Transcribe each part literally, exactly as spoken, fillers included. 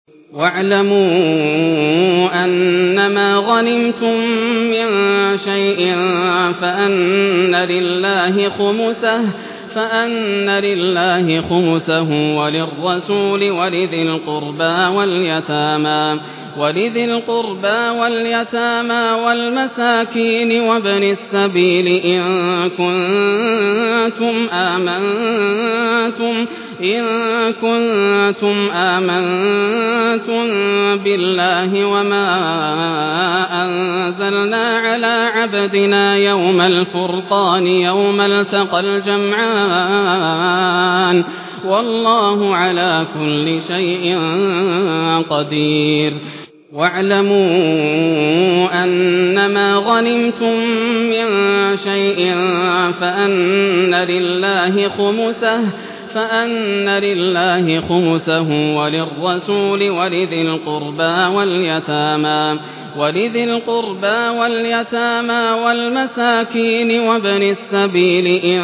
واعلموا أنما غنمتم من شيء فأن لله خمسه فأن لله خمسه وللرسول ولذي القربى واليتامى ولذي القربى واليتامى والمساكين وابن السبيل إن كنتم آمنتم إن كنتم آمنتم بالله وما أنزلنا على عبدنا يوم الفرقان يوم التقى الجمعان والله على كل شيء قدير. واعلموا أنما غنمتم من شيء فأن لله خمسه فأن لله خمسه وللرسول ولذي القربى واليتامى ولذي القربى واليتامى والمساكين وابن السبيل إن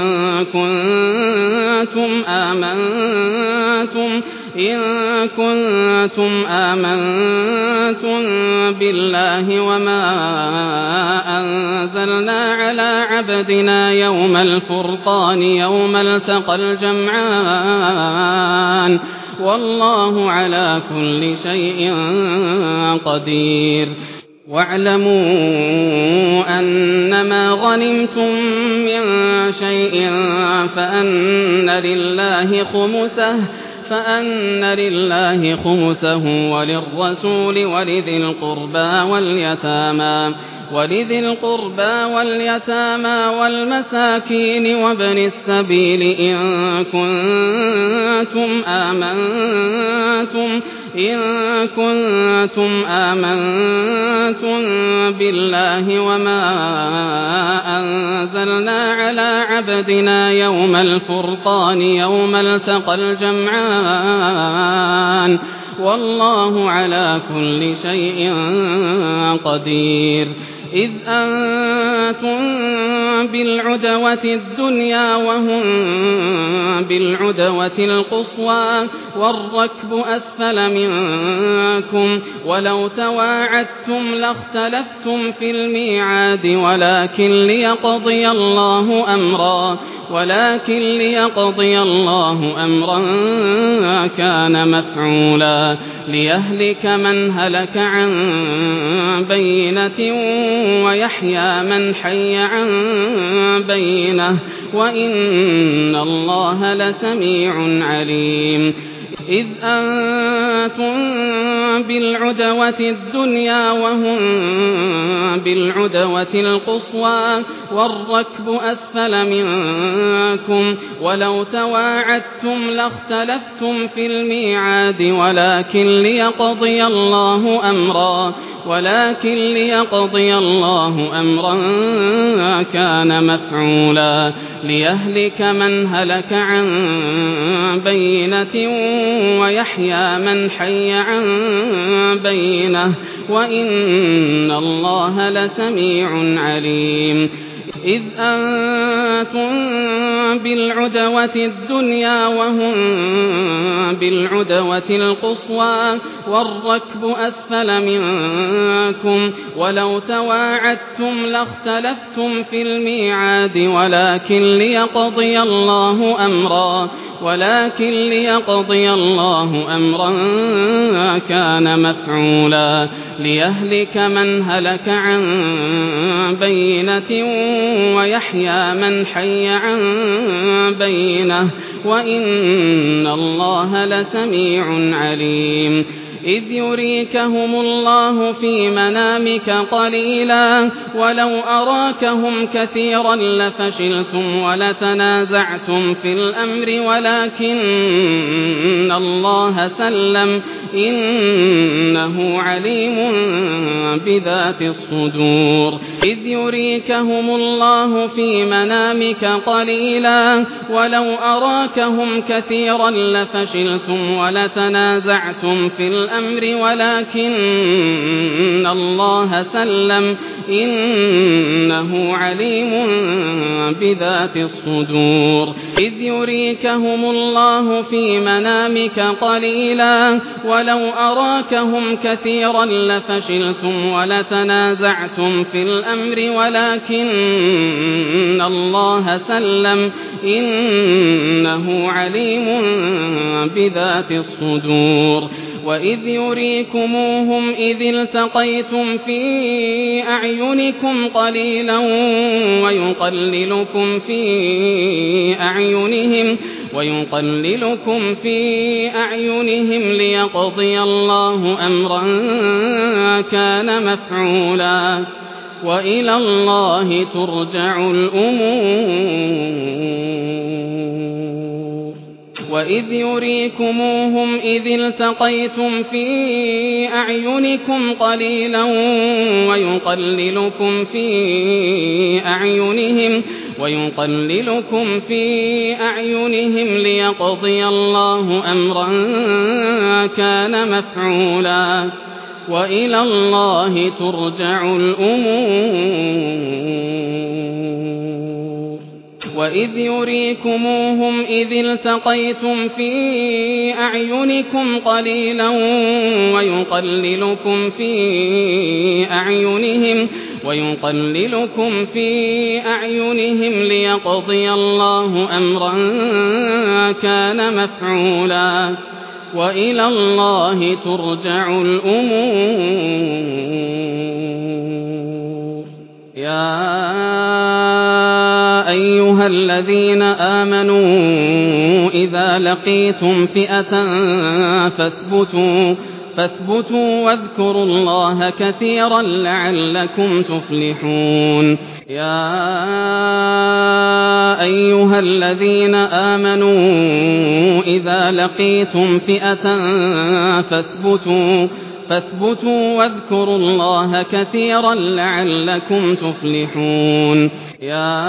كنتم آمنتم إن كنتم آمنتم بالله وما أنزلنا على عبدنا يوم الفرقان يوم التقى الجمعان والله على كل شيء قدير. واعلموا أنما غنمتم من شيء فأن لله خمسه فأن لله خمسه وللرسول ولذي القربى واليتامى ولذي القربى واليتامى والمساكين وابن السبيل إن كنتم آمنتم إن كنتم آمنتم بالله وما أنزلنا على عبدنا يوم الفرقان يوم التقى الجمعان والله على كل شيء قدير. إذ أنتم بالعدوة الدنيا وهم بالعدوة القصوى والركب أسفل منكم ولو تواعدتم لاختلفتم في الميعاد ولكن ليقضي الله أمرا ولكن ليقضي الله أمرا كان مفعولا ليهلك من هلك عن بينة ويحيى من حي عن بينة وإن الله لسميع عليم. إذ أنتم بالعدوة الدنيا وهم بالعدوة القصوى والركب أسفل منكم ولو تواعدتم لاختلفتم في الميعاد ولكن ليقضي الله أمرا ولكن ليقضي الله أمرا كان مفعولا ليهلك من هلك عن بينة ويحيى من حي عن بينة وإن الله لسميع عليم. إذ أنتم بالعدوة الدنيا وهم بالعدوة القصوى والركب أسفل منكم ولو تواعدتم لاختلفتم في الميعاد ولكن ليقضي الله أمرا ولكن ليقضي الله أمرا كان مفعولا ليهلك من هلك عن بينة ويحيى من حي عن بينة وإن الله لسميع عليم. إذ يريكهم الله في منامك قليلا ولو أراكهم كثيرا لفشلتم ولتنازعتم في الأمر ولكن الله سلم إنه عليم بذات الصدور. إذ يريكهم الله في منامك قليلا ولو أراكهم كثيرا لفشلتم ولتنازعتم في الأمر ولكن الله سلم إنه عليم بذات الصدور إذ يريكهم الله في منامك قليلا ولو أراكهم كثيرا لفشلتم ولتنازعتم في الأمر ولكن الله سلم إنه عليم بذات الصدور وإذ يريكموهم إذ التقيتم في أعينكم قليلا ويقللكم في أعينهم ويقللكم في أعينهم ليقضي الله أمرا كان مفعولا وإلى الله ترجع الأمور وإذ يريكموهم إذ التقيتم في أعينكم قليلا ويقللكم في أعينهم ويقللكم في أعينهم ليقضي الله أمرا كان مفعولا وإلى الله ترجع الأمور وإذ يريكموهم إذ التقيتم في أعينكم قليلا ويقللكم في أعينهم ويقللكم في أعينهم ليقضي الله أمرا كان مفعولا وإلى الله ترجع الأمور يا أيها الذين آمنوا إذا لقيتم فئة فاثبتوا فاثبتوا واذكروا الله كثيرا لعلكم تفلحون يا أيها الذين آمنوا إذا لقيتم فئة فاثبتوا فاثبتوا واذكروا الله كثيرا لعلكم تفلحون يا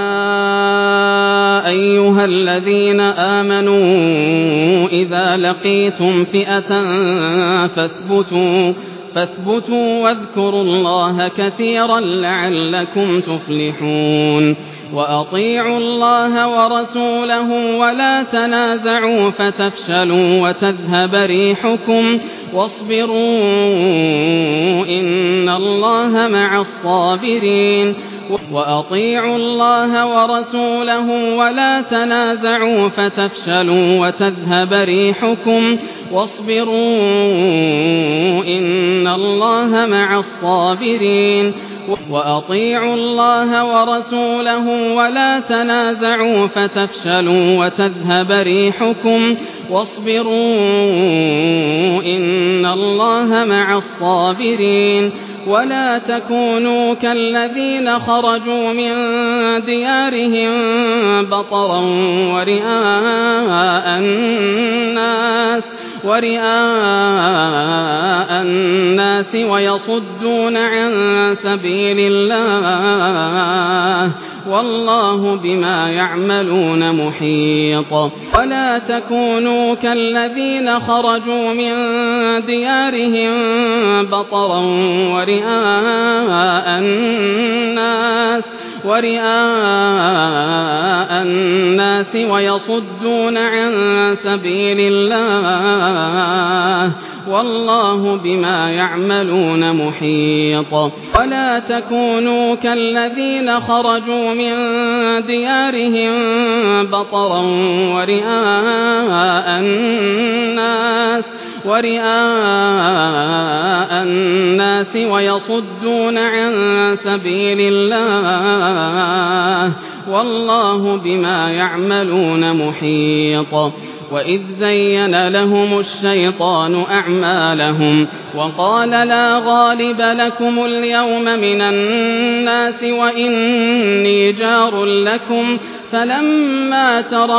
أيها الذين آمنوا إذا لقيتم فئة فاثبتوا فاثبتوا واذكروا الله كثيرا لعلكم تفلحون وأطيعوا الله ورسوله ولا تنازعوا فتفشلوا وتذهب ريحكم واصبروا إن الله مع الصابرين وأطيعوا الله ورسوله ولا تنازعوا فتفشلوا وتذهب ريحكم واصبروا إن الله مع الصابرين وأطيعوا الله ورسوله ولا تنازعوا فتفشلوا وتذهب ريحكم واصبروا إن الله مع الصابرين ولا تكونوا كالذين خرجوا من ديارهم بطرا ورئاء الناس ورئاء الناس ويصدون عن سبيل الله والله بما يعملون محيط ولا تكونوا كالذين خرجوا من ديارهم بطرا ورئاء الناس ورئاء الناس ويصدون عن سبيل الله والله بما يعملون محيط ولا تكونوا كالذين خرجوا من ديارهم بطرا ورئاء الناس ورئاء الناس ويصدون عن سبيل الله والله بما يعملون محيط وإذ زين لهم الشيطان أعمالهم وقال لا غالب لكم اليوم من الناس وإني جار لكم فلما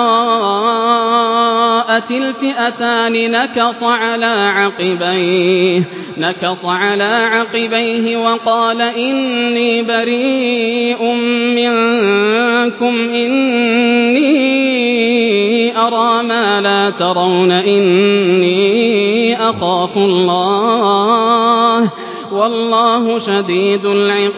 تراءت الفئتان نكص على عقبيه نكص على عقبيه وقال إني بريء منكم إني أرى ما لا ترون إني أخاف الله والله شديد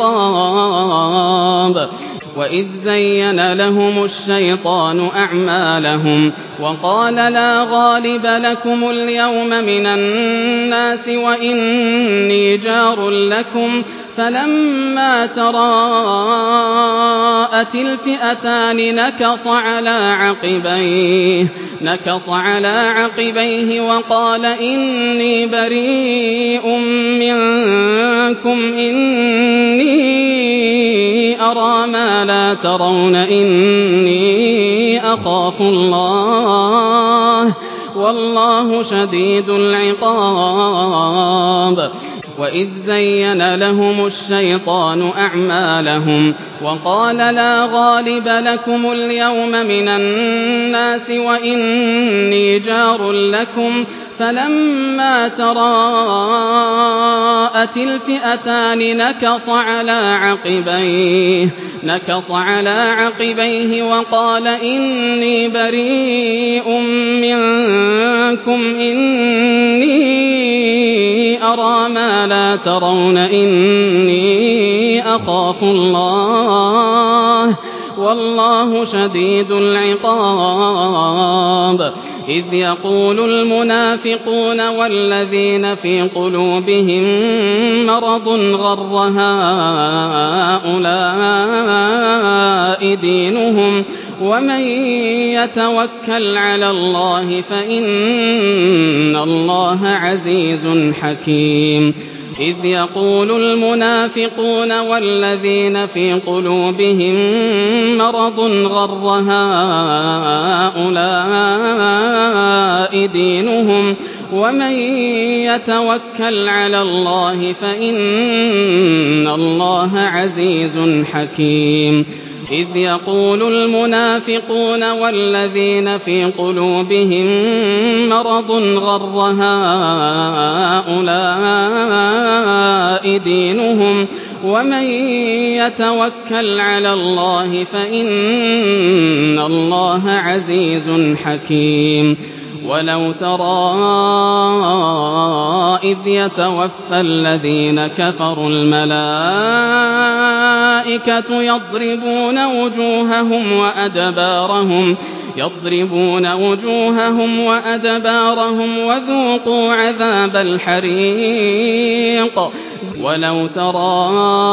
العقاب وإذ زين لهم الشيطان أعمالهم وقال لا غالب لكم اليوم من الناس وإني جار لكم فلما تراءت الفئتان نكص على عقبيه نكص على عقبيه وقال إني بريء منكم إني أرى ما لا ترون إني أخاف الله والله شديد العقاب وإذ زين لهم الشيطان أعمالهم وقال لا غالب لكم اليوم من الناس وإني جار لكم فلما تراءت الفئتان نكص على عقبيه نكص على عقبيه وقال إني بريء منكم إني أرى ما لا ترون إني أخاف الله والله شديد العقاب إذ يقول المنافقون والذين في قلوبهم مرض غر هؤلاء دينهم ومن يتوكل على الله فإن الله عزيز حكيم إذ يقول المنافقون والذين في قلوبهم مرض غر هؤلاء دينهم ومن يتوكل على الله فإن الله عزيز حكيم إذ يقول المنافقون والذين في قلوبهم مرض غر هؤلاء دينهم ومن يتوكل على الله فإن الله عزيز حكيم ولو ترى إذ يتوفى الذين كفروا الملائكة يضربون وجوههم وأدبارهم يضربون وجوههم وأدبارهم وذوقوا عذاب الحريق ولو ترى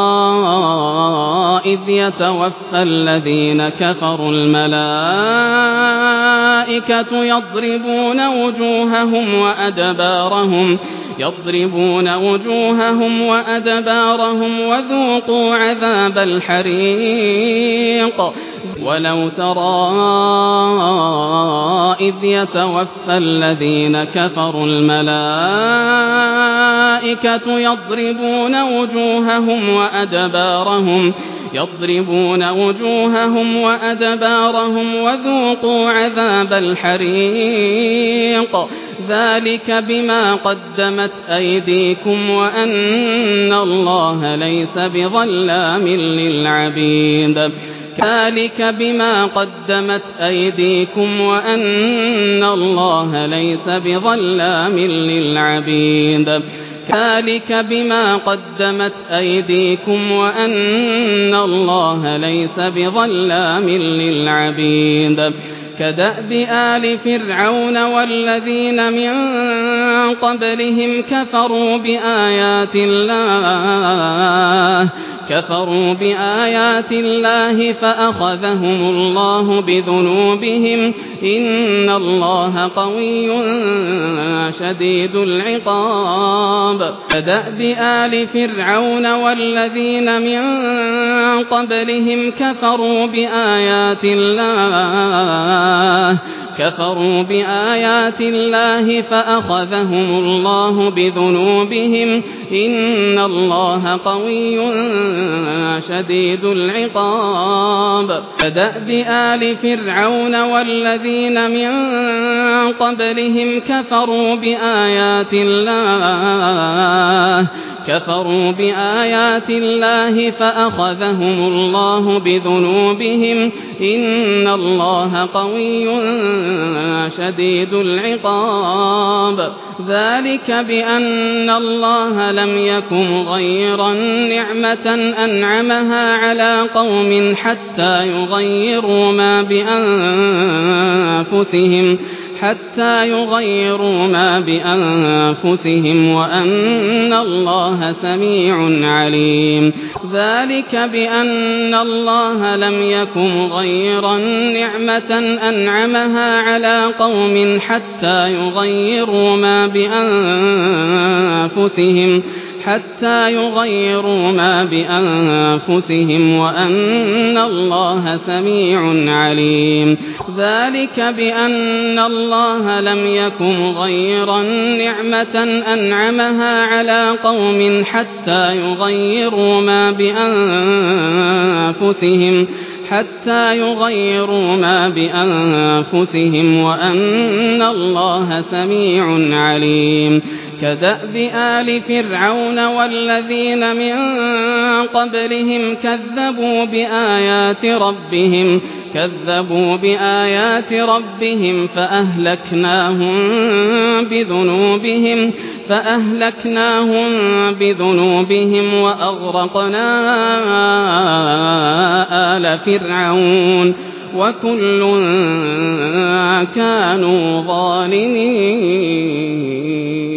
إذ يتوفى الذين كفروا الملائكة يضربون وجوههم وأدبارهم يضربون وجوههم وأدبارهم وذوقوا عذاب الحريق ولو ترى إذ يتوفى الذين كفروا الملائكة يضربون وجوههم وأدبارهم يضربون وجوههم وأدبارهم وذوقوا عذاب الحريق ذلك بما قدمت أيديكم وأن الله ليس بظلام للعبيد ذلك بما قدمت أيديكم وأن الله ليس بظلام للعبيد ذلك بما قدمت أيديكم وأن الله ليس بظلام للعبيد كدأب آل فرعون والذين من قبلهم كفروا بآيات الله كفروا بآيات الله فأخذهم الله بذنوبهم إن الله قوي شديد العقاب كدأب آل فرعون والذين من قبلهم كفروا بآيات الله كفروا بآيات الله فأخذهم الله بذنوبهم إن الله قوي شديد العقاب كدأب آل فرعون والذين من قبلهم كفروا بآيات الله كفروا بآيات الله فأخذهم الله بذنوبهم إن الله قوي شديد العقاب ذلك بأن الله لم يكن غير نعمة أنعمها على قوم حتى يغيروا ما بأنفسهم حتى يغيروا ما بأنفسهم وأن الله سميع عليم ذلك بأن الله لم يكن غير نعمة أنعمها على قوم حتى يغيروا ما بأنفسهم حتى يغيروا ما بأنفسهم وأن الله سميع عليم ذلك بأن الله لم يكن غير نعمة أنعمها على قوم حتى يغيروا ما بأنفسهم حتى يغيروا ما بأنفسهم وأن الله سميع عليم كدأب آل فرعون والذين من قبلهم كذبوا بآيات ربهم كذبوا بآيات ربهم فأهلكناهم بذنوبهم فأهلكناهم بذنوبهم وأغرقنا آل فرعون وكل كانوا ظالمين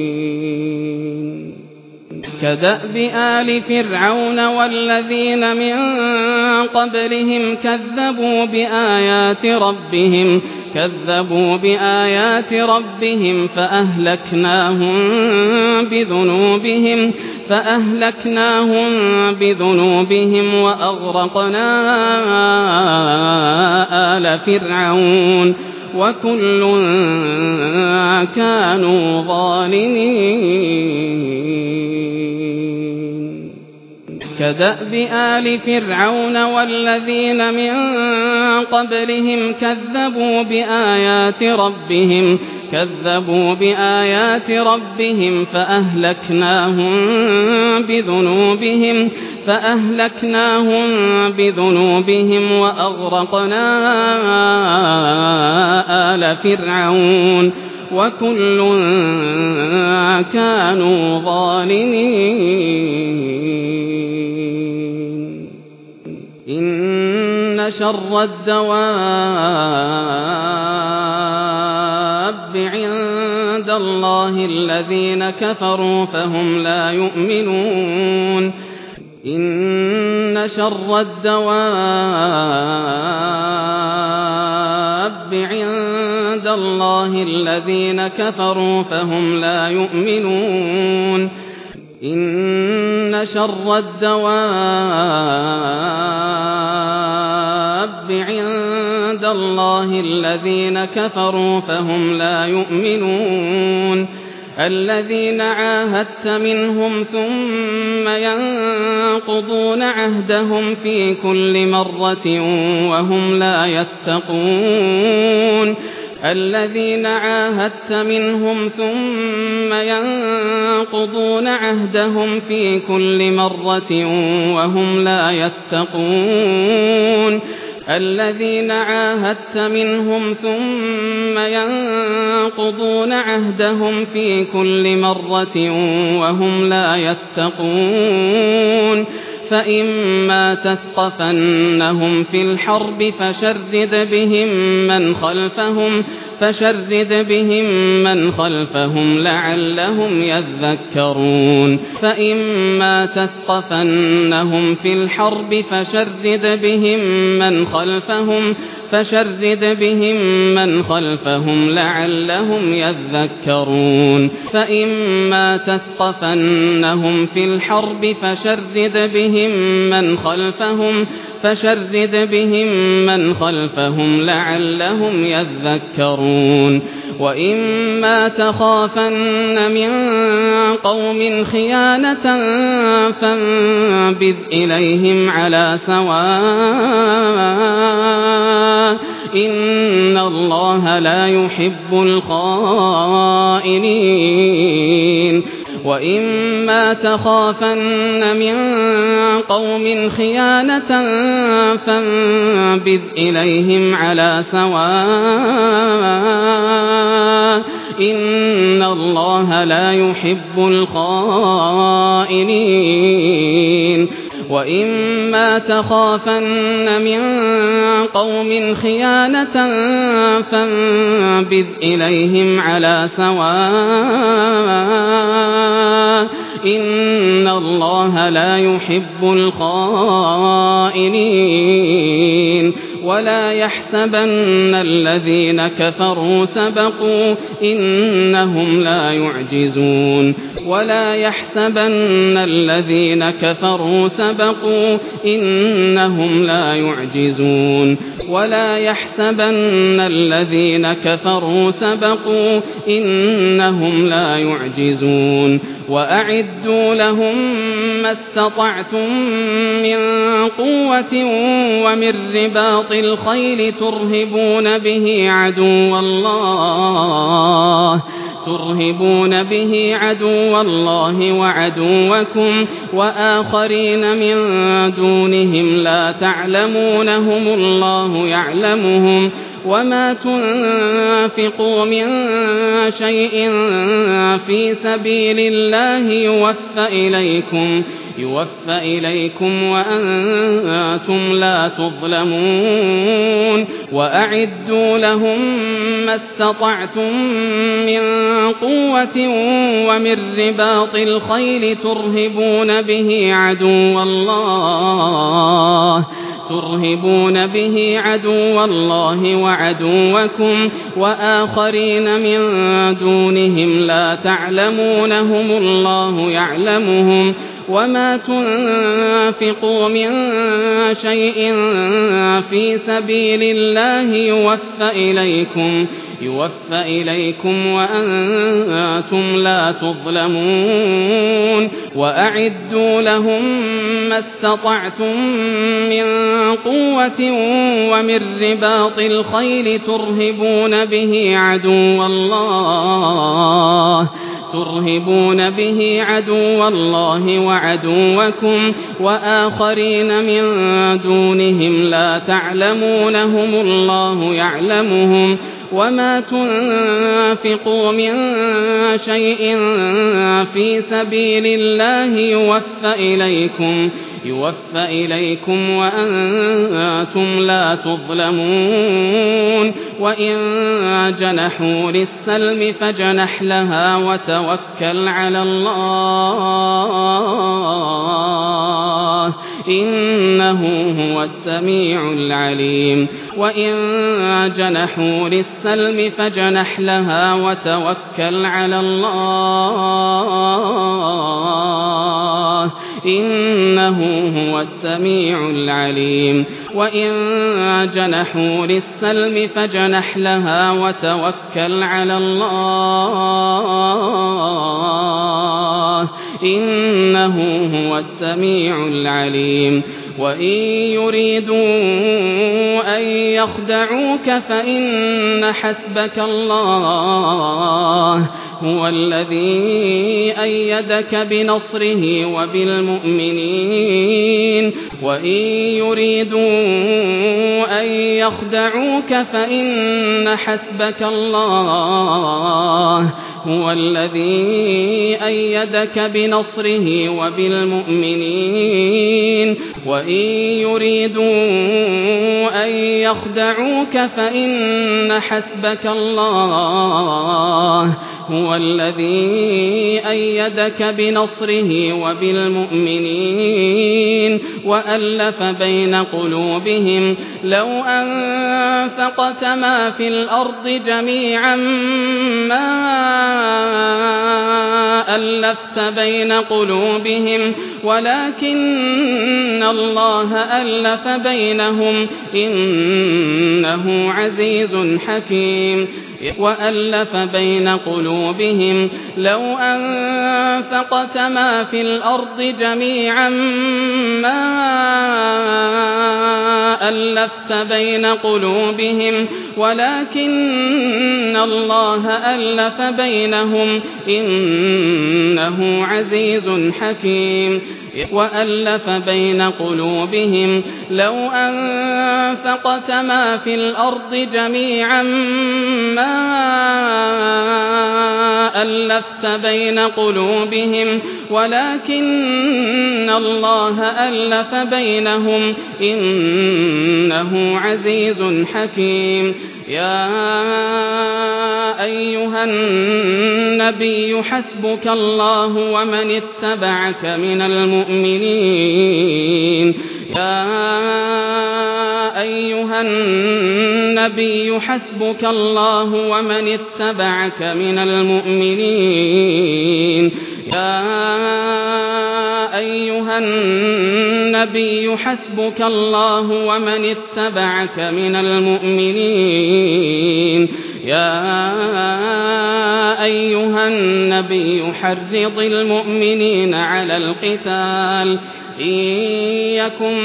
كدأب آل فرعون والذين من قبلهم كذبوا بآيات ربهم كذبوا بآيات ربهم فأهلكناهم بذنوبهم فأهلكناهم بذنوبهم وأغرقنا آل فرعون وكل كانوا ظالمين كدأب آل فرعون والذين من قبلهم كذبوا بآيات ربهم كذبوا بآيات ربهم فأهلكناهم بذنوبهم فأهلكناهم بذنوبهم وأغرقنا آل فرعون وكل كانوا ظالمين إن شر الدواب عند الله الذين كفروا فهم لا يؤمنون إن شر الدواب عند الله الذين كفروا فهم لا يؤمنون إن شر الدواب عند الله الذين كفروا فهم لا يؤمنون الذين عاهدت منهم ثم ينقضون عهدهم في كل مرة وهم لا يتقون الذين عاهدت منهم ثم ينقضون عهدهم في كل مرة وهم لا يتقون الذين عاهدت منهم ثم ينقضون عهدهم في كل مرة وهم لا يتقون فإما تثقفنهم في الحرب فشرد بهم من خلفهم فشرد بهم من خلفهم لعلهم يذكرون فإما تثقفنهم في الحرب فشرد بهم من خلفهم فشرد بهم من خلفهم لعلهم يذكرون فإما تثقفنهم في الحرب فشرد بهم من خلفهم فشرد بهم من خلفهم لعلهم يذكرون وإما تخافن من قوم خيانة فانبذ إليهم على سواء إن الله لا يحب الخائنين وإما تخافن من قوم خيانة فانبذ إليهم على سواء إن الله لا يحب الخائنين وإما تخافن من قوم خيانة فانبذ إليهم على سواء إن الله لا يحب الخائنين ولا يحسبن الذين كفروا سبقوا إنهم لا يعجزون ولا يحسبن الذين كفروا سبقوا إنهم لا يعجزون ولا يحسبن الذين كفروا سبقوا إنهم لا يعجزون وأعدوا لهم ما استطعتم من قوة ومن رباط الخيل ترهبون به عدو الله ترهبون به عدو الله وعدوكم وآخرين من دونهم لا تعلمونهم الله يعلمهم وما تنفقوا من شيء في سبيل الله يوفى إليكم يوفى إليكم وأنتم لا تظلمون وأعدوا لهم ما استطعتم من قوة ومن رباط الخيل ترهبون به عدو الله ترهبون به عدو الله وعدوكم وآخرين من دونهم لا تعلمونهم الله يعلمهم وما تنفقوا من شيء في سبيل الله يوفى إليكم يوفى إليكم وأنتم لا تظلمون وأعدوا لهم ما استطعتم من قوة ومن رباط الخيل ترهبون به عدو الله ترهبون به عدو الله وعدوكم وآخرين من دونهم لا تعلمونهم الله يعلمهم وما تنفقوا من شيء في سبيل الله يوفى إليكم يوفى إليكم وأنتم لا تظلمون وإن جنحوا للسلم فاجنح لها وتوكل على الله إنه هو السميع العليم وإن جنحوا للسلم فاجنح لها وتوكل على الله إنه هو السميع العليم وإن جنحوا للسلم فاجنح لها وتوكل على الله إنه هو السميع العليم وإن يريدوا أن يخدعوك فإن حسبك الله هو الذي أيدك بنصره وبالمؤمنين وإن يريدوا أن يخدعوك فإن حسبك الله هو الذي أيدك بنصره وبالمؤمنين وإن يريدوا أن يخدعوك فإن حسبك الله هو الذي أيدك بنصره وبالمؤمنين وألف بين قلوبهم لو أنفقت ما في الأرض جميعا ما ألفت بين قلوبهم ولكن الله ألف بينهم إنه عزيز حكيم وألف بين قلوبهم لو أنفقت أنفقت ما في الأرض جميعا ما ألفت بين قلوبهم ولكن الله ألف بينهم إنه عزيز حكيم وألف بين قلوبهم لو أنفقت ما في الأرض جميعا ما ألفت بين قلوبهم ولكن الله ألف بينهم إنه عزيز حكيم يا أيها النبي حسبك الله ومن اتبعك من المؤمنين يا أيها النبي حسبك الله ومن اتبعك من المؤمنين يا أيها النبي حسبك الله ومن اتبعك من المؤمنين يا أيها النبي حرض المؤمنين على القتال إن يكن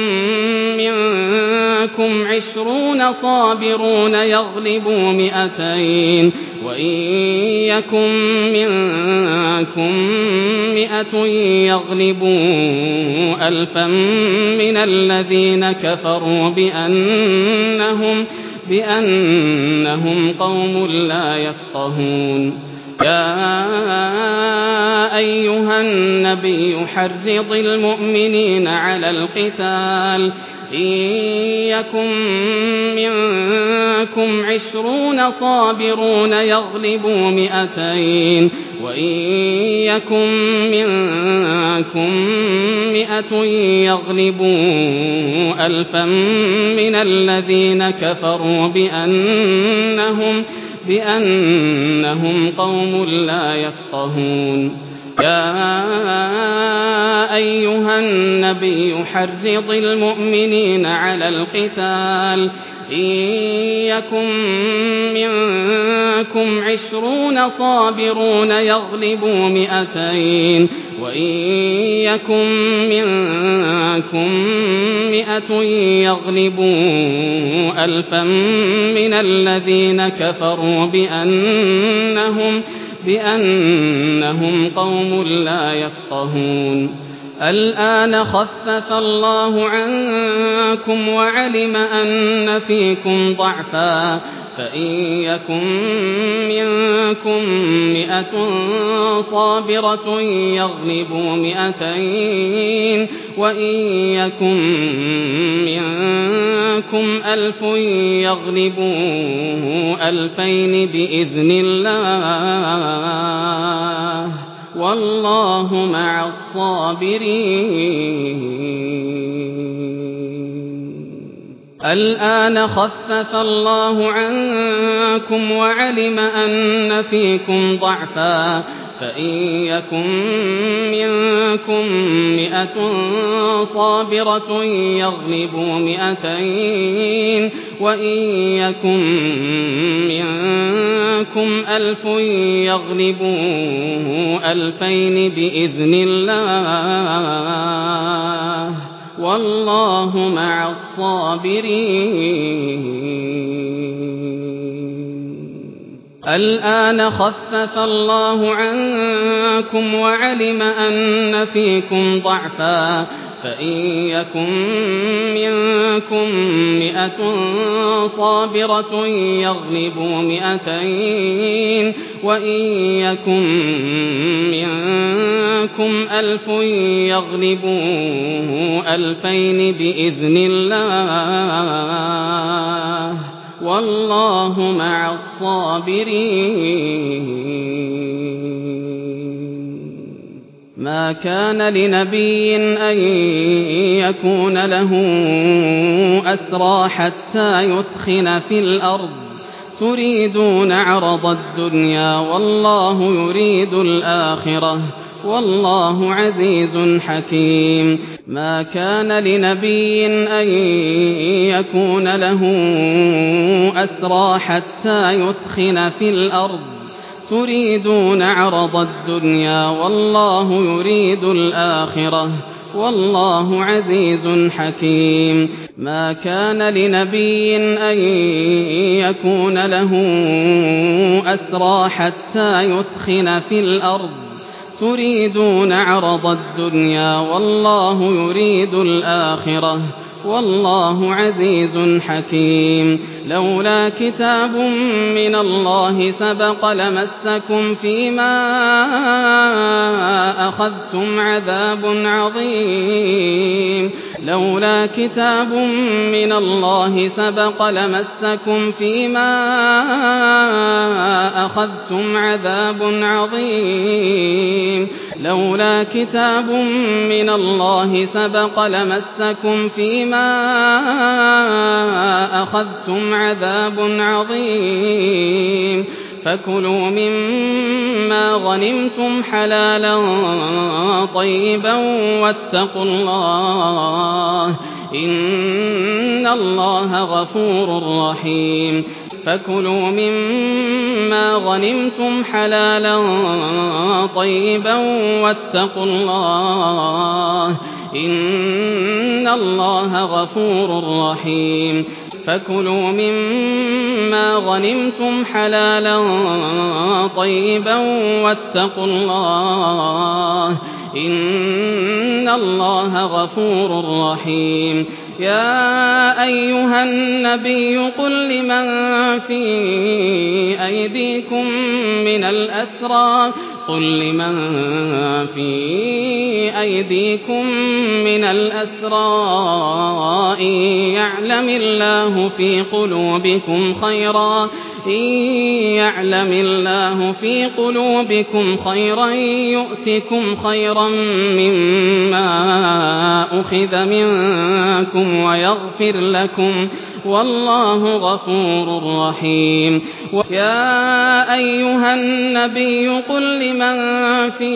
منكم عشرون صابرون يغلبوا مئتين وإن يكن منكم مئة يغلبوا ألفا من الذين كفروا بأنهم, بأنهم قوم لا يفقهون يا أيها النبي حرض المؤمنين على القتال إن يكن منكم عشرون صابرون يغلبوا مئتين وإن يكن منكم مئة يغلبوا ألفا من الذين كفروا بأنهم بأنهم قوم لا يفقهون يا أيها النبي حرض المؤمنين على القتال إن يكن منكم عشرون صابرون يغلبوا مئتين وإن يكن منكم مئة يغلبوا ألفا من الذين كفروا بأنهم بأنهم قوم لا يفقهون الآن خفف الله عنكم وعلم أن فيكم ضعفا فإن يكن منكم مئة صابرة يغلبوا مئتين وإن يكن منكم ألف يغلبوا ألفين بإذن الله والله مع الصابرين الآن خفف الله عنكم وعلم أن فيكم ضعفا فإن يكن منكم مئة صابرة يغلبوا مئتين وإن يكن منكم ألف يغلبوا ألفين بإذن الله والله مع الصابرين الآن خفف الله عنكم وعلم أن فيكم ضعفا فإن يكن منكم مئة صابرة يغلبوا مئتين وإن يكن منكم ألف يغلبوا ألفين بإذن الله والله مع الصابرين ما كان لنبي أن يكون له أسرى حتى يثخن في الأرض تريدون عرض الدنيا والله يريد الآخرة والله عزيز حكيم ما كان لنبي أن يكون له أسرى حتى يثخن في الأرض تريدون عرض الدنيا والله يريد الآخرة والله عزيز حكيم. ما كان لنبي أن يكون له أسرى حتى يثخن في الأرض تريدون عرض الدنيا والله يريد الآخرة والله عزيز حكيم. لولا كتاب من الله سبق لمسكم فيما أخذتم عذاب عظيم لولا كتاب من الله سبق لمسكم فيما أخذتم عذاب عظيم لولا كتاب من الله سبق لمسكم فيما أخذتم عذاب عظيم فكلوا مما غنمتم حلالا طيبا واتقوا الله إن الله غفور رحيم. فكلوا مما غنمتم حلالا طيبا واتقوا الله إن الله غفور رحيم. فكلوا مما غنمتم حلالا طيبا واتقوا الله إن الله غفور رحيم. يا أيها النبي قل لمن في أيديكم من الأسرى قل لمن في أيديكم من الأسرى إن يعلم الله في قلوبكم خيرا إن يعلم الله في قلوبكم خيرا يؤتكم خيرا مما أخذ منكم ويغفر لكم والله غفور رحيم. يا أيها النبي قل لمن في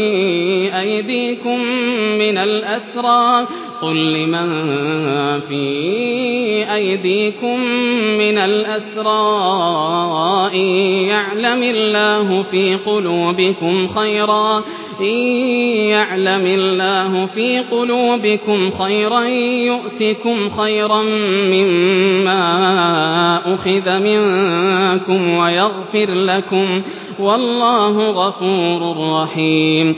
أيديكم من الأسرى قل لمن في أيديكم من الأسرى إن يعلم الله في قلوبكم خيرا إن يعلم الله في قلوبكم خيرا يؤتكم خيرا مما أخذ منكم ويغفر لكم والله غفور رحيم.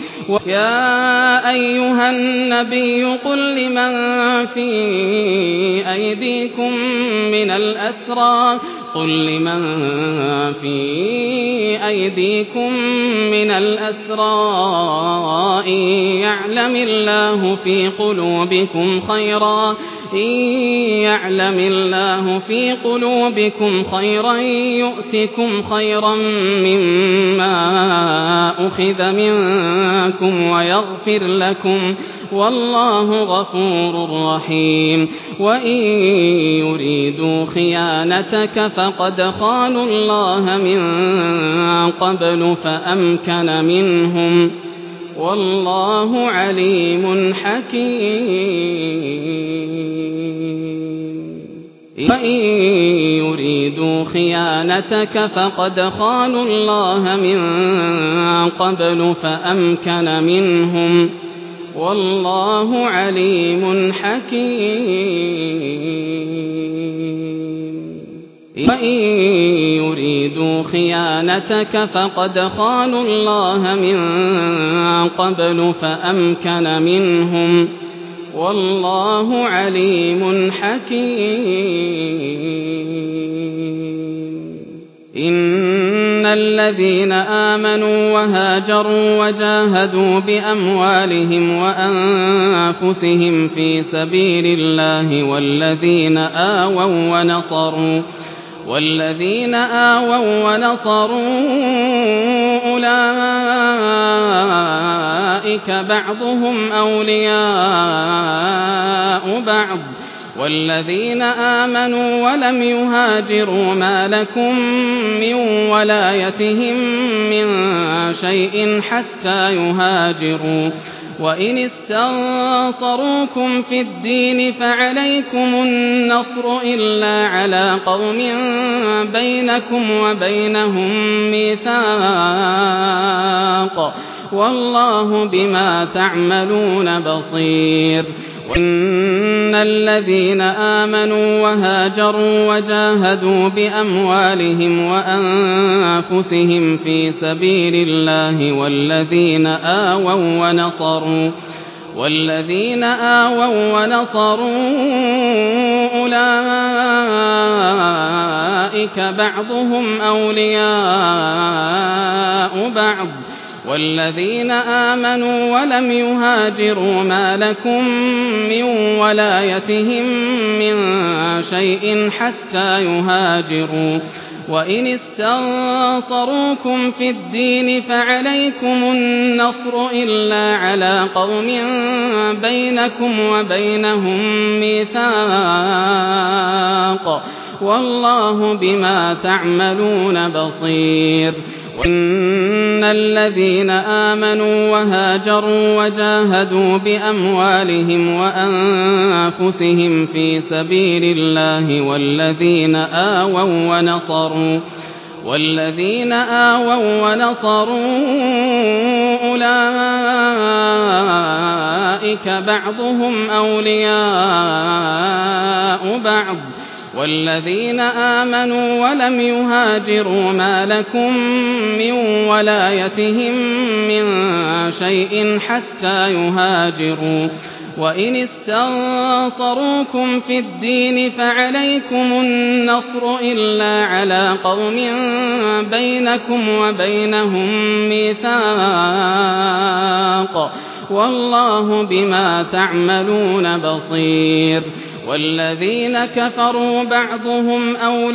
يا أيها النبي قل لمن في أيديكم من الأسرى قل لمن في أيديكم من الأسرى إن يعلم الله في قلوبكم خيرا إن يعلم الله في قلوبكم خيرا يؤتكم خيرا مما أخذ منكم ويغفر لكم والله غفور رحيم. وإن يريدوا خيانتك فقد خانوا الله من قبل فأمكن منهم والله عليم حكيم. وإن يريدوا خيانتك فقد خانوا الله من قبل فأمكن منهم والله عليم حكيم. وإن يريدوا خيانتك فقد خانوا الله من قبل فأمكن منهم والله عليم حكيم. إن الذين آمنوا وهاجروا وجاهدوا بأموالهم وأنفسهم في سبيل الله والذين آووا ونصروا والذين آووا ونصروا أولئك بعضهم أولياء بعض والذين آمنوا ولم يهاجروا ما لكم من ولايتهم من شيء حتى يهاجروا وإن استنصروكم في الدين فعليكم النصر إلا على قوم بينكم وبينهم ميثاق والله بما تعملون بصير وإن الذين آمنوا وهاجروا وجاهدوا بأموالهم وأنفسهم في سبيل الله والذين آووا ونصروا والذين آووا ونصروا أولئك بعضهم أولياء بعض والذين آمنوا ولم يهاجروا ما لكم من ولايتهم من شيء حتى يهاجروا وإن استنصروكم في الدين فعليكم النصر إلا على قوم بينكم وبينهم ميثاق والله بما تعملون بصير وإن الذين آمنوا وهاجروا وجاهدوا بأموالهم وأنفسهم في سبيل الله والذين آووا ونصروا والذين آووا ونصروا أولئك بعضهم أولياء بعض والذين آمنوا ولم يهاجروا ما لكم من ولايتهم من شيء حتى يهاجروا وإن استنصروكم في الدين فعليكم النصر إلا على قوم بينكم وبينهم ميثاق والله بما تعملون بصير والذين كفروا بعضهم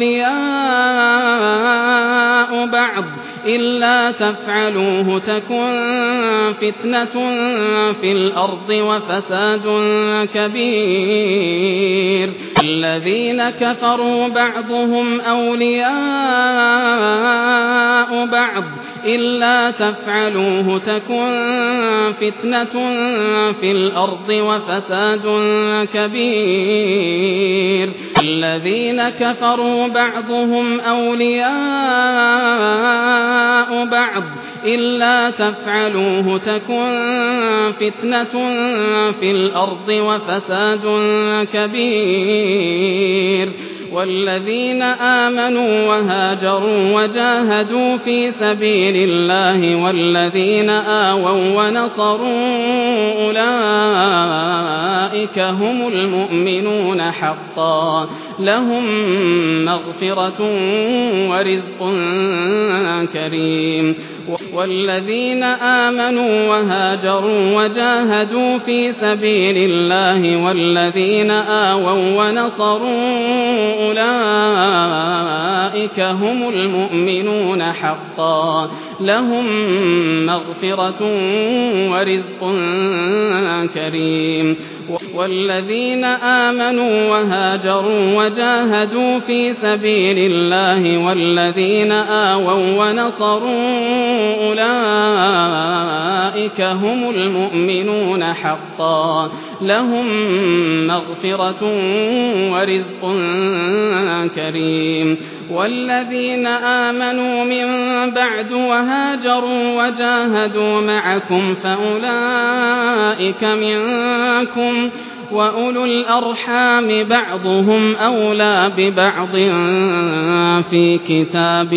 أولياء بعض إلا تفعلوه تكن فتنة في الأرض وفساد كبير الذين كفروا بعضهم أولياء بعض إلا تفعلوه تكن فتنة في الأرض وفساد كبير الذين كفروا بعضهم أولياء بعض إلا تفعلوه تكن فتنة في الأرض وفساد كبير والذين آمنوا وهاجروا وجاهدوا في سبيل الله والذين آووا ونصروا أولئك هم المؤمنون حقا لهم مغفرة ورزق كريم والذين آمنوا وهاجروا وجاهدوا في سبيل الله والذين آووا ونصروا أولئك هم المؤمنون حقا لهم مغفرة ورزق كريم والذين آمنوا وهاجروا وجاهدوا في سبيل الله والذين آووا ونصروا أولئك هم المؤمنون حقا لهم مغفرة ورزق كريم والذين آمنوا من بعد وهاجروا وجاهدوا معكم فأولئك منكم وأولو الأرحام بعضهم أولى ببعض في كتاب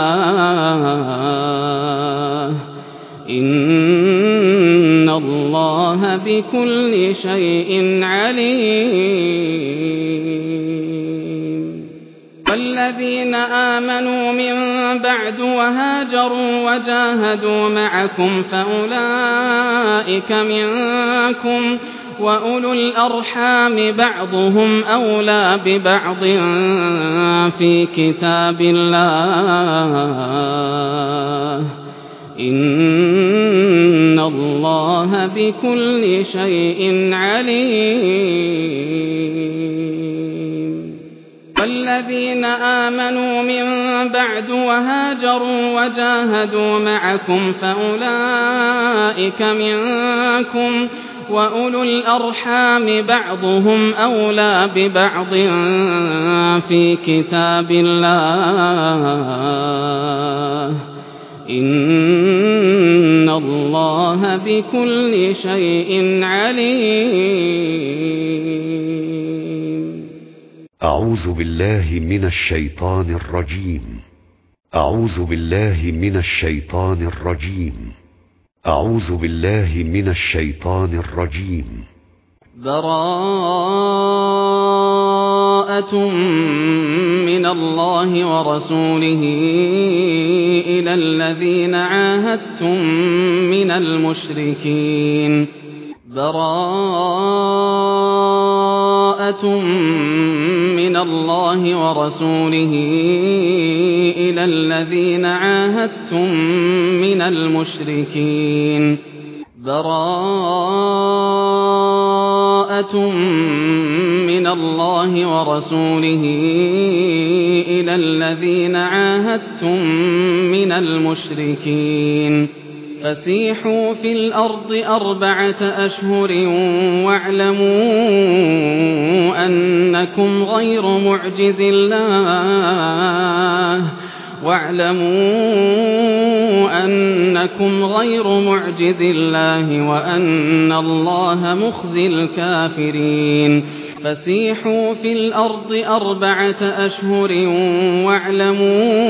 الله إن الله بكل شيء عليم والذين آمنوا من بعد وهاجروا وجاهدوا معكم فأولئك منكم وأولو الأرحام بعضهم أولى ببعض في كتاب الله إن الله بكل شيء عليم والذين آمنوا من بعد وهاجروا وجاهدوا معكم فأولئك منكم وأولو الأرحام بعضهم أولى ببعض في كتاب الله إن الله بكل شيء عليم. أعوذ بالله من الشيطان الرجيم. أعوذ بالله من الشيطان الرجيم. أعوذ بالله من الشيطان الرجيم. براءة من الله ورسوله إلى الذين عاهدتم من المشركين براءة من الله ورسوله إلى الذين عاهدتم من المشركين براءة من الله ورسوله إلى الذين عاهدتم من المشركين فسيحوا في الأرض أربعة أشهر واعلموا أنكم غير معجز الله واعلموا أنكم غير معجز الله وأن الله مخزي الكافرين فسيحوا في الأرض أربعة أشهر واعلموا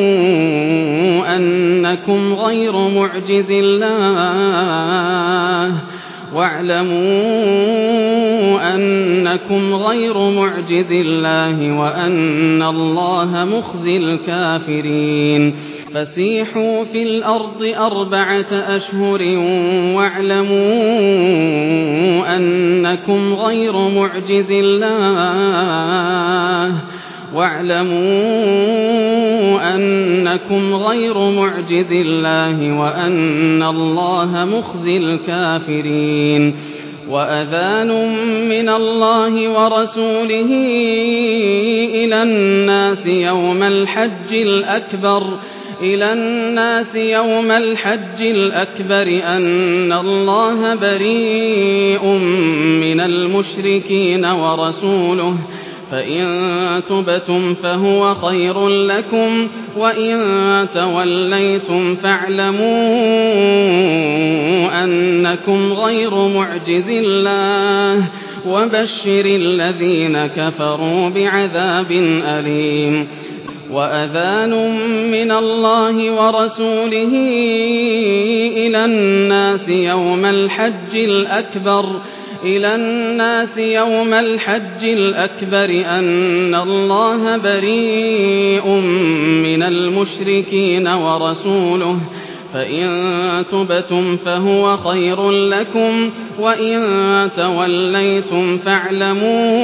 أنكم غير معجز الله واعلموا أنكم غير معجز الله وأن الله مخزي الكافرين فسيحوا في الأرض أربعة أشهر واعلموا أنكم غير معجز الله واعلموا أنكم غير معجز الله وأن الله مخزي الكافرين وأذان من الله ورسوله إلى الناس يوم الحج الأكبر إلى الناس يوم الحج الأكبر أن الله بريء من المشركين ورسوله فإن تبتم فهو خير لكم وإن توليتم فاعلموا أنكم غير معجز الله وبشر الذين كفروا بعذاب أليم وأذان من الله ورسوله إلى الناس يوم الحج الأكبر إلى الناس يوم الحج الأكبر أن الله بريء من المشركين ورسوله فإن تبتم فهو خير لكم وإن توليتم فاعلموا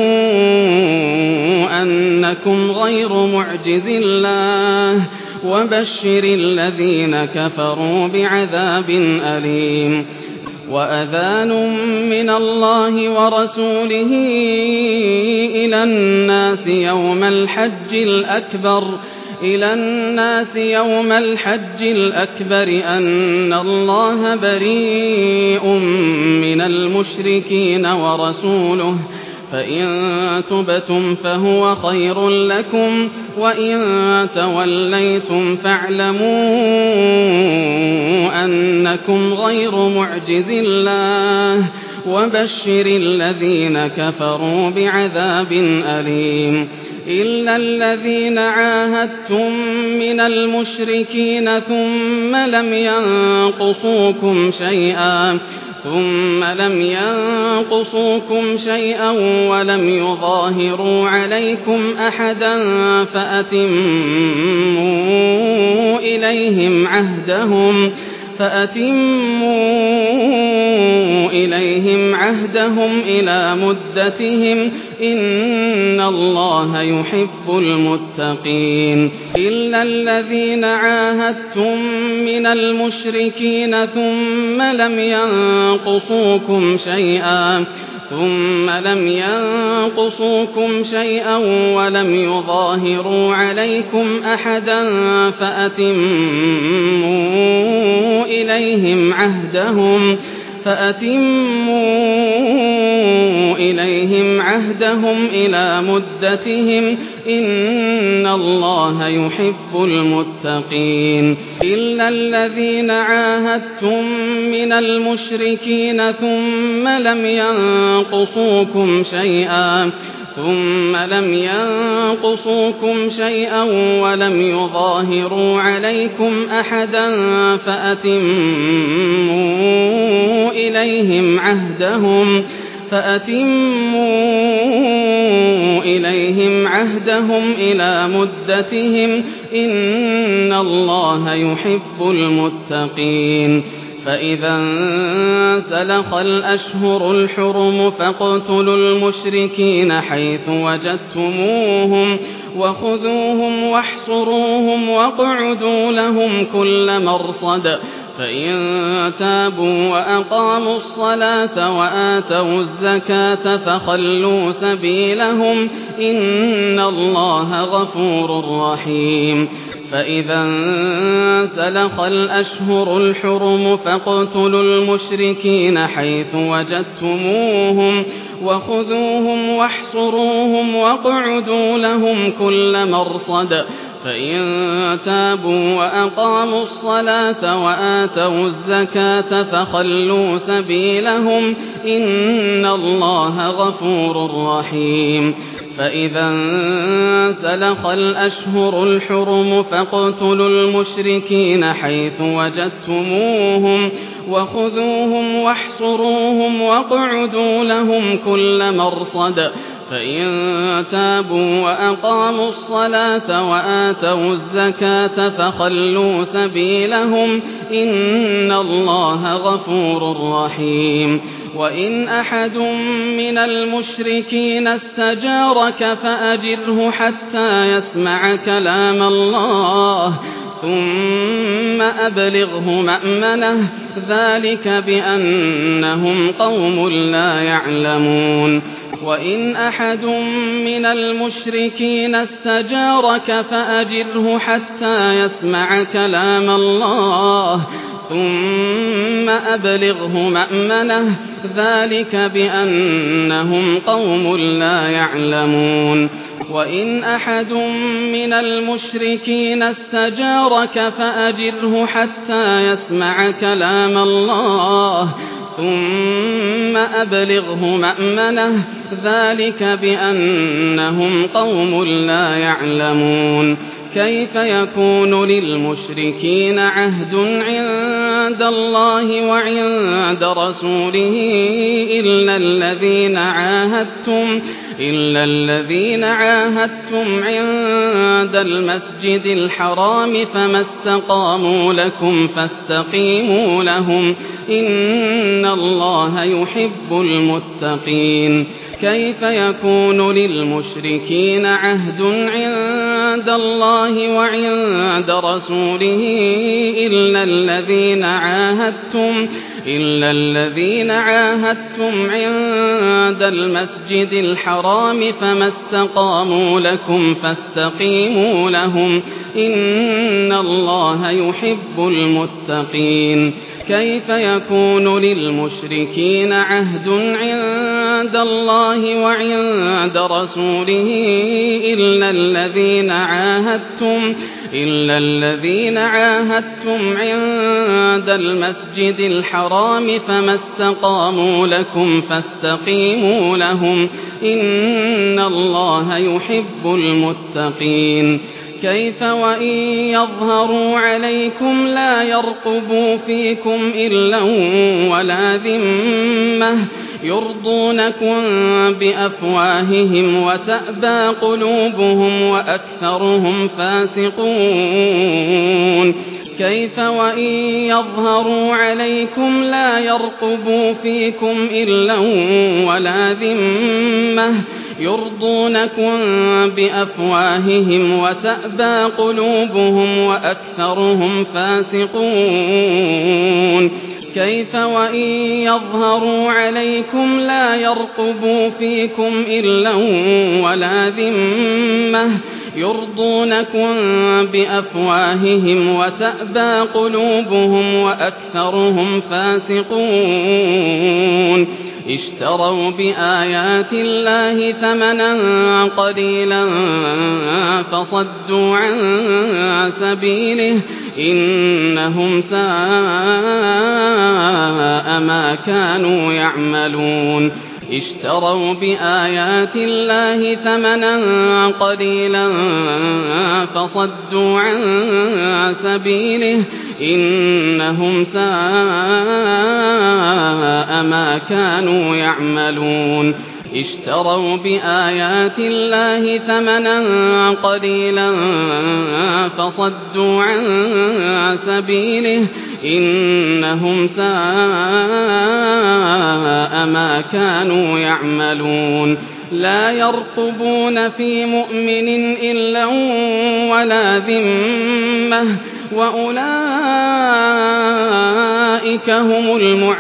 أنكم غير معجز الله وبشر الذين كفروا بعذاب أليم وأذان من الله ورسوله إلى الناس يوم الحج الأكبر إلى الناس يوم الحج الأكبر أن الله بريء من المشركين ورسوله فإن تبتم فهو خير لكم وإن توليتم فاعلموا أنكم غير معجز الله وبشر الذين كفروا بعذاب أليم إلا الذين عاهدتم من المشركين ثم لم ينقصوكم شيئا ثم لم ينقصوكم شيئا ولم يظاهروا عليكم أحدا فأتموا إليهم عهدهم فأتموا إليهم عهدهم إلى مدتهم إن الله يحب المتقين إلا الذين عاهدتم من المشركين ثم لم ينقصوكم شيئا ثم لم ينقصوكم شيئا ولم يظاهروا عليكم أحدا فأتموا إليهم عهدهم فأتموا إليهم عهدهم إلى مدتهم إن الله يحب المتقين إلا الذين عاهدتم من المشركين ثم لم ينقصوكم شيئا ثم لم ينقصوكم شيئا ولم يظاهروا عليكم أحدا فأتموا إليهم عهدهم فأتموا إليهم عهدهم إلى مدتهم إن الله يحب المتقين فإذا انسلخ الأشهر الحرم فاقتلوا المشركين حيث وجدتموهم وخذوهم واحصروهم واقعدوا لهم كل مرصد فإن تابوا وأقاموا الصلاة وآتوا الزكاة فخلوا سبيلهم إن الله غفور رحيم فإذا انسلخ الأشهر الحرم فاقتلوا المشركين حيث وجدتموهم وخذوهم واحصروهم واقعدوا لهم كل مرصد فإن تابوا وأقاموا الصلاة وآتوا الزكاة فخلوا سبيلهم إن الله غفور رحيم فإذا انسلخ الأشهر الحرم فاقتلوا المشركين حيث وجدتموهم وخذوهم واحصروهم واقعدوا لهم كل مرصد فإن تابوا وأقاموا الصلاة وآتوا الزكاة فخلوا سبيلهم إن الله غفور رحيم وإن أحد من المشركين استجارك فأجره حتى يسمع كلام الله ثم أبلغه مأمنه ذلك بأنهم قوم لا يعلمون وإن أحد من المشركين استجارك فأجره حتى يسمع كلام الله ثم أبلغه مأمنه ذلك بأنهم قوم لا يعلمون وإن أحد من المشركين استجارك فأجره حتى يسمع كلام الله ثم أبلغه مأمنه ذلك بأنهم قوم لا يعلمون كيف يكون للمشركين عهد عند الله وعند رسوله إلا الذين عاهدتم إلا الذين عاهدتم عند المسجد الحرام فما استقاموا لكم فاستقيموا لهم إن الله يحب المتقين كيف يكون للمشركين عهد عند الله وعند رسوله إلا الذين عاهدتم إلا الذين عاهدتم عند المسجد الحرام فما استقاموا لكم فاستقيموا لهم إن الله يحب المتقين كيف يكون للمشركين عهد عند الله وعند رسوله إلا الذين عاهدتم إلا الذين عاهدتم عند المسجد الحرام فما استقاموا لكم فاستقيموا لهم إن الله يحب المتقين كيف وإن يظهروا عليكم لا يرقبوا فيكم إلا ولا ذمة يرضونكم بأفواههم وتأبى قلوبهم وأكثرهم فاسقون كيف وإن يظهروا عليكم لا يرقبوا فيكم إلا ولا ذمة يرضونكم بأفواههم وتأبى قلوبهم وأكثرهم فاسقون كيف وإن يظهروا عليكم لا يرقبوا فيكم إلا ولا ذمة يرضونكم بأفواههم وتأبى قلوبهم وأكثرهم فاسقون اشتروا بآيات الله ثمنا قليلا فصدوا عن سبيله إنهم ساء ما كانوا يعملون اشتروا بآيات الله ثمنا قليلا فصدوا عن سبيله إنهم ساء ما كانوا يعملون اشتروا بآيات الله ثمنا قليلا فصدوا عن سبيله إنهم ساء ما كانوا يعملون لا يرقبون في مؤمن إلا ولا ذمة وأولئك هم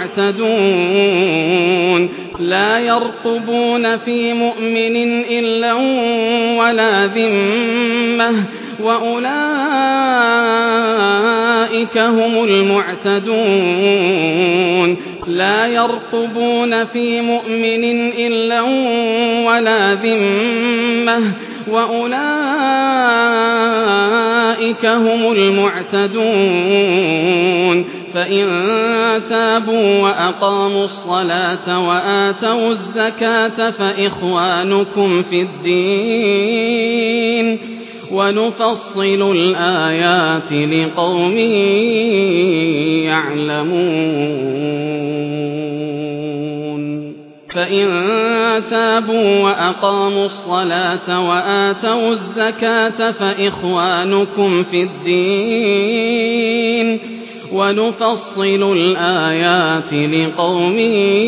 المعتدون لا يرقبون في مؤمن إلا ولا ذمة وأولئك هم المعتدون لا يرقبون في مؤمن إلا ولا ذمة وأولئك هم المعتدون فإن تابوا وأقاموا الصلاة وآتوا الزكاة فإخوانكم في الدين ونفصل الآيات لقوم يعلمون فإن تابوا وأقاموا الصلاة وآتوا الزكاة فإخوانكم في الدين ونفصل الآيات لقوم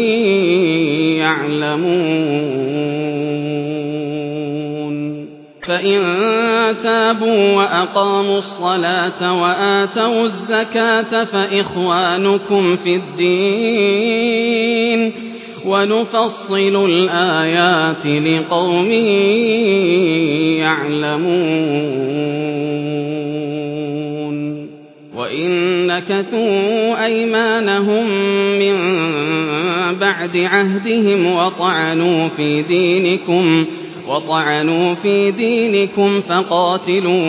يعلمون فإن تابوا وأقاموا الصلاة وآتوا الزكاة فإخوانكم في الدين ونفصل الآيات لقوم يعلمون وإن نكثوا أيمانهم من بعد عهدهم وطعنوا في دينكم وطعنوا في دينكم فقاتلوا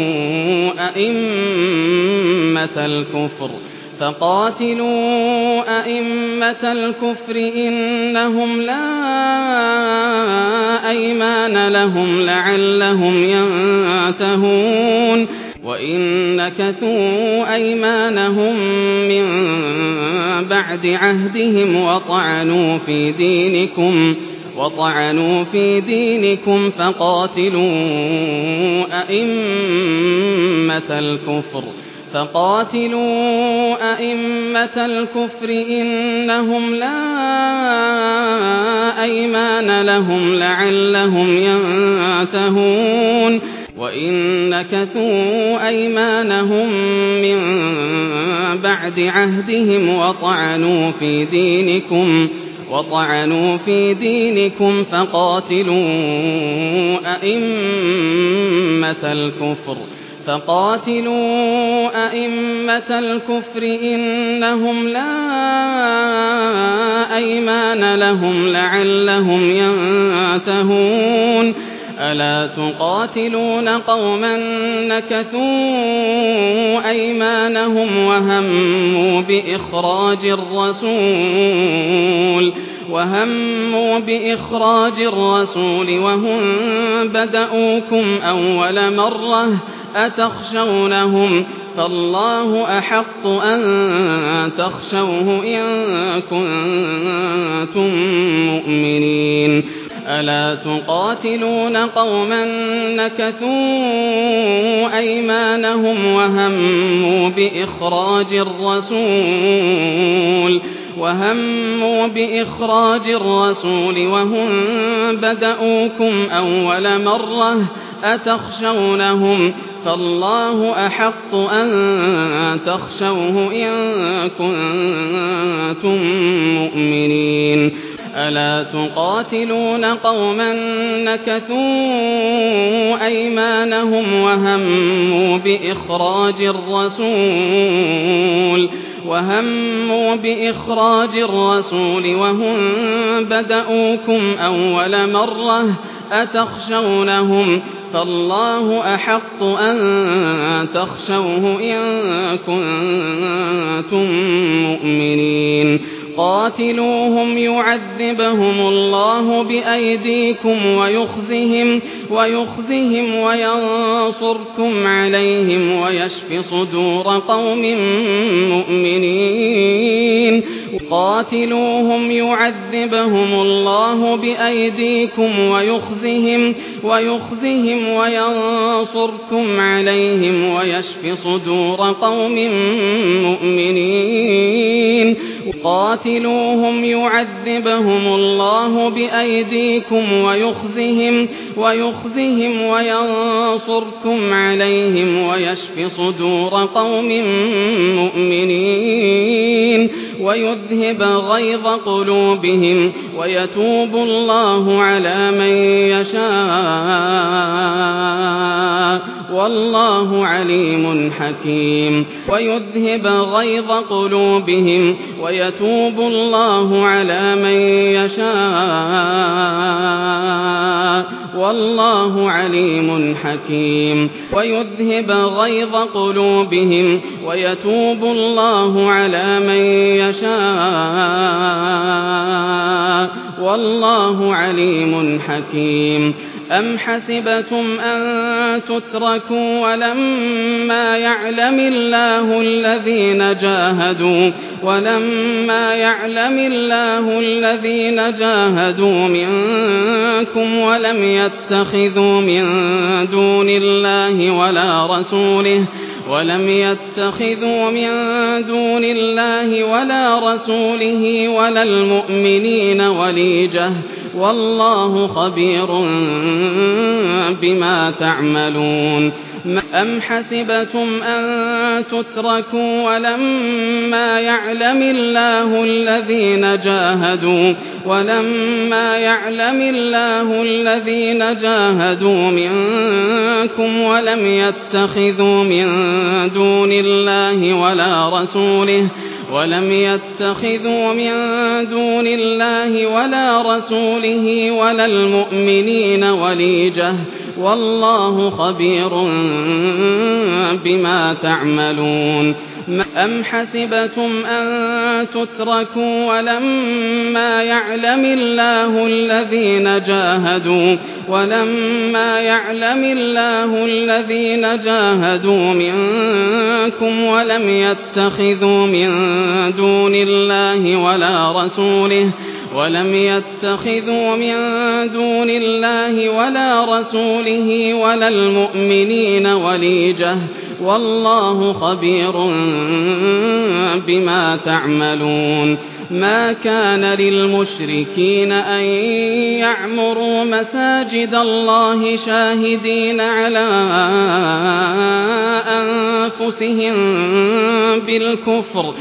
أئمة الكفر فقاتلوا أئمة الكفر إنهم لا أيمان لهم لعلهم ينتهون وإن نكثوا أيمانهم من بعد عهدهم وطعنوا في دينكم وطعنوا في دينكم فقاتلوا أئمة الكفر فقاتلوا أئمة الكفر إنهم لا أيمان لهم لعلهم ينتهون وإن نكثوا أيمانهم من بعد عهدهم وطعنوا في دينكم وطعنوا في دينكم فقاتلوا أئمة الكفر فقاتلوا أئمة الكفر إنهم لا أيمان لهم لعلهم ينتهون ألا تقاتلون قوما نكثوا أيمانهم وهموا بإخراج الرسول وهموا بإخراج الرسول وهم بدأوكم أول مرة أتخشونهم فالله أحق أن تخشوه إن كنتم مؤمنين ألا تقاتلون قوما نكثوا أيمانهم وهموا بإخراج الرسول وهموا بإخراج الرسول وهم بدأوكم أول مرة أتخشونهم فالله أحق أن تخشوه إن كنتم مؤمنين ألا تقاتلون قوما نكثوا أيمانهم وهموا بإخراج الرسول وهموا بإخراج الرسول وهم بدأوكم أول مرة أتخشونهم فالله أحق أن تخشوه إن كنتم مؤمنين قاتلوهم يعذبهم الله بأيديكم ويخزهم ويخزهم وينصركم عليهم ويشف صدور قوم مؤمنين قاتلوهم يعذبهم الله بأيديكم ويخزهم ويخزهم وينصركم عليهم ويشف صدور قوم مؤمنين قاتلوهم يعذبهم الله بأيديكم ويخزهم ويخزهم وينصركم عليهم ويشف صدور قوم مؤمنين ويذهب غيظ قلوبهم ويتوب الله على من يشاء والله عليم حكيم ويذهب غيظ قلوبهم ويتوب الله على من يشاء والله عليم حكيم ويذهب غيظ قلوبهم ويتوب الله على من يشاء والله عليم حكيم أم حسبتم أن تتركوا ولما يعلم الله الذين جاهدوا ولما يعلم الله الذين جاهدوا منكم ولم يتخذوا من دون الله ولا رسوله ولم يتخذوا من دون الله ولا رسوله ولا المؤمنين وليجة والله خبير بما تعملون أم حسبتم أن تتركوا ولما يعلم الله الذين جاهدوا ولما يعلم الله الذين جاهدوا منكم ولم يتخذوا من دون الله ولا رسوله ولم يتخذوا من دون الله ولا رسوله ولا المؤمنين وليجة والله خبير بما تعملون أم حسبتم أن تتركوا ولما يعلم الله الذين جاهدوا ولما يعلم الله الذين جاهدوا منكم ولم يتخذوا من دون الله ولا رسوله ولم يتخذوا من دون الله ولا رسوله ولا المؤمنين وليجة والله خبير بما تعملون ما كان للمشركين أن يعمروا مساجد الله شاهدين على أنفسهم بالكفر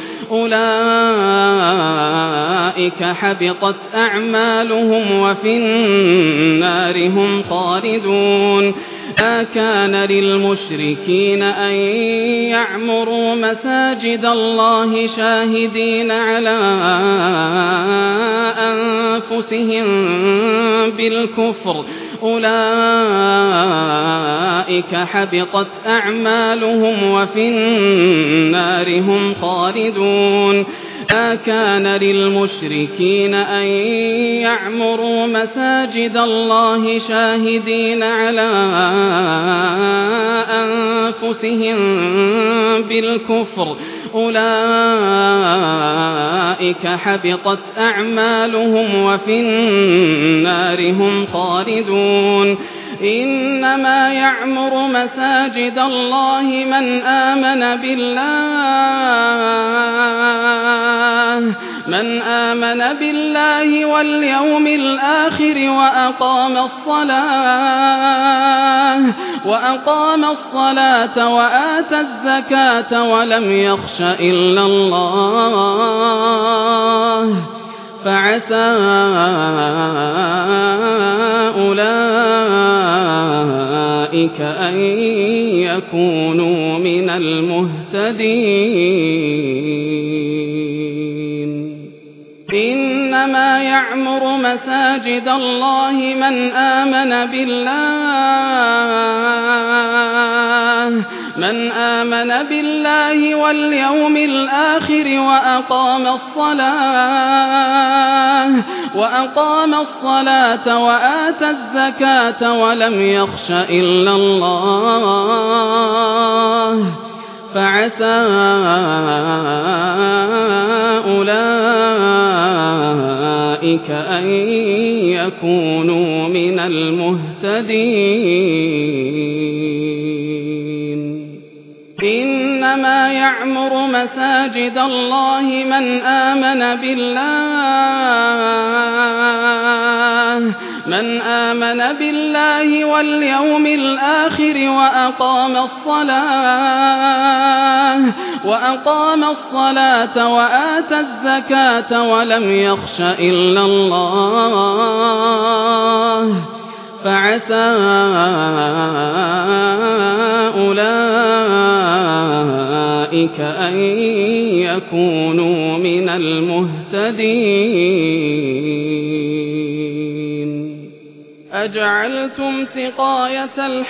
أولئك حبطت أعمالهم وفي النار هم خالدون ما كان للمشركين أن يعمروا مساجد الله شاهدين على أنفسهم بالكفر أولئك حبطت أعمالهم وفي النار هم خالدون ما كان للمشركين أن يعمروا مساجد الله شاهدين على أنفسهم بالكفر أولئك حبطت أعمالهم وفي النار هم خالدون إنما يعمر مساجد الله من آمن بالله من آمن بالله واليوم الآخر وأقام الصلاة وأقام الصلاة وآتى الزكاة ولم يخش إلا الله فعسى أولئك أن يكونوا من المهتدين. إنما يعمر مساجد الله من آمن بالله من آمن بالله واليوم الآخر وأقام الصلاة وأقام الصلاة وآتى الزكاة ولم يخش إلا الله فعسى أولئك أن يكونوا من المهتدين. إنما يعمر مساجد الله من آمن بالله من آمن بالله واليوم الآخر وأقام الصلاة وأقام الصلاة وآتى الزكاة ولم يخش إلا الله فعسى أولئك أن يكونوا من المهتدين. أجعلتم سقاية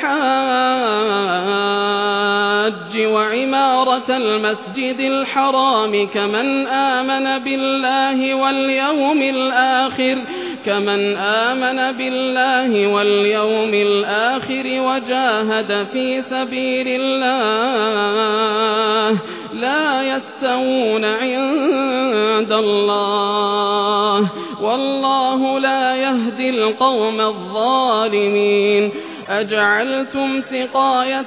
الحاج وعمارة المسجد الحرام كمن آمن بالله واليوم الآخر كمن آمن بالله واليوم الآخر وجاهد في سبيل الله لا يستوون عند الله والله لا يهدي القوم الظالمين. أجعلتم سقاية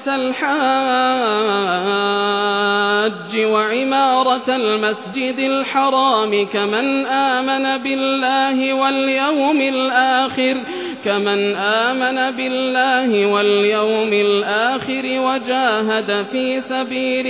الحاج وعمارة المسجد الحرام كمن آمن بالله واليوم الآخر كمن آمن بالله واليوم الآخر وجاهد في سبيل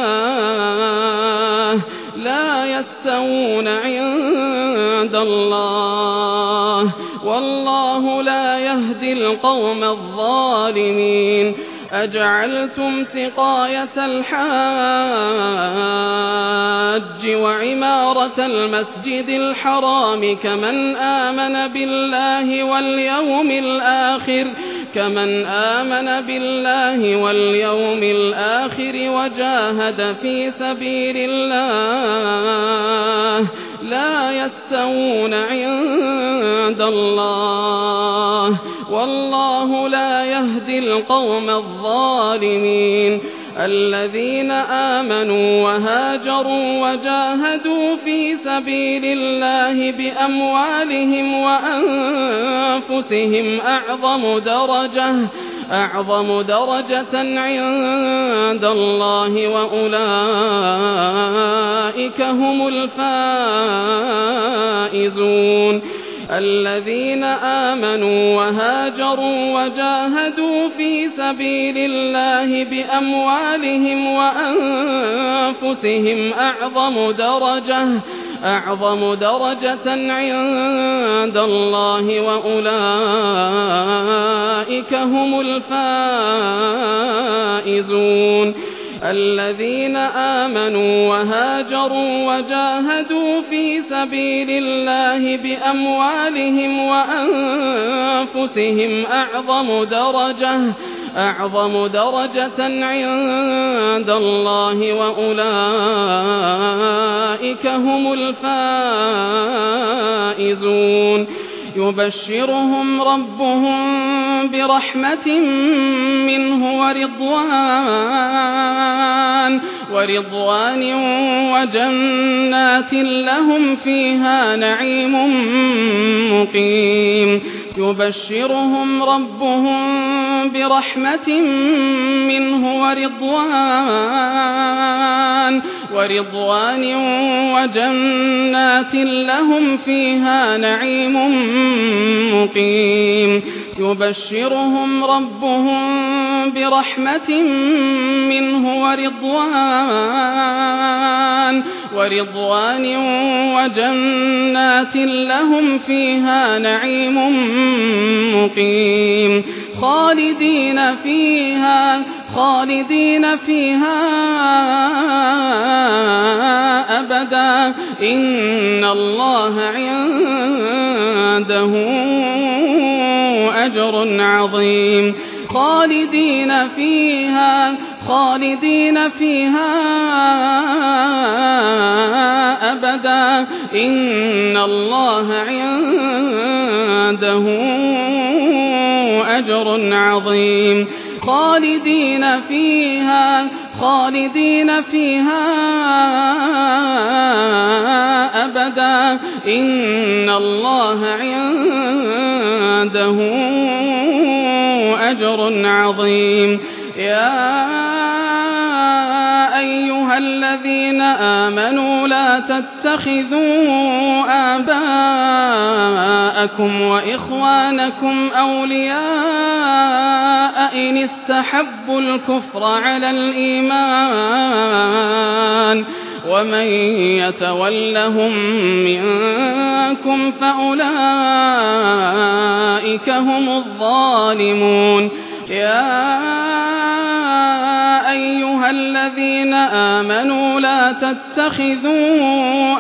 الله لا يستوون عند الله والله لا يهدي القوم الظالمين. أجعلتم سقاية الحاج وعمارة المسجد الحرام كمن آمن بالله واليوم الآخر كمن آمن بالله واليوم الآخر وجاهد في سبيل الله لا يستوون عند الله والله لا يهدي القوم الظالمين. الذين آمنوا وهاجروا وجاهدوا في سبيل الله بأموالهم وأنفسهم أعظم درجة أعظم درجة عند الله وأولئك هم الفائزون. الذين آمنوا وهاجروا وجاهدوا في سبيل الله بأموالهم وأنفسهم أعظم درجة أعظم درجة عند الله وأولئك هم الفائزون. الذين آمنوا وهاجروا وجاهدوا في سبيل الله بأموالهم وأنفسهم أعظم درجة أعظم درجة عند الله وأولئك هم الفائزون. يبشرهم ربهم برحمة منه ورضوان ورضوان وجنات لهم فيها نعيم مقيم. يبشرهم ربهم برحمة منه ورضوان ورضوان وجنات لهم فيها نعيم مقيم يبشرهم ربهم برحمة منه ورضوان ورضوان وجنات لهم فيها نعيم مقيم خالدين فيها خالدين فيها أبدا إن الله عنده أجر عظيم خالدين فيها خالدين فيها أبدا إن الله عنده أجر عظيم خالدين فيها خالدين فيها أبدا إن الله عنده أجر عظيم يا أيها الذين آمنوا لا تتخذوا آباءكم وإخوانكم أولياء إن استحبوا الكفر على الإيمان ومن يتولهم منكم فأولئك هم الظالمون يا أيها الذين آمنوا لا تتخذوا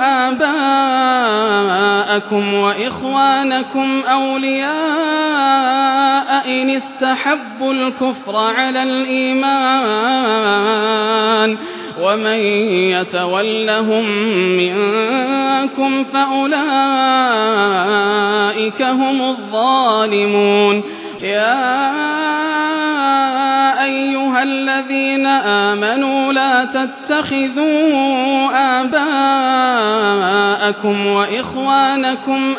آباءكم وإخوانكم أولياء إن استحبوا الكفر على الإيمان ومن يتولهم منكم فأولئك هم الظالمون يا أيها الذين آمنوا لا تتخذوا آباءكم وإخوانكم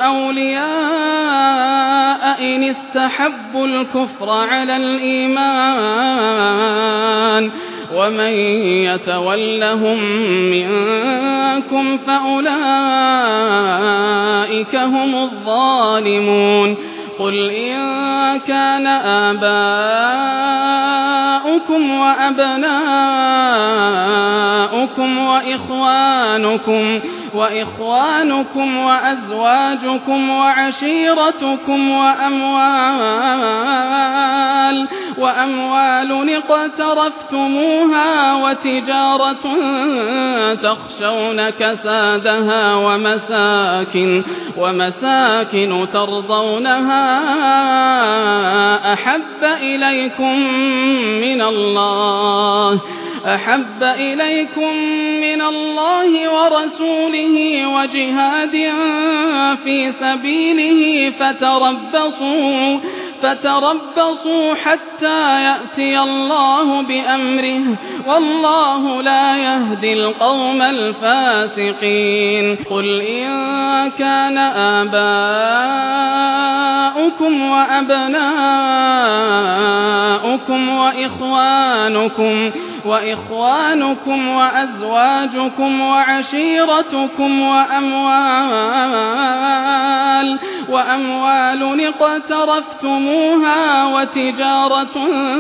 أولياء إن استحبوا الكفر على الإيمان ومن يتولهم منكم فأولئك هم الظالمون قل إن كان آباؤكم وأبناؤكم وإخوانكم وإخوانكم وأزواجكم وعشيرتكم وأموال وأموال اقترفتموها وتجارة تخشون كسادها ومساكن ومساكن ترضونها أحب إليكم من الله أحب إليكم من الله ورسوله وجهاد في سبيله فتربصوا فتربصوا حتى يأتي الله بأمره والله لا يهدي القوم الفاسقين قل إن كان آباؤكم وأبناؤكم وإخوانكم وإخوانكم وأزواجكم وعشيرتكم وأموال وأموال اقترفتموها وتجارة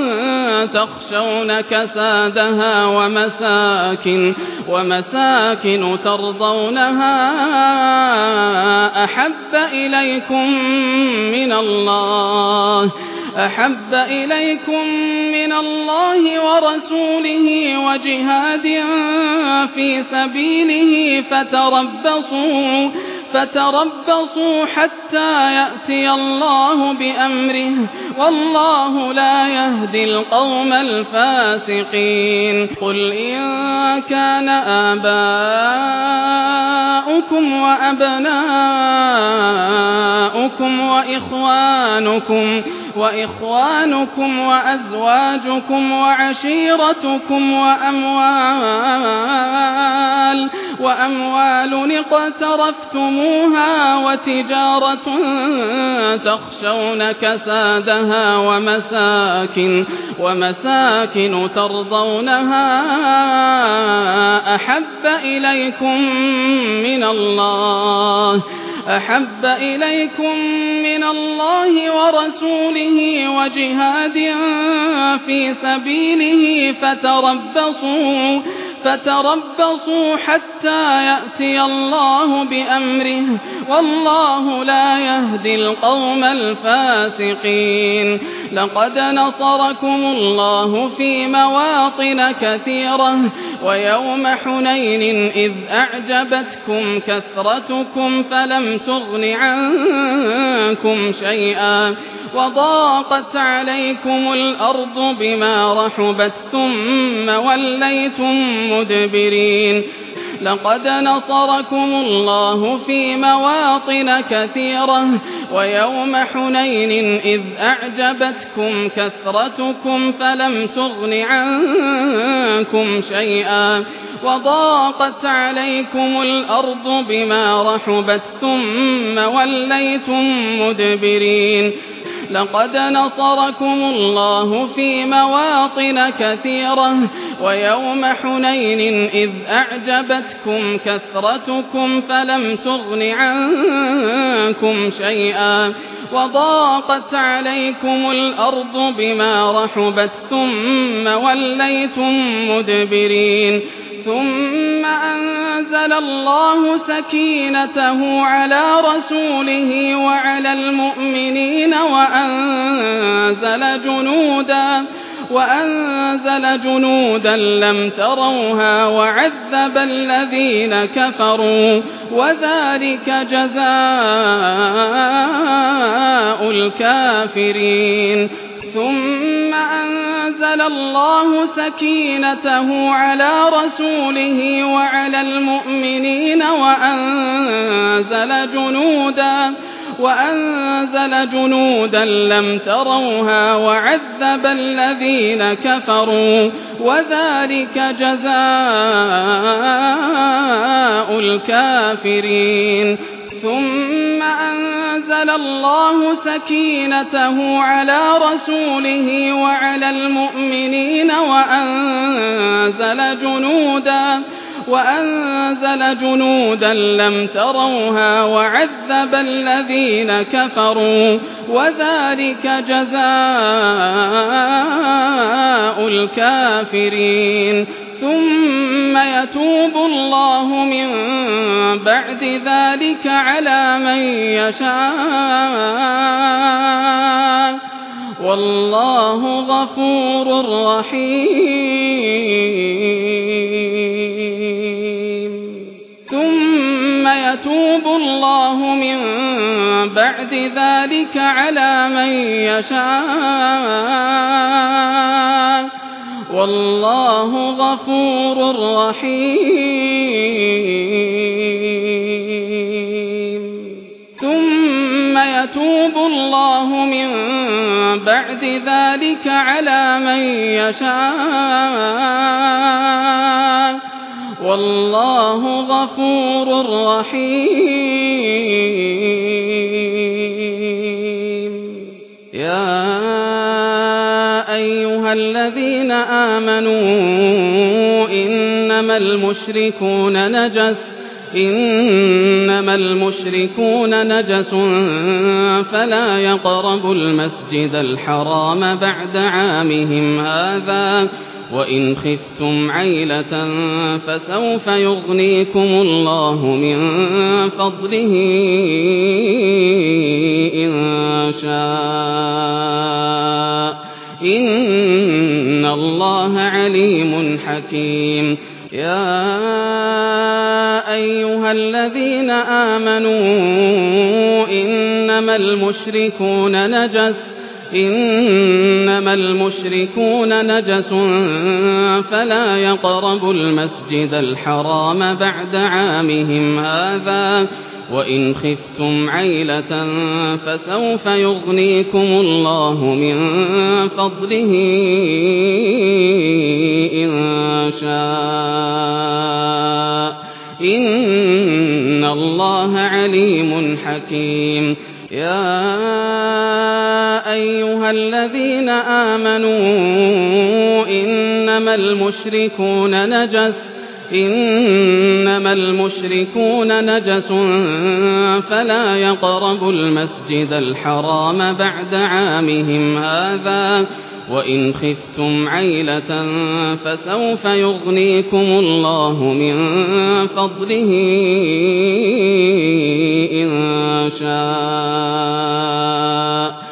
تخشون كسادها ومساكن ومساكن ترضونها أحب إليكم من الله أحب إليكم من الله ورسوله وجهاد في سبيله فتربصوا فتربصوا حتى يأتي الله بأمره والله لا يهدي القوم الفاسقين قل إن كان آباؤكم وأبناؤكم وإخوانكم وإخوانكم وأزواجكم وعشيرتكم وأموال وأموال اقترفتموها وتجارة تخشون كسادها ومساكن, ومساكن ترضونها أحب إليكم من الله أحب إليكم من الله ورسوله وجهاد في سبيله فتربصوا فتربصوا حتى يأتي الله بأمره والله لا يهدي القوم الفاسقين. لقد نصركم الله في مواطن كثيرة ويوم حنين إذ أعجبتكم كثرتكم فلم تغن عنكم شيئا وضاقت عليكم الأرض بما رحبت ثم وليتم مدبرين. لقد نصركم الله في مواطن كثيرة ويوم حنين إذ أعجبتكم كثرتكم فلم تغن عنكم شيئا وضاقت عليكم الأرض بما رحبت ثم وليتم مدبرين. لقد نصركم الله في مواطن كثيرة ويوم حنين إذ أعجبتكم كثرتكم فلم تغن عنكم شيئا وضاقت عليكم الأرض بما رحبت ثم وليتم مدبرين. ثم أنزل الله سكينته على رسوله وعلى المؤمنين وأنزل جنودا وأنزل جنودا لم تروها وعذب الذين كفروا وذلك جزاء الكافرين. ثم أنزل الله سكينته على رسوله وعلى المؤمنين وأنزل جنودا وأنزل جنودا لم تروها وعذب الذين كفروا وذلك جزاء الكافرين. ثم أنزل الله سكينته على رسوله وعلى المؤمنين وأنزل جنودا وأنزل جنودا لم تروها وعذب الذين كفروا وذلك جزاء الكافرين. ثم يتوب الله من بعد ذلك على من يشاء والله غفور رحيم. ثم يتوب الله من بعد ذلك على من يشاء والله غفور رحيم. ثم يتوب الله من بعد ذلك على من يشاء والله غفور رحيم. يا أيها الذين آمنوا إنما المشركون نجس إنما المشركون نجس فلا يقربوا المسجد الحرام بعد عامهم هذا وإن خفتم عيلة فسوف يغنيكم الله من فضله إن شاء إن الله عليم حكيم. يا أيها الذين آمنوا إنما المشركون نجس إنما المشركون نجس فلا يقربوا المسجد الحرام بعد عامهم هذا وإن خفتم عيلة فسوف يغنيكم الله من فضله إن شاء إن الله عليم حكيم يا أيها الذين آمنوا إنما المشركون نجس إنما المشركون نجس فلا يقربوا المسجد الحرام بعد عامهم هذا وإن خفتم عيلة فسوف يغنيكم الله من فضله إن شاء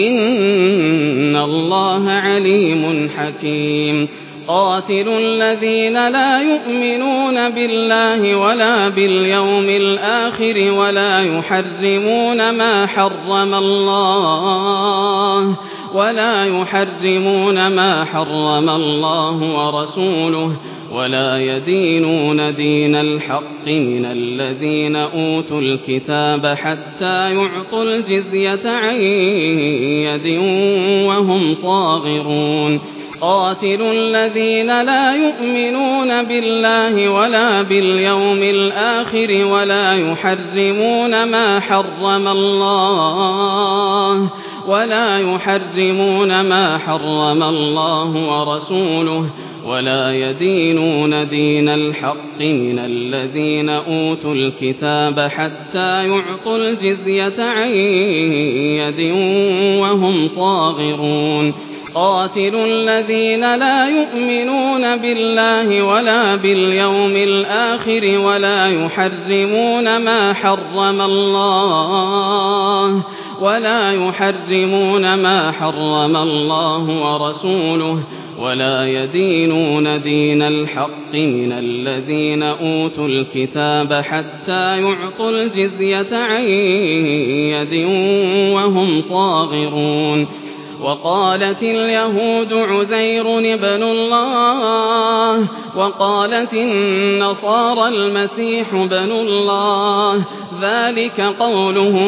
إن الله عليم حكيم قاتلوا الذين لا يؤمنون بالله ولا باليوم الآخر ولا يحرمون ما حرم الله ولا يحرمون ما حرم الله ورسوله ولا يدينون دين الحق من الذين أوتوا الكتاب حتى يعطوا الجزية عن يد وهم صاغرون قاتلوا الذين لا يؤمنون بالله ولا باليوم الآخر ولا يحرمون ما حرم الله ولا يحرمون ما حرم الله ورسوله ولا يدينون دين الحق من الذين أوتوا الكتاب حتى يعطوا الجزية عن يد وهم صاغرون قاتلوا الذين لا يؤمنون بالله ولا باليوم الآخر ولا يحرمون ما حرم الله ولا يحرمون ما حرم الله ورسوله ولا يدينون دين الحق من الذين أوتوا الكتاب حتى يعطوا الجزية عن يد وهم صاغرون وقالت اليهود عزير ابن الله وقالت النصارى المسيح ابن الله ذلك قولهم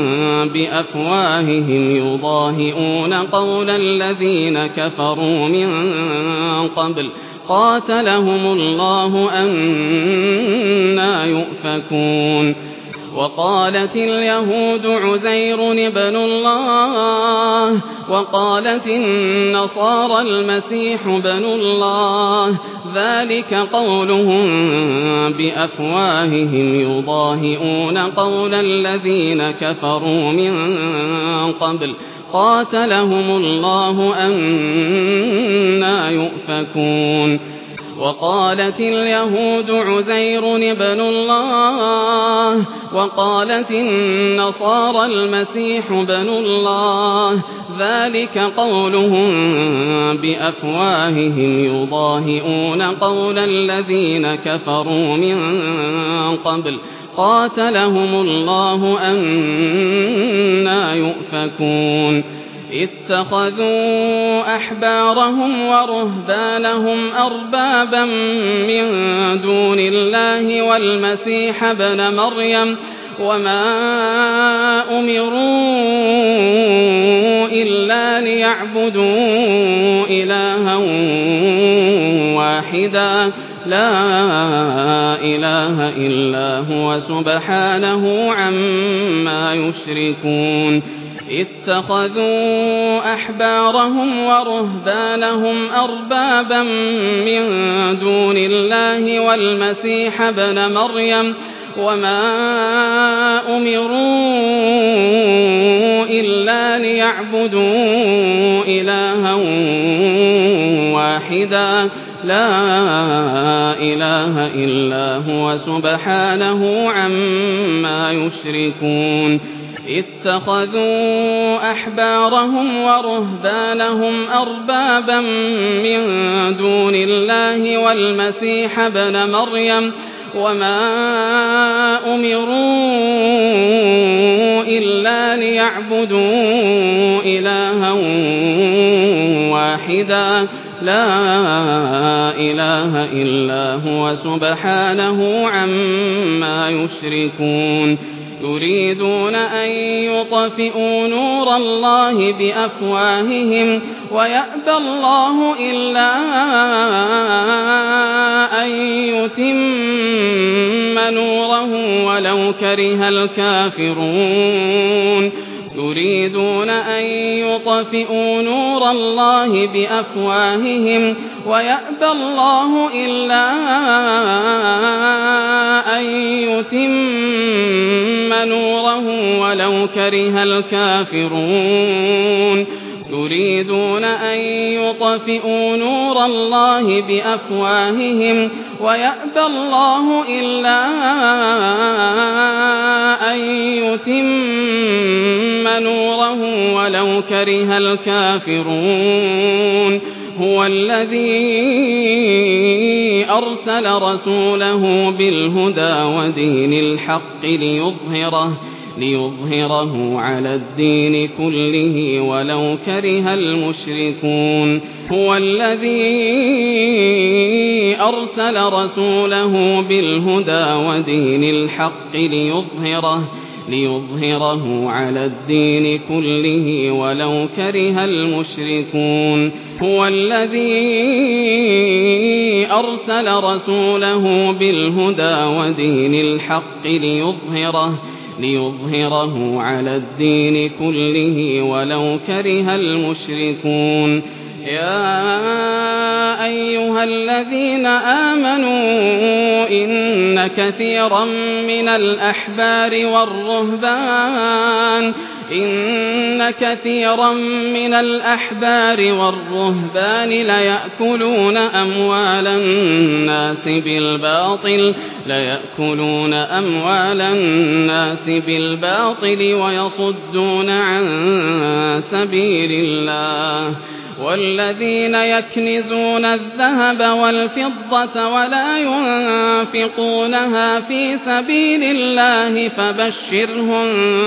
بأفواههم يضاهئون قول الذين كفروا من قبل قاتلهم الله أنى يؤفكون وقالت اليهود عزير ابن الله وقالت النصارى المسيح ابن الله ذلك قولهم بأفواههم يضاهئون قول الذين كفروا من قبل قاتلهم الله أنى يؤفكون وقالت اليهود عزير ابن الله وقالت النصارى المسيح ابن الله ذلك قولهم بأفواههم يضاهئون قول الذين كفروا من قبل قاتلهم الله أنى يؤفكون اتخذوا أحبارهم ورهبانهم أربابا من دون الله والمسيح ابن مريم وما أمروا إلا ليعبدوا إلها واحدا لا إله إلا هو سبحانه عما يشركون اتخذوا أحبارهم ورهبانهم أربابا من دون الله والمسيح ابن مريم وما أمروا إلا ليعبدوا إلها واحدا لا إله إلا هو سبحانه عما يشركون اتخذوا أحبارهم ورهبانهم أربابا من دون الله والمسيح ابن مريم وما أمروا إلا ليعبدوا إلها واحدا لا إله إلا هو سبحانه عما يشركون يريدون أن يطفئوا نور الله بأفواههم ويأبى الله إلا أن يتم نوره ولو كره الكافرون يريدون أن يطفئوا نور الله بأفواههم ويأبى الله إلا أن يتم نوره ولو كره الكافرون يريدون أن يطفئوا نور الله بأفواههم ويأبى الله إلا أن يتم نوره ولو كره الكافرون هو الذي أرسل رسوله بالهدى ودين الحق ليظهره ليظهره على الدين كله ولو كره المشركون هو الذي أرسل رسوله بالهدى ودين الحق ليظهره ليظهره على الدين كله ولو كره المشركون هو الذي أرسل رسوله بالهدى ودين الحق ليظهره ليظهره على الدين كله ولو كره المشركون يا أيها الذين آمنوا إن كثيرا من الأحبار والرهبان إن كثيرا من الأحبار والرهبان ليأكلون أموال الناس بالباطل ليأكلون أموال الناس بالباطل ويصدون عن سبيل الله والذين يكنزون الذهب والفضة ولا ينفقونها في سبيل الله فبشرهم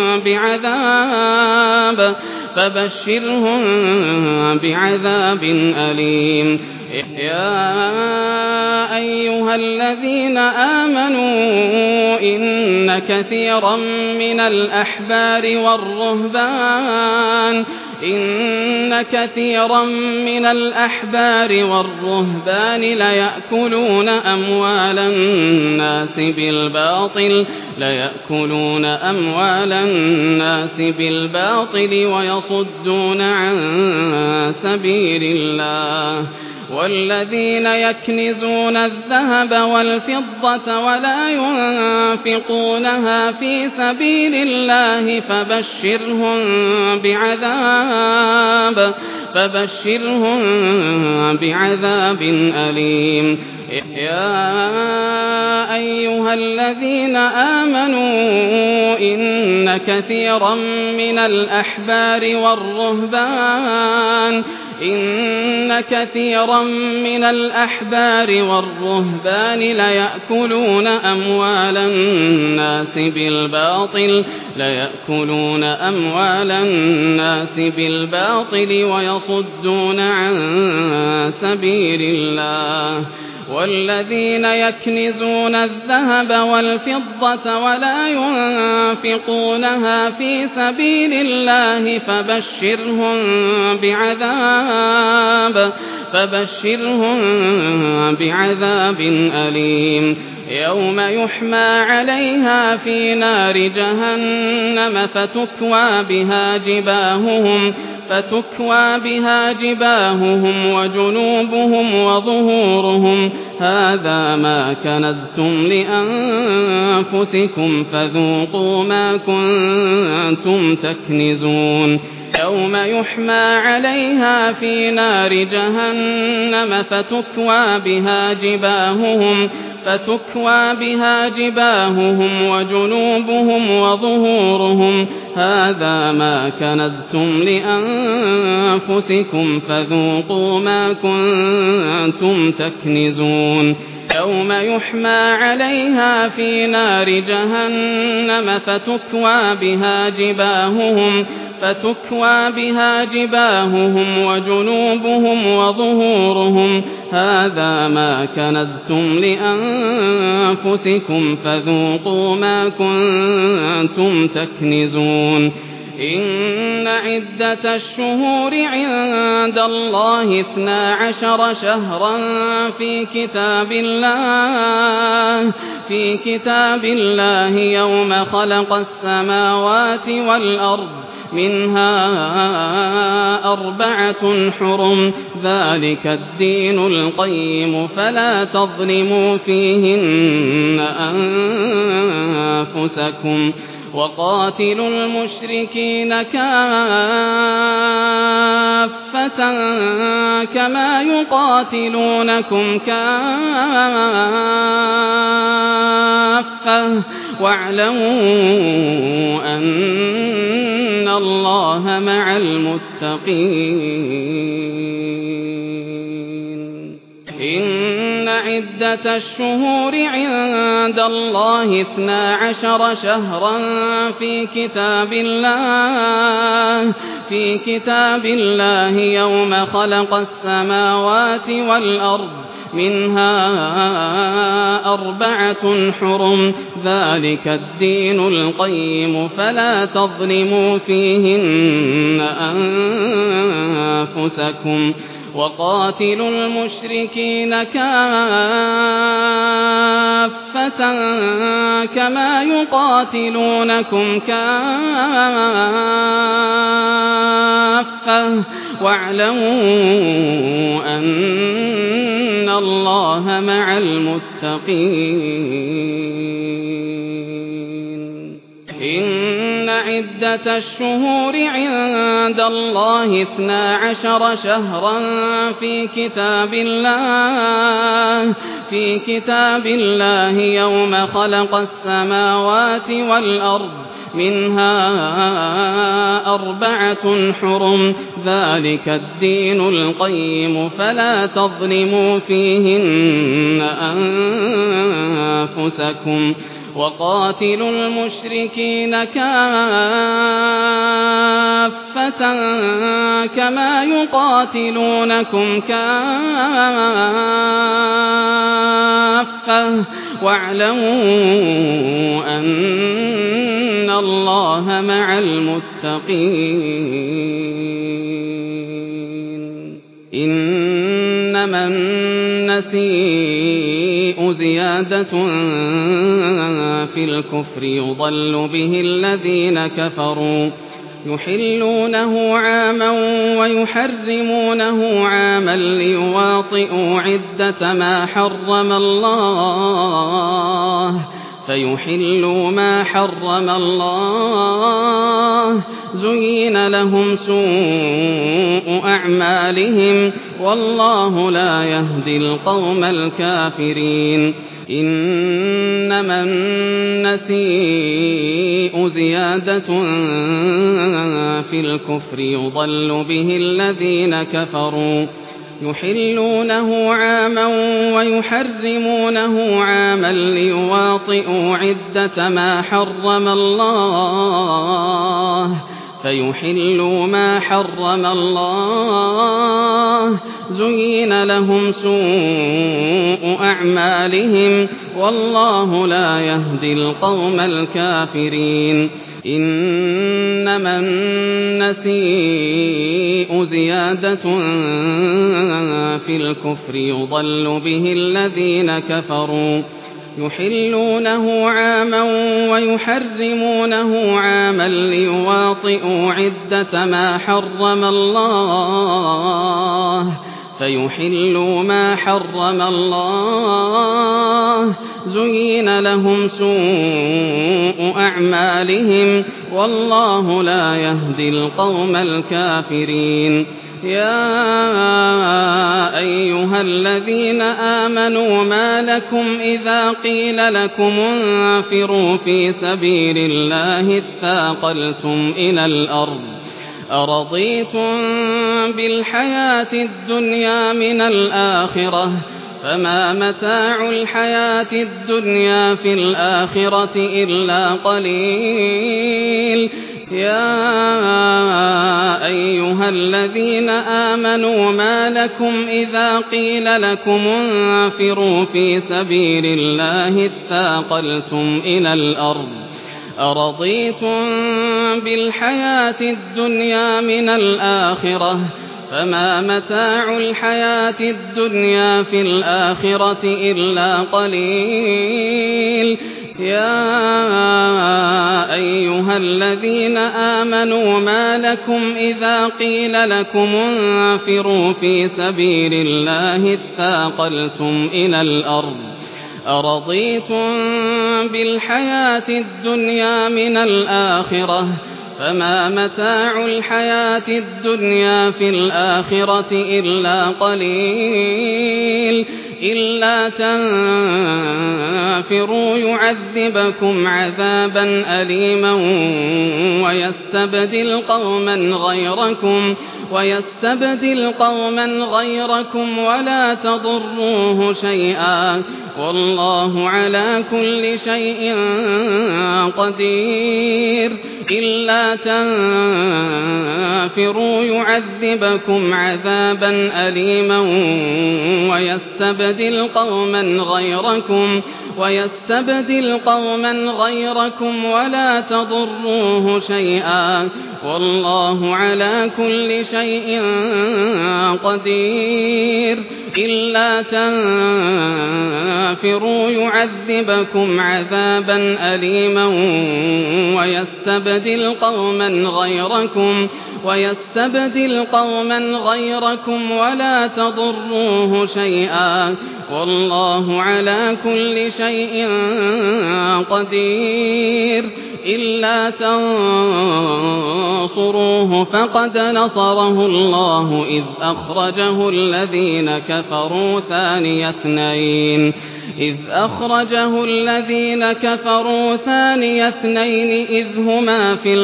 بعذاب فبشرهم بعذاب أليم يا أيها الذين آمنوا إن كثيرا من الأحبار والرهبان إن كثيرا من الأحبار والرهبان ليأكلون أموال الناس بالباطل ليأكلون أموال الناس بالباطل ويصدون عن سبيل الله والذين يكنزون الذهب والفضة ولا ينفقونها في سبيل الله فبشرهم بعذاب فبشرهم بعذاب أليم يا أيها الذين آمنوا إن كثيرا من الأحبار والرهبان إن كثيرا من الأحبار والرهبان ليأكلون أموال الناس بالباطل ليأكلون أموال الناس بالباطل ويصدون عن سبيل الله والذين يكنزون الذهب والفضة ولا ينفقونها في سبيل الله فبشرهم بعذاب فبشرهم بعذاب أليم يوم يحمى عليها في نار جهنم فتكوى بها جباههم فتكوى بها جباههم وجنوبهم وظهورهم هذا ما كنزتم لأنفسكم فذوقوا ما كنتم تكنزون يوم يحمى عليها في نار جهنم فتكوى بها جباههم فتكوى بها جباههم وجنوبهم وظهورهم هذا ما كنزتم لأنفسكم فذوقوا ما كنتم تكنزون يوم يحمى عليها في نار جهنم فتكوى بها جباههم فتكوى بها جباههم وجنوبهم وظهورهم هذا ما كنزتم لأنفسكم فذوقوا ما كنتم تكنزون إن عدة الشهور عند الله اثنا عشر شهرا في كتاب الله في كتاب الله يوم خلق السماوات والأرض منها أربعة حرم ذلك الدين القيم فلا تظلموا فيهن أنفسكم وقاتلوا المشركين كافة كما يقاتلونكم كافة واعلموا أن الله مع المتقين إن عدة الشهور عند الله اثنا عشر شهرا في كتاب الله في كتاب الله يوم خلق السماوات والأرض منها أربعة حرم ذلك الدين القيم فلا تظلموا فيهن أنفسكم وقاتلوا المشركين كافة كما يقاتلونكم كافة واعلموا أن الله مع المتقين إن عدة الشهور عند الله اثنا عشر شهرا في كتاب الله في كتاب الله يوم خلق السماوات والأرض منها أربعة حرم ذلك الدين القيم فلا تظلموا فيهن أنفسكم وقاتلوا المشركين كافة كما يقاتلونكم كافة واعلموا أن الله مع المتقين إنما النسيء زيادة في الكفر يضل به الذين كفروا يحلونه عاما ويحرمونه عاما ليواطئوا عدة ما حرم الله فيحلوا ما حرم الله زين لهم سوء أعمالهم والله لا يهدي القوم الكافرين إنما النسيء زيادة في الكفر يضل به الذين كفروا يحلونه عاما ويحرمونه عاما ليواطئوا عدة ما حرم الله فيحلوا ما حرم الله زين لهم سوء أعمالهم والله لا يهدي القوم الكافرين إنما النسيء زيادة في الكفر يضل به الذين كفروا يحلونه عاما ويحرمونه عاما ليواطئوا عدة ما حرم الله فيحلوا ما حرم الله زين لهم سوء أعمالهم والله لا يهدي القوم الكافرين يا أيها الذين آمنوا ما لكم إذا قيل لكم انفروا في سبيل الله اثاقلتم إلى الأرض أرضيتم بالحياة الدنيا من الآخرة فما متاع الحياة الدنيا في الآخرة إلا قليل يا أيها الذين آمنوا ما لكم إذا قيل لكم انفروا في سبيل الله اثاقلتم إلى الأرض أرضيتم بالحياة الدنيا من الآخرة فما متاع الحياة الدنيا في الآخرة إلا قليل يا أيها الذين آمنوا ما لكم إذا قيل لكم انفروا في سبيل الله اثاقلتم إلى الأرض أرضيتم بالحياة الدنيا من الآخرة فما متاع الحياة الدنيا في الآخرة إلا قليل إلا تنفروا يعذبكم عذابا أليما ويستبدل قوما غيركم ويستبدل قوما غيركم ولا تضروه شيئا والله على كل شيء قدير إلا تنفروا يعذبكم عذابا أليما ويستبدل قوما غيركم ويستبدل قوما غيركم ولا تضروه شيئا والله على كل شيء قدير إلا تنفروا يعذبكم عذابا أليما ويستبدل قوما غيركم ويستبدل قوما غيركم ولا تضروه شيئا والله على كل شيء قدير إلا تنصروه فقد نصره الله إذ أخرجه الذين كفروا ثاني اثنين إذ أخرجه الذين كفروا ثاني اثنين إذ هما في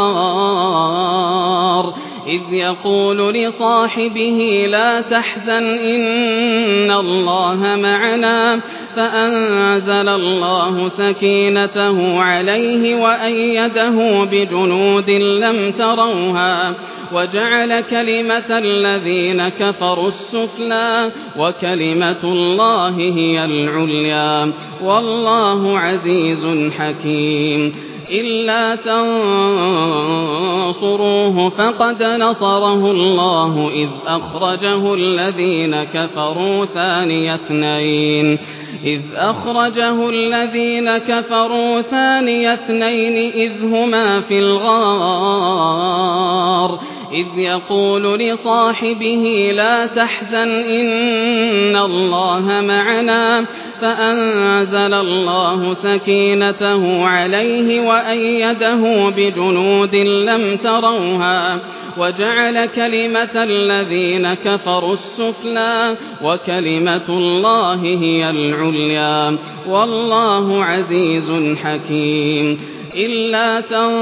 الغار إذ يقول لصاحبه لا تحزن إن الله معنا فأنزل الله سكينته عليه وأيده بجنود لم تروها وجعل كلمة الذين كفروا السفلى وكلمة الله هي العليا والله عزيز حكيم إلا تنصروه فقد نصره الله إذ أخرجه الذين كفروا ثاني اثنين إذ أخرجه الذين كفروا ثاني اثنين إذ هما في الغار إذ يقول لصاحبه لا تحزن إن الله معنا فأنزل الله سكينته عليه وأيده بجنود لم تروها وجعل كلمة الذين كفروا السفلى وكلمة الله هي العليا والله عزيز حكيم إلا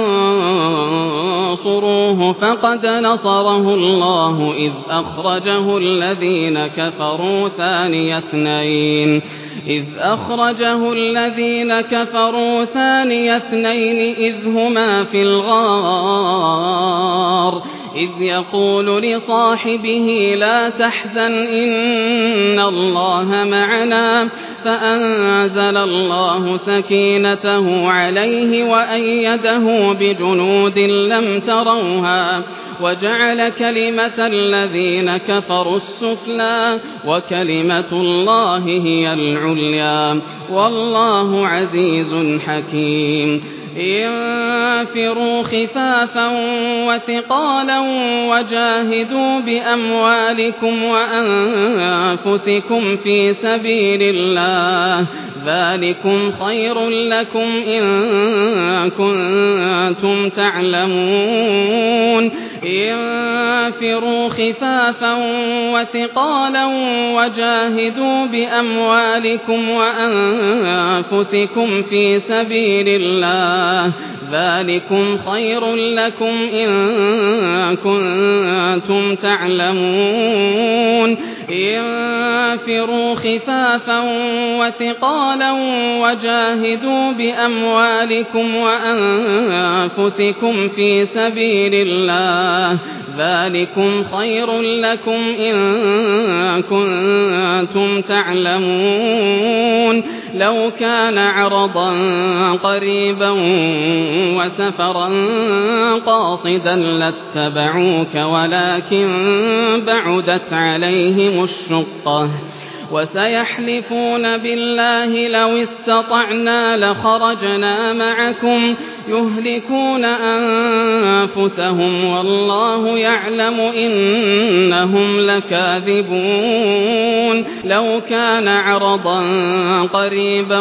تنصروه فقد نصره الله إذ أخرجه الذين كفروا ثاني اثنين إذ أخرجه الذين كفروا ثاني اثنين إذ هما في الغار إذ يقول لصاحبه لا تحزن إن الله معنا فأنزل الله سكينته عليه وأيده بجنود لم تروها وجعل كلمة الذين كفروا السفلى وكلمة الله هي العليا والله عزيز حكيم انفروا خفافا وثقالا وجاهدوا بأموالكم وأنفسكم في سبيل الله ذلكم خير لكم إن كنتم تعلمون انفروا خفافا وثقالا وجاهدوا بأموالكم وأنفسكم في سبيل الله ذلكم خير لكم إن كنتم تعلمون انفروا خفافا وثقالا وجاهدوا بأموالكم وأنفسكم في سبيل الله ذلكم خير لكم إن كنتم تعلمون لو كان عرضا قريبا وسفرا قاصدا لاتبعوك ولكن بعدت عليهم الشقة وسيحلفون بالله لو استطعنا لخرجنا معكم يهلكون أنفسهم والله يعلم إنهم لكاذبون لو كان عرضا قريبا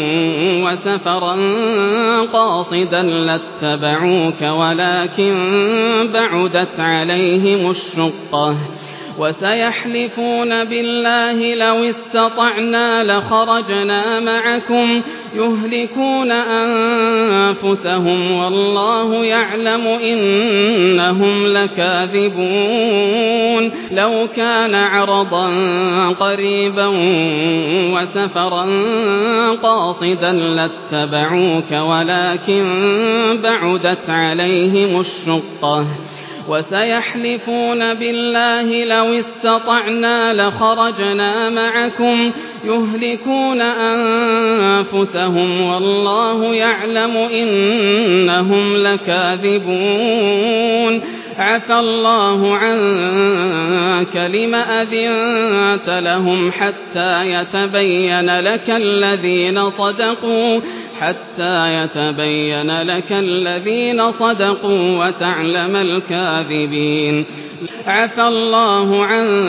وسفرا قاصدا لاتبعوك ولكن بعدت عليهم الشقة وسيحلفون بالله لو استطعنا لخرجنا معكم يهلكون أنفسهم والله يعلم إنهم لكاذبون لو كان عرضا قريبا وسفرا قاصدا لاتبعوك ولكن بعدت عليهم الشقة وسيحلفون بالله لو استطعنا لخرجنا معكم يهلكون أنفسهم والله يعلم إنهم لكاذبون عفى الله عنك لم أذنت لهم حتى يتبين لك الذين صدقوا حتى يتبين لك الذين صدقوا وتعلم الكاذبين عفى الله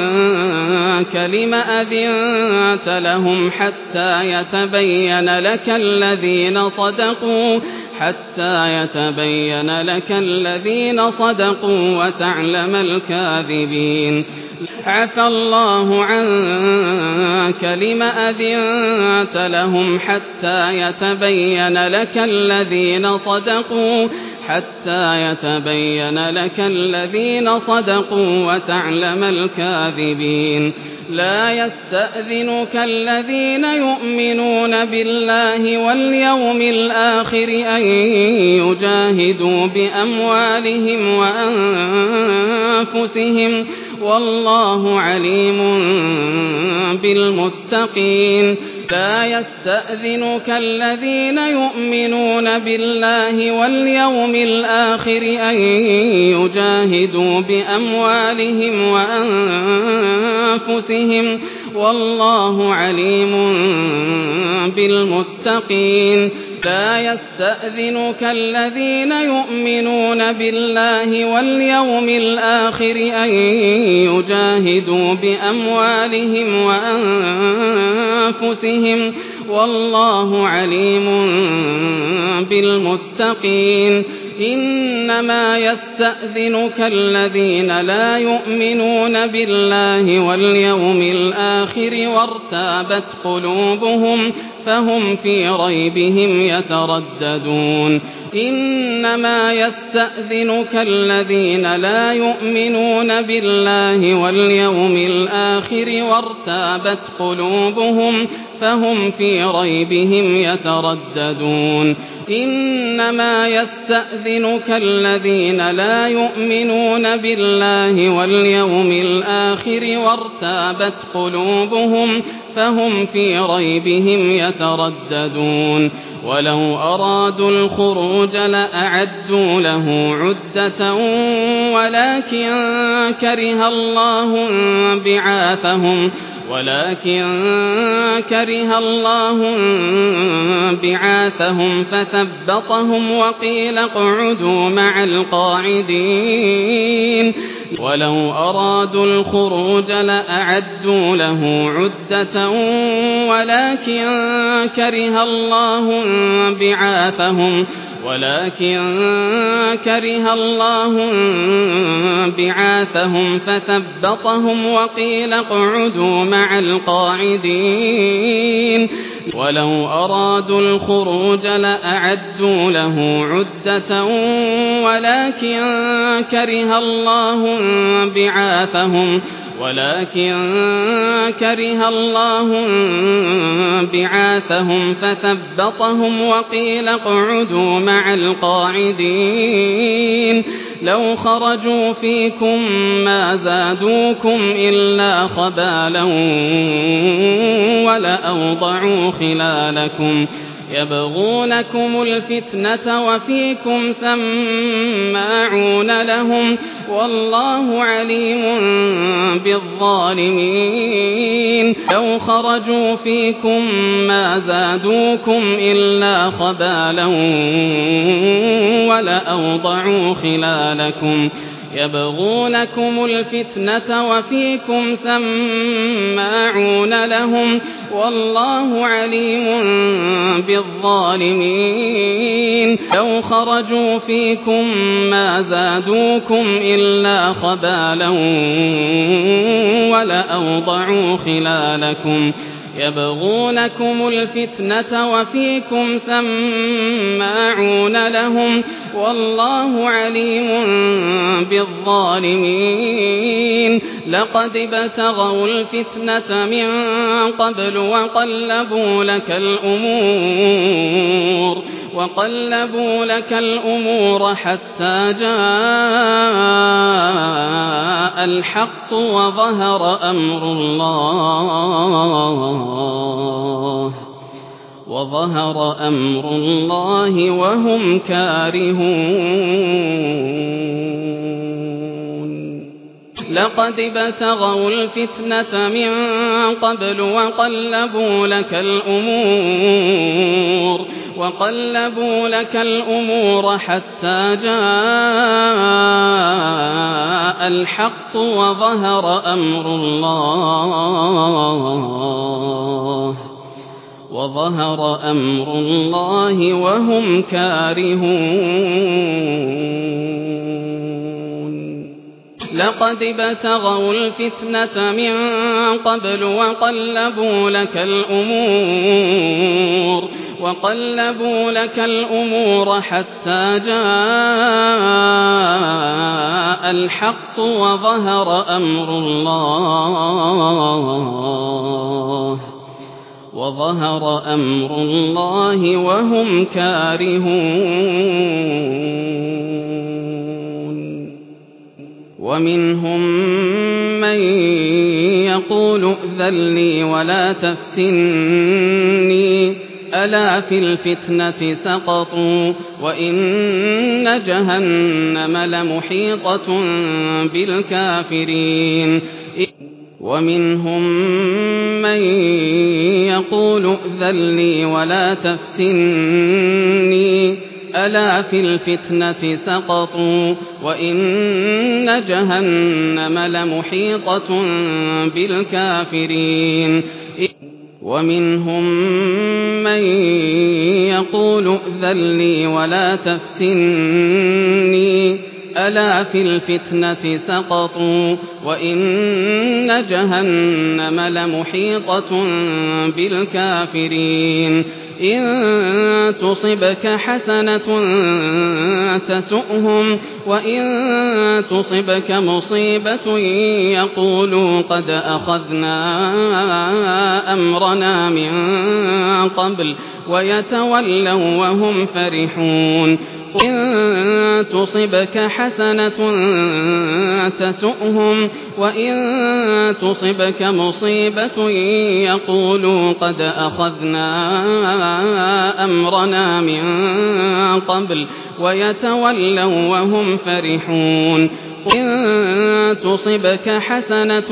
عنك لم أذنت لهم حتى يتبين لك الذين صدقوا حتى يتبين لك الذين صدقوا وتعلم الكاذبين عفى الله عنك لم أذنت لهم حتى يتبين لك الذين صدقوا حتى يتبين لك الذين صدقوا وتعلم الكاذبين لا يستأذنك الذين يؤمنون بالله واليوم الآخر أن يجاهدوا بأموالهم وأنفسهم والله عليم بالمتقين لا يستأذنك الذين يؤمنون بالله واليوم الآخر أن يجاهدوا بأموالهم وأنفسهم والله عليم بالمتقين لا يستأذنك الذين يؤمنون بالله واليوم الآخر أن يجاهدوا بأموالهم وأنفسهم والله عليم بالمتقين إنما يستأذنك الذين لا يؤمنون بالله واليوم الآخر وارتابت قلوبهم فهم في ريبهم يترددون إنما يستأذنك الذين لا يؤمنون بالله واليوم الآخر وارتابت قلوبهم فهم في ريبهم يترددون إنما يستأذنك الذين لا يؤمنون بالله واليوم الآخر وارتابت قلوبهم فهم في ريبهم يترددون ولو أرادوا الخروج لأعدوا له عدة ولكن كره الله بعاثهم ولكن كره الله بعاثهم فثبطهم وقيل اقعدوا مع القاعدين ولو أرادوا الخروج لأعدوا له عدة ولكن كره الله بعاثهم ولكن كره الله بعاثهم فثبطهم وقيل اقعدوا مع القاعدين ولو أرادوا الخروج لأعدوا له عدة ولكن كره الله بعاثهم ولكن كره الله بعاثهم فثبطهم وقيل اقعدوا مع القاعدين لو خرجوا فيكم ما زادوكم إلا خبالا ولأوضعوا خلالكم يبغونكم الفتنة وفيكم سماعون لهم والله عليم بالظالمين لو خرجوا فيكم ما زادوكم إلا خبالا ولأوضعوا خلالكم يبغونكم الفتنة وفيكم سماعون لهم والله عليم بالظالمين لو خرجوا فيكم ما زادوكم إلا خبالا ولأوضعوا خلالكم يبغونكم الفتنة وفيكم سماعون لهم والله عليم بالظالمين لقد ابتغوا الفتنة من قبل وقلبوا لك الأمور وقلبوا لك الأمور حتى جاء الحق وظهر أمر الله وظهر أمر الله وهم كارهون لقد ابتغوا الفتنة من قبل وقلبوا لك الأمور وقلبوا لك الأمور حتى جاء الحق وظهر أمر الله وظهر أمر الله وهم كارهون لقد ابتغوا الفتنة من قبل وقلبوا لك الأمور وقلبوا لك الأمور حتى جاء الحق وظهر أمر الله وظهر أمر الله وهم كارهون ومنهم من يقول ائذن لي ولا تفتني ألا في الفتنة سقطوا وإن جهنم لمحيطة بالكافرين ومنهم من يقول ائذن لي ولا تفتني ألا في الفتنة سقطوا وإن جهنم لمحيطة بالكافرين ومنهم من يقول ائذن لي ولا تفتني ألا في الفتنة سقطوا وإن جهنم لمحيطة بالكافرين إن تصبك حسنة تسؤهم وإن تصبك مصيبة يقولوا قد أخذنا أمرنا من قبل ويتولوا وهم فرحون إن تصبك حسنة تسؤهم وإن تصبك مصيبة يقولوا قد أخذنا أمرنا من قبل ويتولوا وهم فرحون إن تصبك حسنة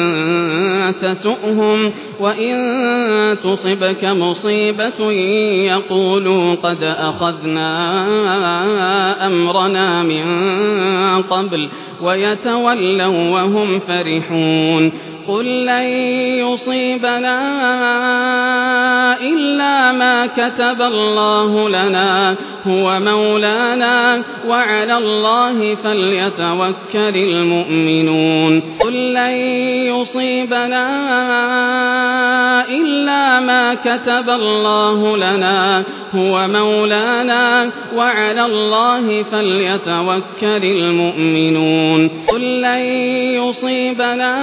تسؤهم وإن تصبك مصيبة يقولوا قد أخذنا أمرنا من قبل ويتولوا وهم فرحون قل لن يصيبنا إلا ما كتب الله لنا هو مولانا وعلى الله فليتوكل المؤمنون قل لن يصيبنا إلا ما كتب الله لنا هو مولانا وعلى الله فليتوكل المؤمنون قل لن يصيبنا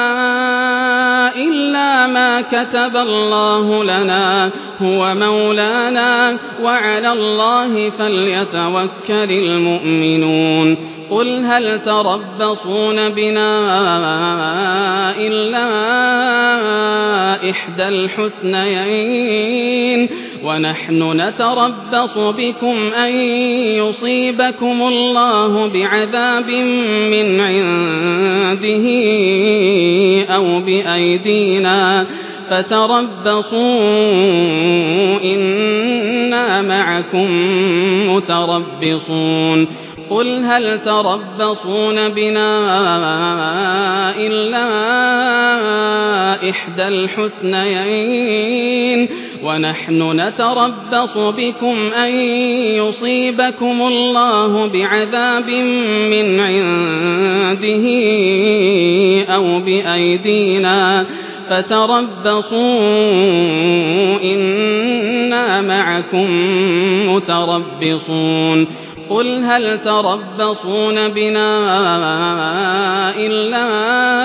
إلا ما كتب الله لنا هو مولانا وعلى الله فليتوكل المؤمنون قل هل تربصون بنا إلا إحدى الحسنيين ونحن نتربص بكم أن يصيبكم الله بعذاب من عنده أو بأيدينا فتربصوا إنا معكم متربصون قل هل تربصون بنا إلا إحدى الحسنيين ونحن نتربص بكم أن يصيبكم الله بعذاب من عنده أو بأيدينا فتربصوا إنا معكم متربصون قل هل تربصون بنا إلا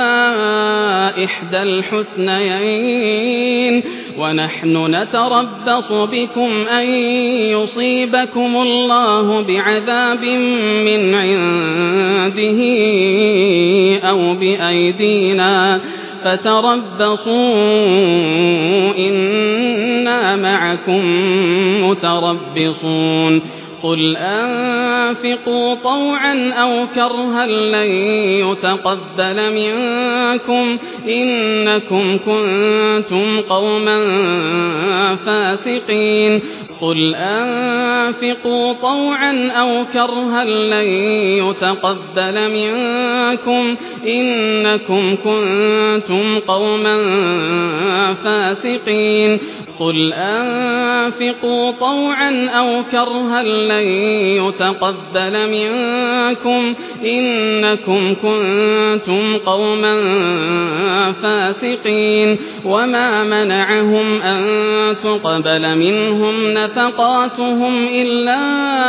إحدى الحسنيين ونحن نتربص بكم أن يصيبكم الله بعذاب من عنده أو بأيدينا فتربصوا إنا معكم متربصون قل أنفقوا طوعا أو كرها لن يتقبل منكم إنكم كنتم قوما فاسقين قل أنفقوا طوعا أو كرها لن يتقبل منكم إنكم كنتم قوما فاسقين قل أنفقوا طوعا أو كرها لن يتقبل منكم إنكم كنتم قوما فاسقين وما منعهم أن تقبل منهم نفقاتهم إلا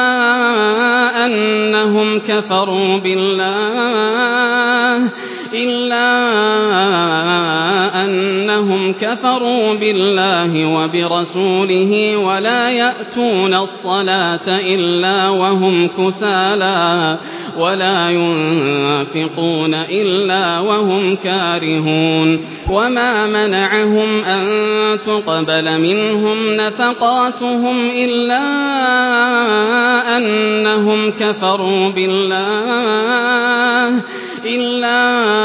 أنهم كفروا بالله إلا أنهم كفروا بالله وبرسوله ولا يأتون الصلاة إلا وهم كسالى ولا ينفقون إلا وهم كارهون وما منعهم أن تقبل منهم نفقاتهم إلا أنهم كفروا بالله إلا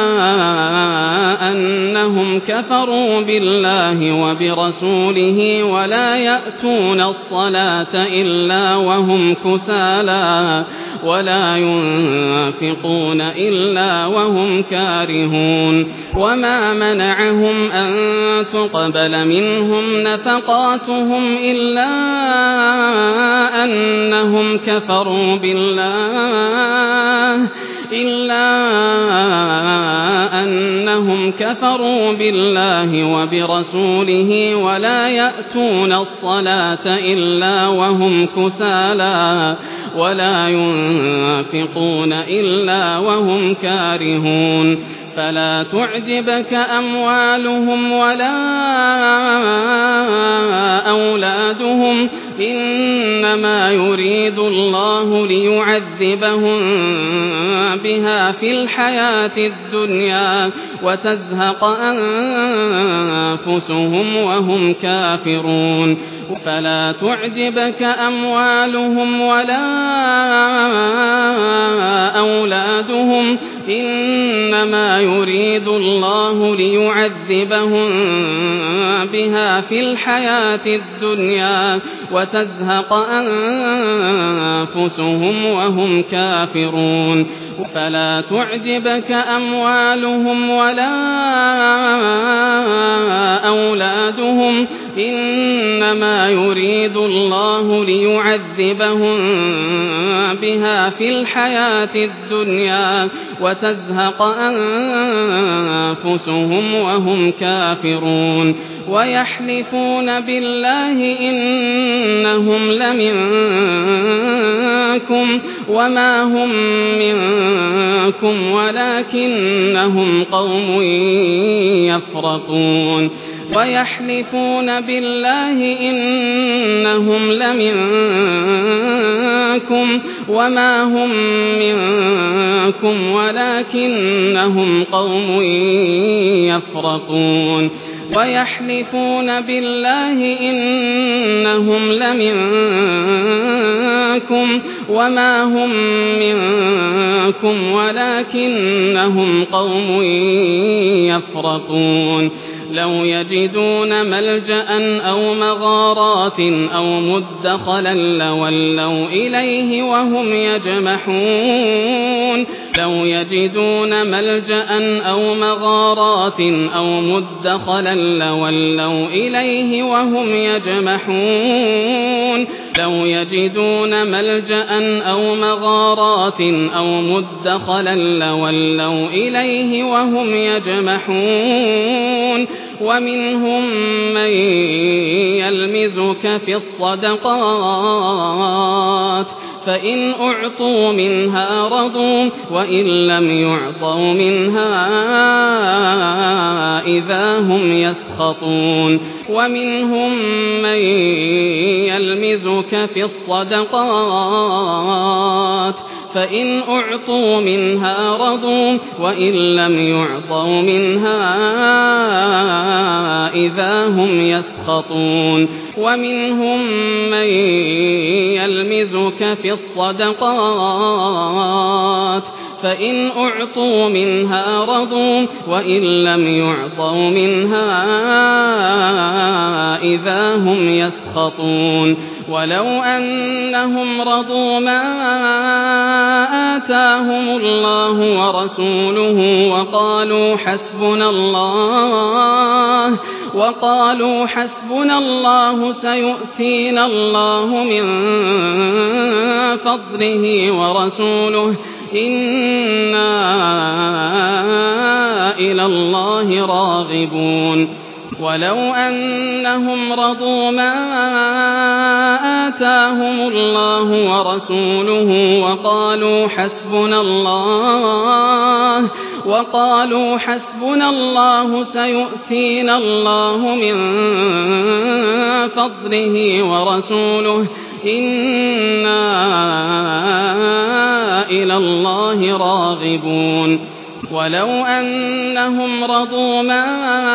أنهم كفروا بالله وبرسوله ولا يأتون الصلاة إلا وهم كسالى ولا ينفقون إلا وهم كارهون وما منعهم أن تقبل منهم نفقاتهم إلا أنهم كفروا بالله إلا أنهم كفروا بالله وبرسوله ولا يأتون الصلاة إلا وهم كسالى ولا ينفقون إلا وهم كارهون فلا تعجبك أموالهم ولا أولادهم إنما يريد الله ليعذبهم بها في الحياة الدنيا وتزهق أنفسهم وهم كافرون فلا تعجبك أموالهم ولا أولادهم إنما يريد الله ليعذبهم بها في الحياة الدنيا وتزهق أنفسهم وهم كافرون فلا تعجبك أموالهم ولا أولادهم إنما يريد الله ليعذبهم بها في الحياة الدنيا وتزهق أنفسهم وهم كافرون ويحلفون بالله إنهم لمنكم وما هم منكم ولكنهم قوم يفرقون ويحلفون بالله إنهم لمنكم وما هم منكم ولكنهم قوم يفرقون ويحلفون بالله إنهم لمنكم وما هم منكم ولكنهم قوم يفرقون لو يجدون ملجأ أو مغارات أو مدخلا لولوا إليه وهم يجمحون لو يجدون ملجأ أو مغارات أو مدخلا لولوا إليه وهم يجمحون لو يجدون ملجأ أو مغارات أو مدخلا لولوا إليه وهم يجمحون ومنهم من يلمزك في الصدقات فإن أعطوا منها رضوا وإن لم يعطوا منها إذا هم يسخطون ومنهم من يلمزك في الصدقات فإن أعطوا منها رضوا وإن لم يعطوا منها إذا هم يسخطون ومنهم من يلمزك في الصدقات فإن أعطوا منها رضوا وإن لم يعطوا منها إذا هم يسخطون ولو أنهم رضوا ما آتاهم الله ورسوله وقالوا حسبنا الله وقالوا حسبنا الله سيؤتينا الله من فضله ورسوله إنا إلى الله راغبون ولو أنهم رضوا ما آتاهم الله ورسوله وقالوا حسبنا الله وقالوا حسبنا الله سيؤتينا الله من فضله ورسوله إنا إلى الله راغبون ولو أنهم رضوا ما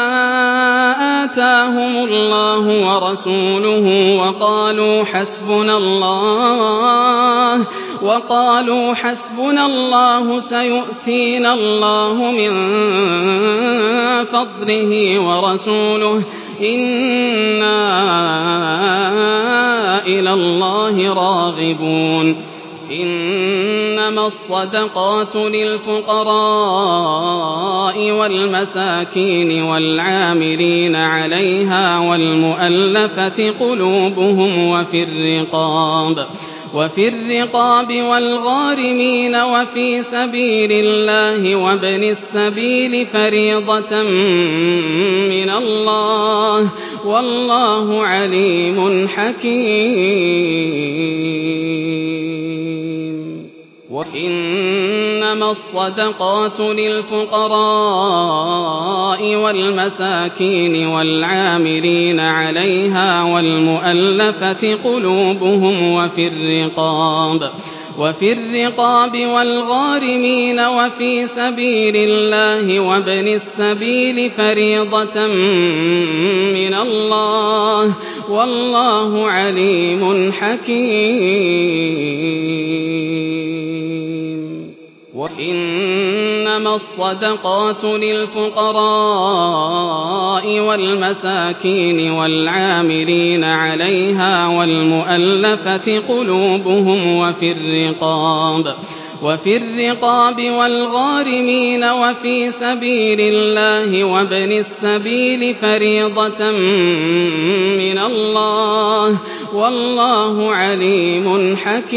آتاهم الله ورسوله وقالوا حسبنا الله وقالوا حسبنا الله سيؤتينا الله من فضله ورسوله إنا إلى الله راغبون إنما الصدقات للفقراء والمساكين والعاملين عليها والمؤلفة قلوبهم وفي الرقاب وفي الرقاب والغارمين وفي سبيل الله وابن السبيل فريضة من الله والله عليم حكيم وإنما الصدقات للفقراء والمساكين والعاملين عليها والمؤلفة قلوبهم وفي الرقاب وفي الرقاب والغارمين وفي سبيل الله وابن السبيل فريضة من الله والله عليم حكيم إنما الصدقات للفقراء والمساكين والعاملين عليها والمؤلفة قلوبهم وفي الرقاب وفي الرقاب والغارمين وفي سبيل الله وابن السبيل فريضة من الله والله عليم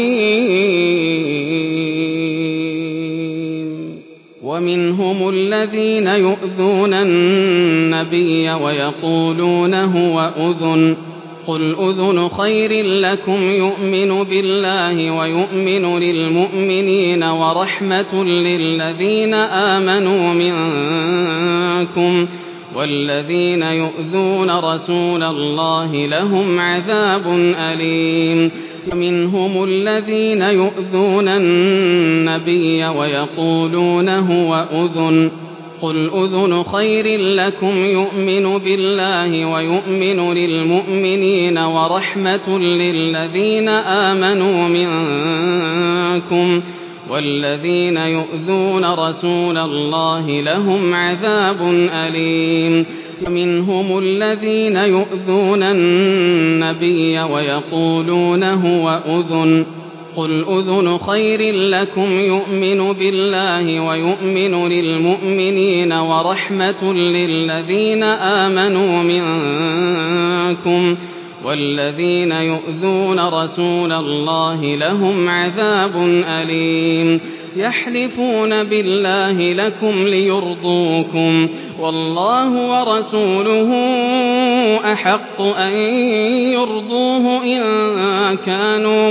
حكيم. ومنهم الذين يؤذون النبي ويقولون هو أذن قل أذن خير لكم يؤمن بالله ويؤمن للمؤمنين ورحمة للذين آمنوا منكم والذين يؤذون رسول الله لهم عذاب أليم. ومنهم الذين يؤذون النبي ويقولون هو أذن قل أذن خير لكم يؤمن بالله ويؤمن للمؤمنين ورحمة للذين آمنوا منكم والذين يؤذون رسول الله لهم عذاب أليم. ومنهم الذين يؤذون النبي ويقولون هو أذن قل أذن خير لكم يؤمن بالله ويؤمن للمؤمنين ورحمة للذين آمنوا منكم والذين يؤذون رسول الله لهم عذاب أليم. يحلفون بالله لكم ليرضوكم والله ورسوله أحق أن يرضوه إن كانوا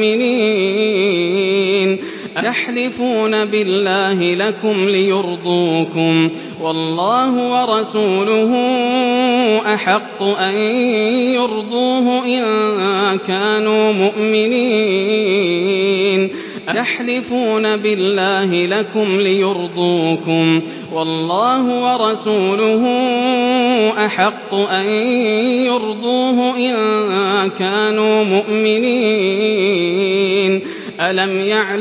مؤمنين. يحلفون بالله لكم ليرضوكم والله ورسوله أحق أن يرضوه إن كانوا مؤمنين. يحلفون بالله لكم ليرضوكم والله ورسوله أحق أن يرضوه إن كانوا مؤمنين. ألم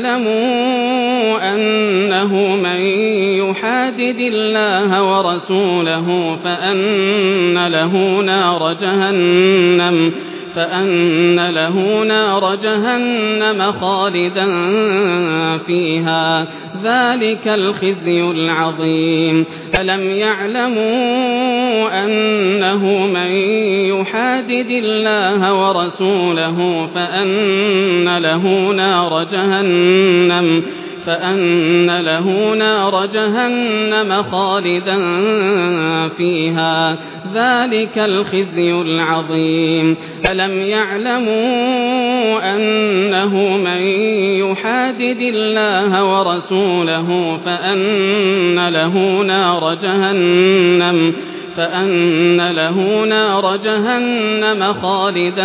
يعلموا أنه من يحادد الله ورسوله فأن له نار جهنم فأن له نار جهنم خالدا فيها ذلك الخزي العظيم. ألم يعلموا أنه من يحادد الله ورسوله فأن له نار جهنم فأن له نار جهنم خالدا فيها ذلك الخزي العظيم. ألم يعلموا أنه من يحادد الله ورسوله فأن له نار جهنم فأن له نار جهنم خالدا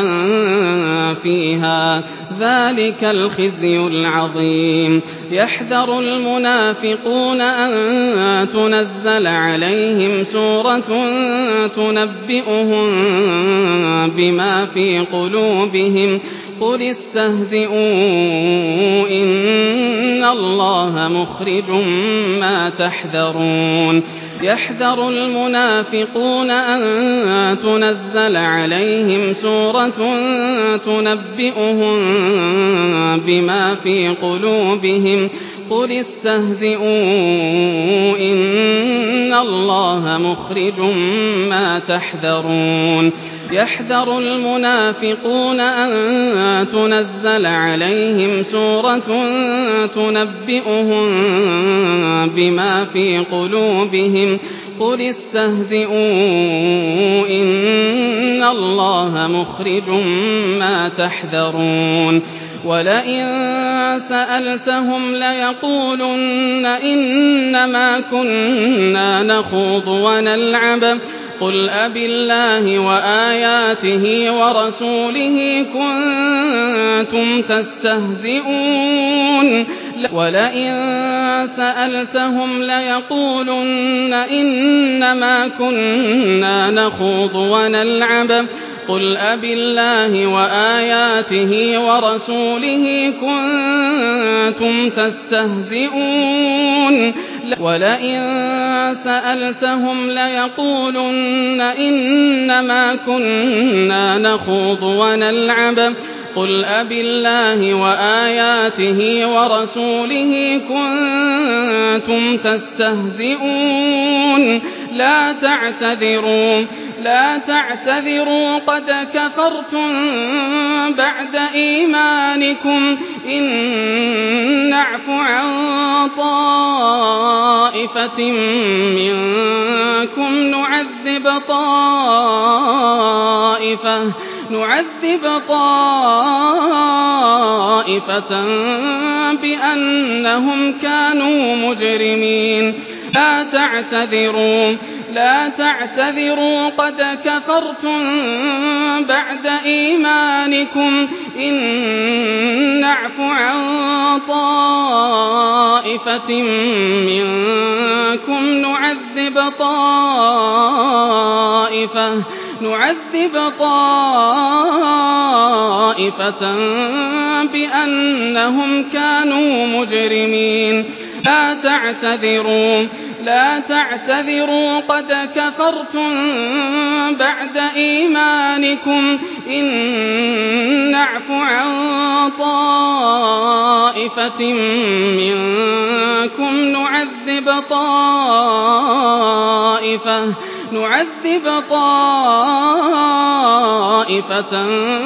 فيها ذلك الخزي العظيم. يحذر المنافقون أن تنزل عليهم سورة تنبئهم بما في قلوبهم قل استهزئوا إن الله مخرج ما تحذرون. يحذر المنافقون أن تنزل عليهم سورة تنبئهم بما في قلوبهم قل استهزئوا إن الله مخرج ما تحذرون. يحذر المنافقون أن تنزل عليهم سورة تنبئهم بما في قلوبهم قل استهزئوا إن الله مخرج ما تحذرون. ولئن سألتهم ليقولن إنما كنا نخوض ونلعب قل أبالله وآياته ورسوله كنتم تستهزئون. ولئن سألتهم ليقولن إنما كنا نخوض ونلعب قل أبالله وآياته ورسوله كنتم تستهزئون ولئن سألتهم ليقولن إنما كنا نخوض ونلعب قل أبالله وآياته ورسوله كنتم تستهزئون لا تعتذروا لا تعتذروا قد كفرتم بعد إيمانكم إن نعف عن طائفة منكم نعذب طائفة نعذب طائفة بأنهم كانوا مجرمين لا تعتذروا لا تعتذروا قد كفرتم بعد إيمانكم إن نعف عن طائفة منكم نعذب طائفة نعذب طائفة بأنهم كانوا مجرمين لا تعتذروا لا تعتذروا قد كفرتم بعد إيمانكم إن نعف عن طائفة منكم نعذب طائفة نعذب طائفة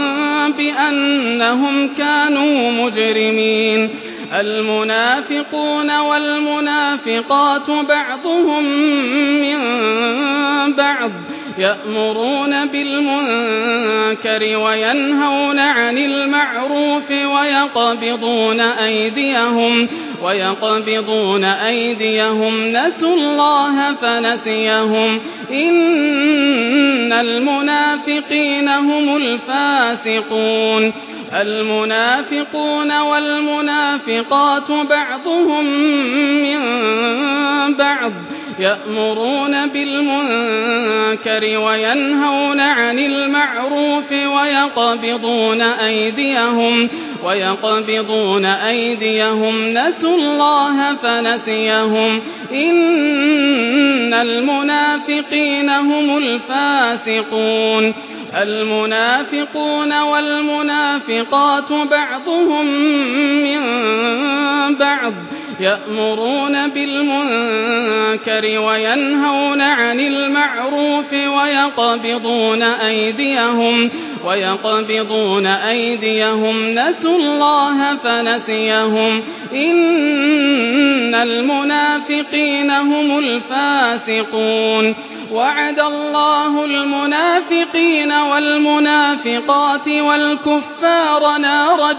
بأنهم كانوا مجرمين المنافقون والمنافقات بعضهم من بعض يأمرون بالمنكر وينهون عن المعروف ويقبضون أيديهم ويقبضون أيديهم نسوا الله فنسيهم إن المنافقين هم الفاسقون المنافقون والمنافقات بعضهم من بعض يأمرون بالمنكر وينهون عن المعروف ويقبضون أيديهم ويقبضون أيديهم نسوا الله فنسيهم إن المنافقين هم الفاسقون المنافقون والمنافقات بعضهم من بعض يأمرون بالمنكر وينهون عن المعروف ويقبضون أيديهم ويقبضون أيديهم نسوا الله فنسيهم إن المنافقين هم الفاسقون وعد الله المنافقين والمنافقات والكفار نار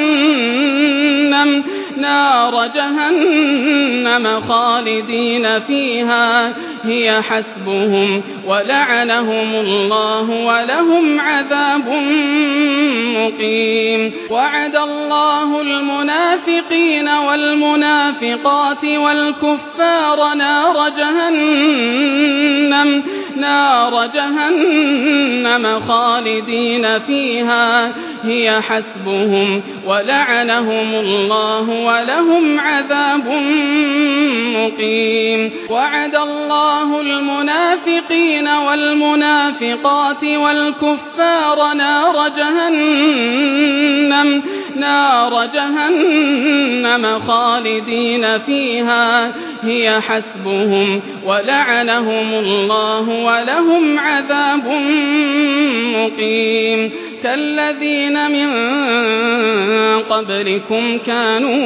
جهنم نار جهنم خالدين فيها هي حسبهم ولعنهم الله ولهم عذاب مقيم وعد الله المنافقين والمنافقات والكفار نار جهنم نار جهنم خالدين فيها هي حسبهم ولعنهم الله ولهم عذاب مقيم وعد الله المنافقين والمنافقات والكفار نار جهنم نار جهنم خالدين فيها هي حسبهم ولعنهم الله ولهم عذاب مقيم كالذين من قبلكم كانوا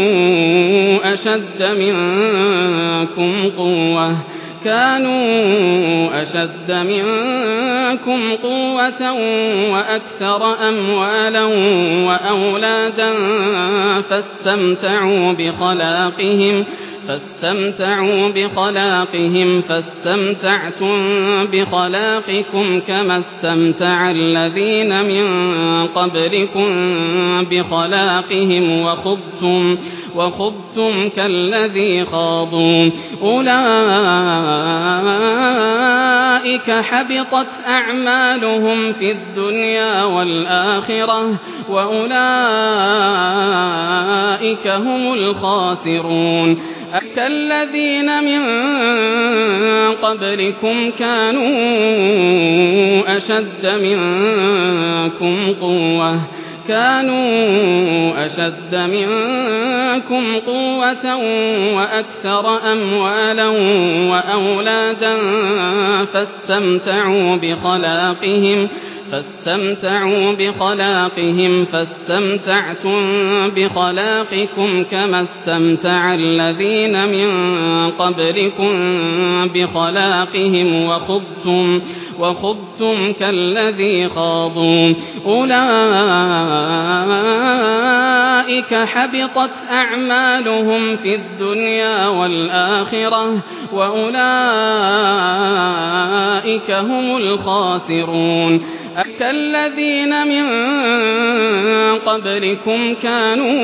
أشد منكم قوة كانوا أشد منكم قوة وأكثر أموالا وأولادا فاستمتعوا بخلاقهم فاستمتعوا بخلاقهم فاستمتعتم بخلاقكم كما استمتع الذين من قبلكم بخلاقهم وخضتم وخضتم كالذي خاضوا أولئك أولئك حبطت أعمالهم في الدنيا والآخرة وأولئك هم الخاسرون كالذين من قبلكم كانوا أشد منكم قوة كانوا أشد منكم قوة وأكثر أموالا وأولادا فاستمتعوا بخلاقهم فاستمتعوا بخلاقهم فاستمتعتم بخلاقكم كما استمتع الذين من قبلكم بخلاقهم وخضتم وخضتم كالذي خاضوا أولئك حبطت أعمالهم في الدنيا والآخرة وأولئك هم الخاسرون كالذين من قبلكم كانوا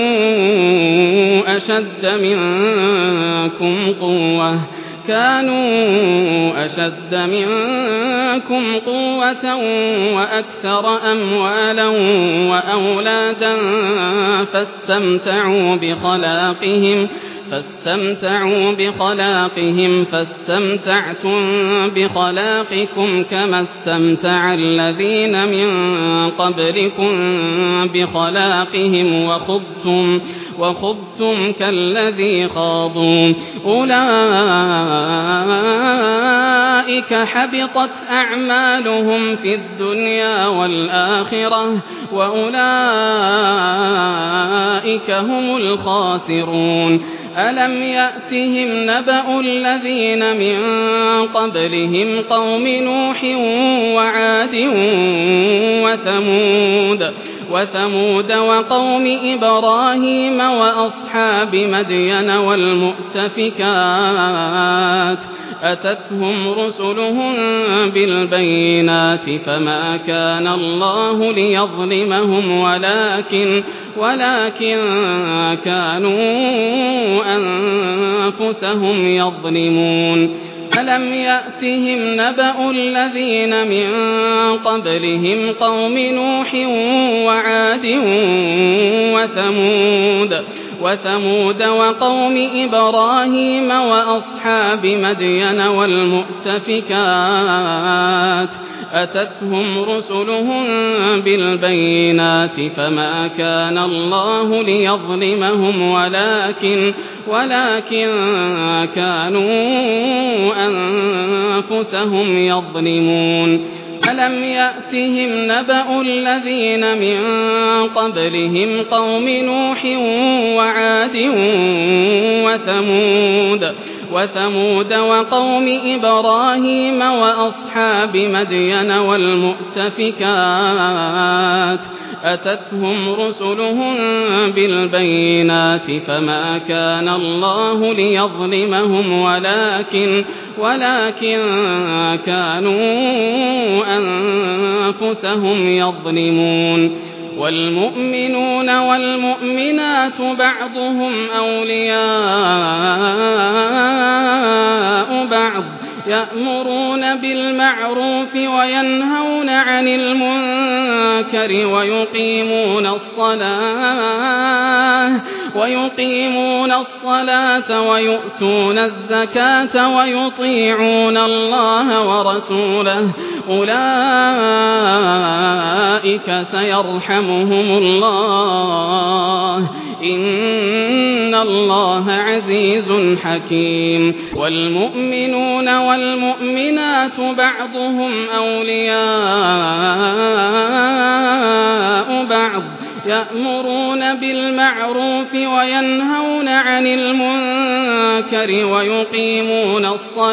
أشد منكم قوة كانوا أشد منكم قوة وأكثر أموالا وأولادا فاستمتعوا بخلاقهم فاستمتعوا بخلاقهم فاستمتعتم بخلاقكم كما استمتع الذين من قبلكم بخلاقهم وخضتم وخضتم كالذي خاضوا أولئك حبطت أعمالهم في الدنيا والآخرة وأولئك هم الخاسرون ألم يأتهم نبأ الذين من قبلهم قوم نوح وعاد وثمود وثمود وقوم إبراهيم وأصحاب مدين والمؤتفكات أتتهم رسلهم بالبينات فما كان الله ليظلمهم ولكن ولكن كانوا أنفسهم يظلمون ألم يأتهم نبأ الذين من قبلهم قوم نوح وعاد وثمود وثمود وقوم إبراهيم وأصحاب مدين والمؤتفكات أتتهم رسلهم بالبينات فما كان الله ليظلمهم ولكن ولكن كانوا أنفسهم يظلمون ألم يأتهم نبأ الذين من قبلهم قوم نوح وعاد وثمود وثمود وقوم إبراهيم وأصحاب مدين والمؤتفكات أتتهم رسلهم بالبينات فما كان الله ليظلمهم ولكن ولكن كانوا أنفسهم يظلمون والمؤمنون والمؤمنات بعضهم أولياء بعض يأمرون بالمعروف وينهون عن المنكر ويقيمون الصلاة ويقيمون الصلاة ويؤتون الزكاة ويطيعون الله ورسوله أولئك سيرحمهم الله إن الله عزيز حكيم والمؤمنون والمؤمنات بعضهم أولياء بعض يأمرون بالمعروف وينهون عن المنكر ويقيمون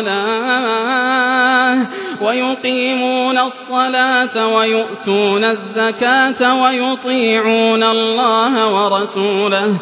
الصلاة ويقيمون الصلاة ويؤتون الزكاة ويطيعون الله ورسوله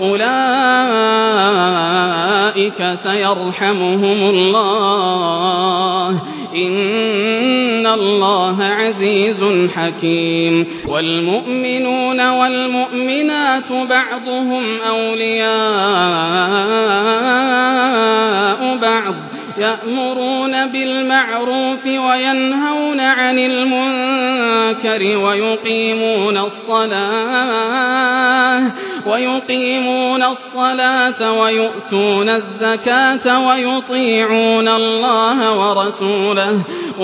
أولئك سيرحمهم الله إن الله عزيز حكيم والمؤمنون والمؤمنات بعضهم أولياء بعض يأمرون بالمعروف وينهون عن المنكر ويقيمون الصلاة ويقيمون الصلاة ويؤتون الزكاة ويطيعون الله ورسوله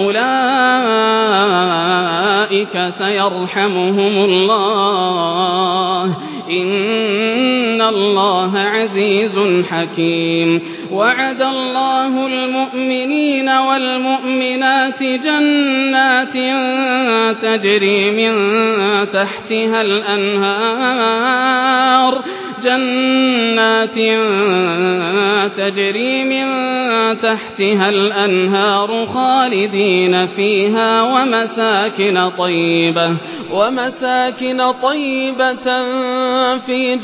أولئك سيرحمهم الله إن الله عزيز حكيم. وعد الله المؤمنين والمؤمنات جنات تجري من تحتها الأنهار جنات تجري من تحتها الأنهار خالدين فيها ومساكن طيبة ومساكن طيبة في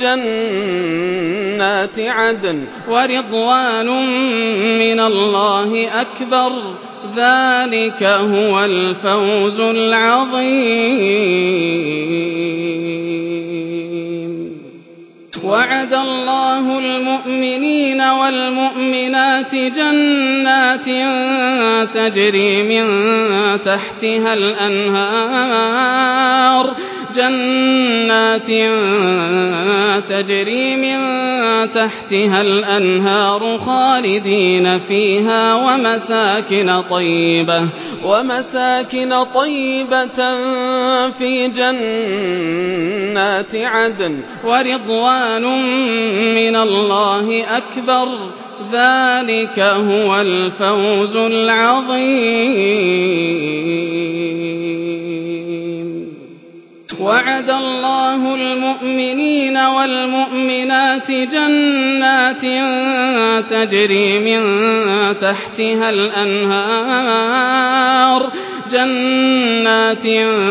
جنات عدن ورضوان من الله أكبر ذلك هو الفوز العظيم. وعد الله المؤمنين والمؤمنات جنات تجري من تحتها الأنهار جنات تجري من تحتها الأنهار خالدين فيها ومساكن طيبة ومساكن طيبة في جنات عدن ورضوان من الله أكبر ذلك هو الفوز العظيم. وعد الله المؤمنين والمؤمنات جنات تجري من تحتها الأنهار جنات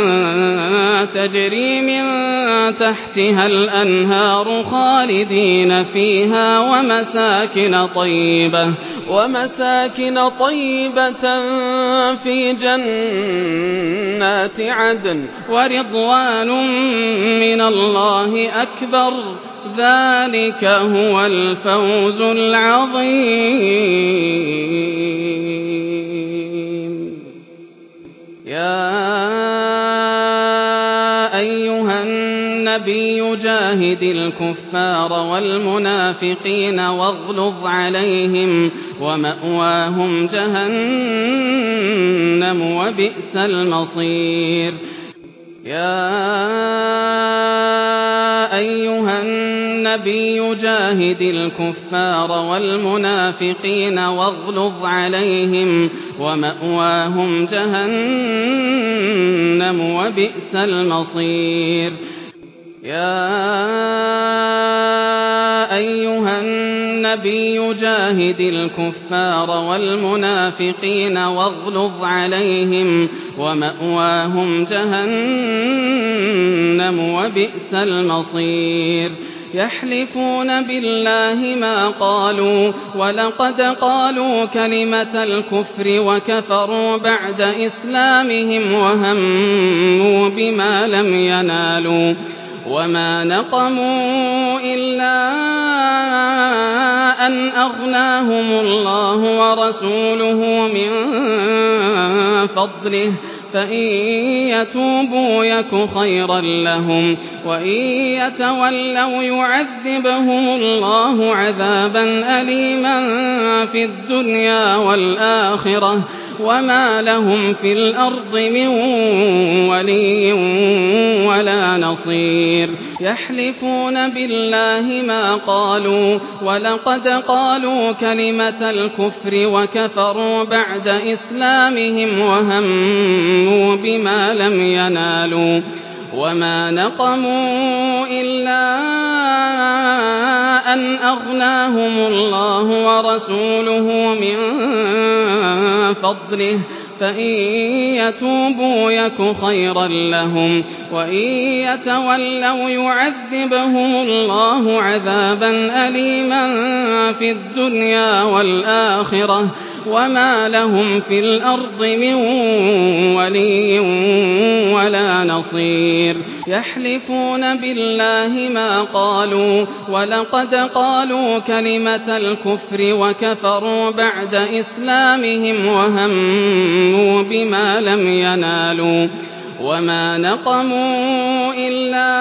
تجري من تحتها الأنهار خالدين فيها ومساكن طيبة ومساكن طيبة في جنات عدن ورضوان من الله أكبر ذلك هو الفوز العظيم. يا أيها النبي جاهد الكفار والمنافقين واغلظ عليهم ومأواهم جهنم وبئس المصير. يا أيها النبي جاهد الكفار والمنافقين واغلظ عليهم ومأواهم جهنم وبئس المصير. يا أيها النبي جاهد الكفار والمنافقين واغلظ عليهم ومأواهم جهنم وبئس المصير. يحلفون بالله ما قالوا ولقد قالوا كلمة الكفر وكفروا بعد إسلامهم وهموا بما لم ينالوا وما نقموا إلا أن أغناهم الله ورسوله من فضله فإن يتوبوا يك خيرا لهم وإن يتولوا يعذبهم الله عذابا أليما في الدنيا والآخرة وما لهم في الأرض من ولي ولا نصير. يحلفون بالله ما قالوا ولقد قالوا كلمة الكفر وكفروا بعد إسلامهم وهموا بما لم ينالوا وما نقموا إلا أن أغناهم الله ورسوله من فضله فإن يتوبوا يك خيرا لهم وإن يتولوا يعذبهم الله عذابا أليما في الدنيا والآخرة وما لهم في الأرض من ولي ولا نصير. يحلفون بالله ما قالوا ولقد قالوا كلمة الكفر وكفروا بعد إسلامهم وهموا بما لم ينالوا وما نقموا إلا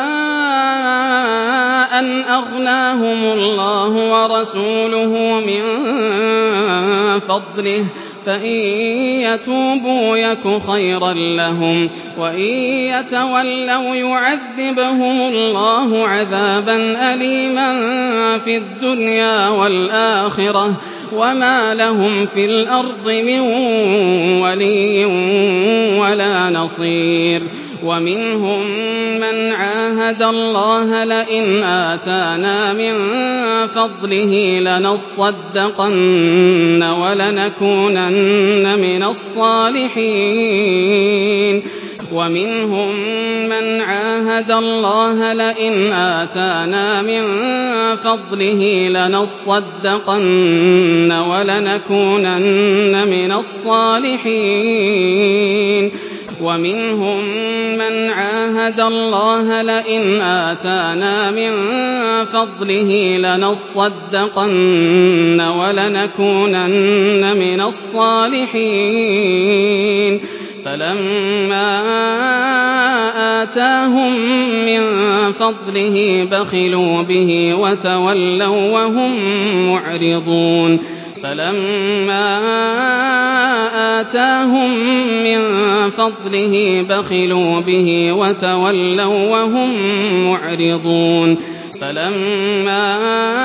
أن أغناهم الله ورسوله من فضله فإن يتوبوا يك خيرا لهم وإن يتولوا يعذبهم الله عذابا أليما في الدنيا والآخرة وما لهم في الأرض من ولي ولا نصير ومنهم من عاهد الله لئن آتانا من فضله لنصدقن ولنكونن من الصالحين ومنهم من عاهد الله لئن آتانا من فضله لنصدقن ولنكونن من الصالحين ومنهم من عاهد الله لئن آتانا من فضله لنصدقن ولنكونن من الصالحين فلما آتاهم من فضله بخلوا به وتولوا وهم معرضون فلما آتاهم من فضله بخلوا به وتولوا وهم معرضون فلما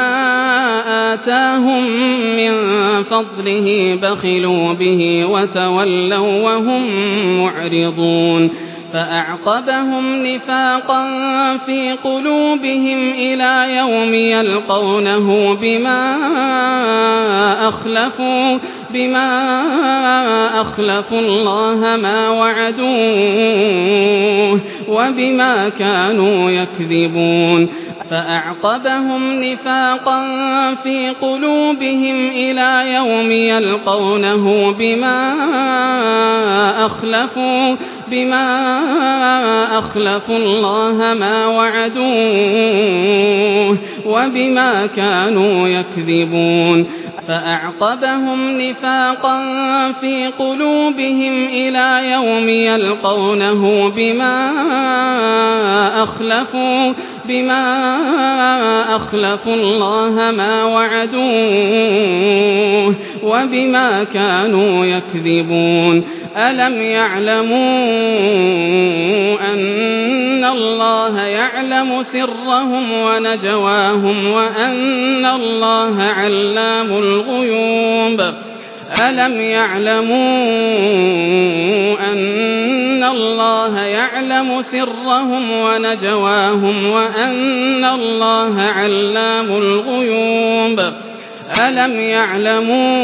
آتاهم من فضله بخلوا به وتولوا وهم معرضون فأعقبهم نفاقا في قلوبهم إلى يوم يلقونه بما أخلفوا بما أخلفوا الله ما وعدوه وبما كانوا يكذبون فأعقبهم نفاقا في قلوبهم إلى يوم يلقونه بما أخلفوا بما أخلفوا الله ما وعدوه وبما كانوا يكذبون فأعقبهم نفاقا في قلوبهم إلى يوم يلقونه بما أخلفوا بما أخلفوا الله ما وعدوه وبما كانوا يكذبون ألم يعلموا أن الله يعلم سرهم ونجواهم وأن الله علام الغيوب ألم يعلموا أن الله يعلم سرهم ونجواهم وأن الله علام الغيوب ألم يعلموا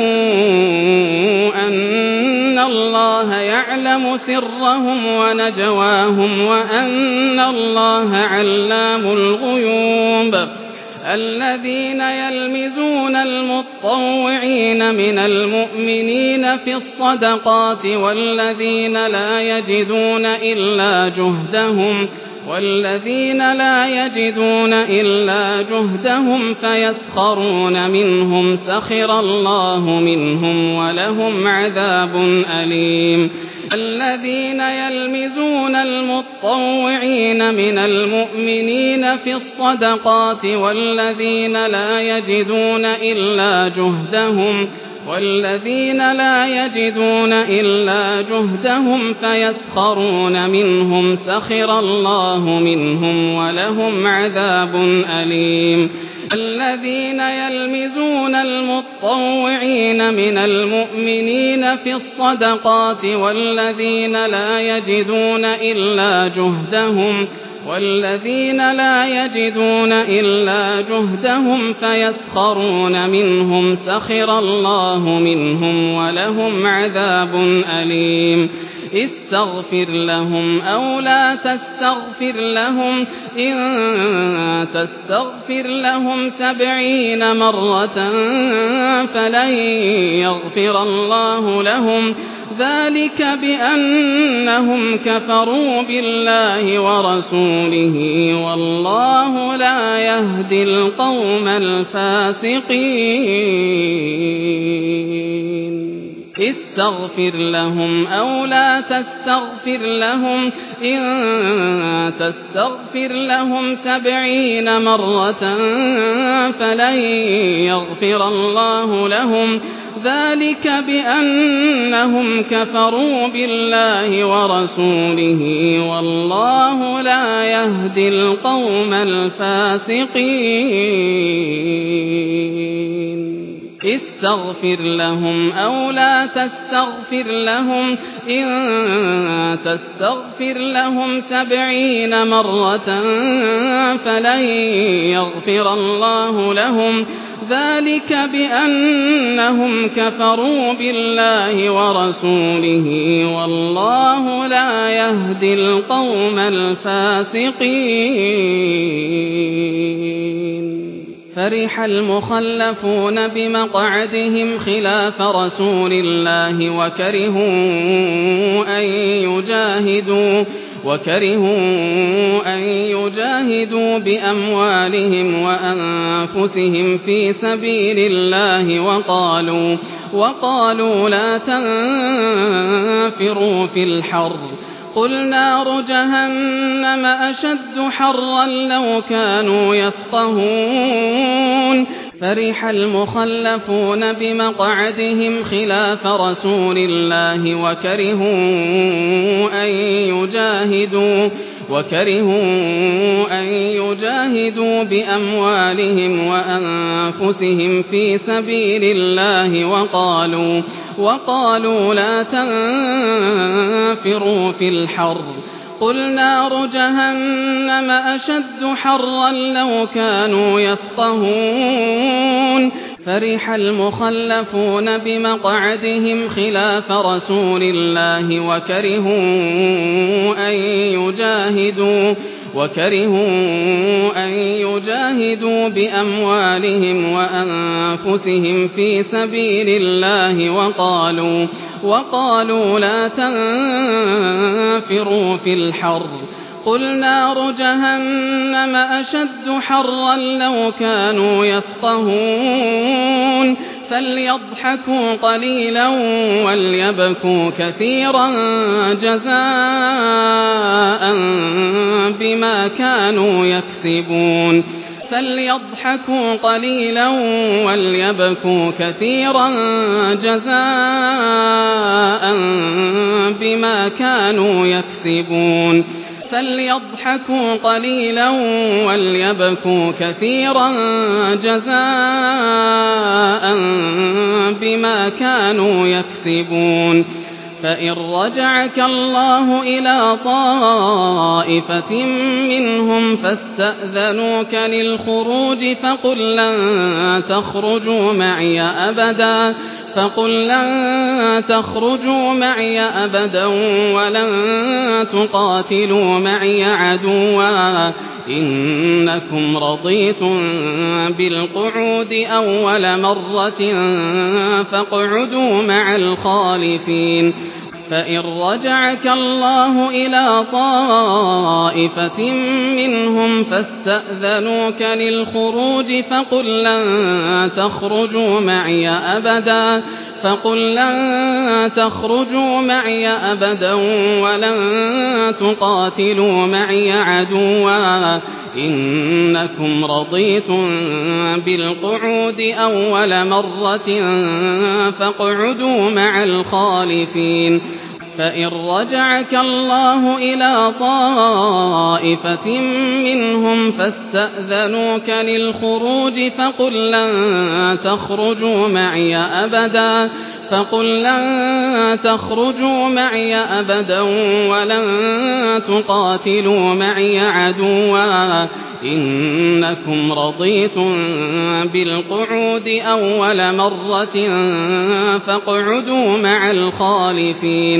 أن الله يعلم سرهم ونجواهم وأن الله علام الغيوب الذين يلمزون المطوعين من المؤمنين في الصدقات والذين لا يجدون إلا جهدهم والذين لا يجدون إلا جهدهم فيسخرون منهم سخر الله منهم ولهم عذاب أليم الذين يلمزون المطوعين من المؤمنين في الصدقات والذين لا يجدون إلا جهدهم والذين لا يجدون إلا جهدهم فيسخرون منهم سخر الله منهم ولهم عذاب أليم الذين يلمزون المطوعين من المؤمنين في الصدقات والذين لا يجدون إلا جهدهم والذين لا يجدون إلا جهدهم فيسخرون منهم سخر الله منهم ولهم عذاب أليم استغفر لهم أو لا تستغفر لهم إن تستغفر لهم سبعين مرة فلن يغفر الله لهم ذلك بأنهم كفروا بالله ورسوله والله لا يهدي القوم الفاسقين استغفر لهم أو لا تستغفر لهم إن تستغفر لهم سبعين مرة فلن يغفر الله لهم ذلك بأنهم كفروا بالله ورسوله والله لا يهدي القوم الفاسقين استغفر لهم أو لا تستغفر لهم إن تستغفر لهم سبعين مرة فلن يغفر الله لهم ذلك بأنهم كفروا بالله ورسوله والله لا يهدي القوم الفاسقين فرح المخلفون بمقعدهم خلاف رسول الله وكرهوا أن يجاهدوا وكرهوا أن يجاهدوا بأموالهم وأنفسهم في سبيل الله وقالوا وقالوا لا تنفروا في الحر قل نار جهنم أشد حرا لو كانوا يفقهون فرح المخلفون بمقعدهم خلاف رسول الله وكرهوا أن يجاهدوا وكرهوا أن يجاهدوا بأموالهم وأنفسهم في سبيل الله وقالوا وقالوا لا تنفروا في الحر قل نار جهنم أشد حرا لو كانوا يفقهون فرح المخلفون بمقعدهم خلاف رسول الله وكرهوا أن يجاهدوا وكرهوا أن يجاهدوا بأموالهم وأنفسهم في سبيل الله وقالوا وقالوا لا تنفروا في الحر قل نار جهنم أشد حرا لو كانوا يفقهون فليضحكوا قليلا وليبكوا كثيرا جزاء بما كانوا يكسبون فليضحكوا قليلا وليبكوا كثيرا جزاء بما كانوا يكسبون فليضحكوا قليلا وليبكوا كثيرا جزاء بما كانوا يكسبون فإن رجعك الله إلى طائفة منهم فاستأذنوك للخروج فقل لن تخرجوا معي أبدا فقل لن تخرجوا معي أبدا ولن تقاتلوا معي عدوا إنكم رضيتم بالقعود أول مرة فاقعدوا مع الخالفين فإن رجعك الله إلى طائفة منهم فاستأذنوك للخروج فقل لن تخرجوا معي أبدا فقل لن تخرجوا معي أبدا ولن تقاتلوا معي عدوا إنكم رضيتم بالقعود أول مرة فاقعدوا مع الخالفين فإن رجعك الله إلى طائفة منهم فاستأذنوك للخروج فقل لن تخرجوا معي أبدا فقل لن تخرجوا معي أبدا ولن تقاتلوا معي عدوا إنكم رضيتم بالقعود أول مرة فاقعدوا مع الخالفين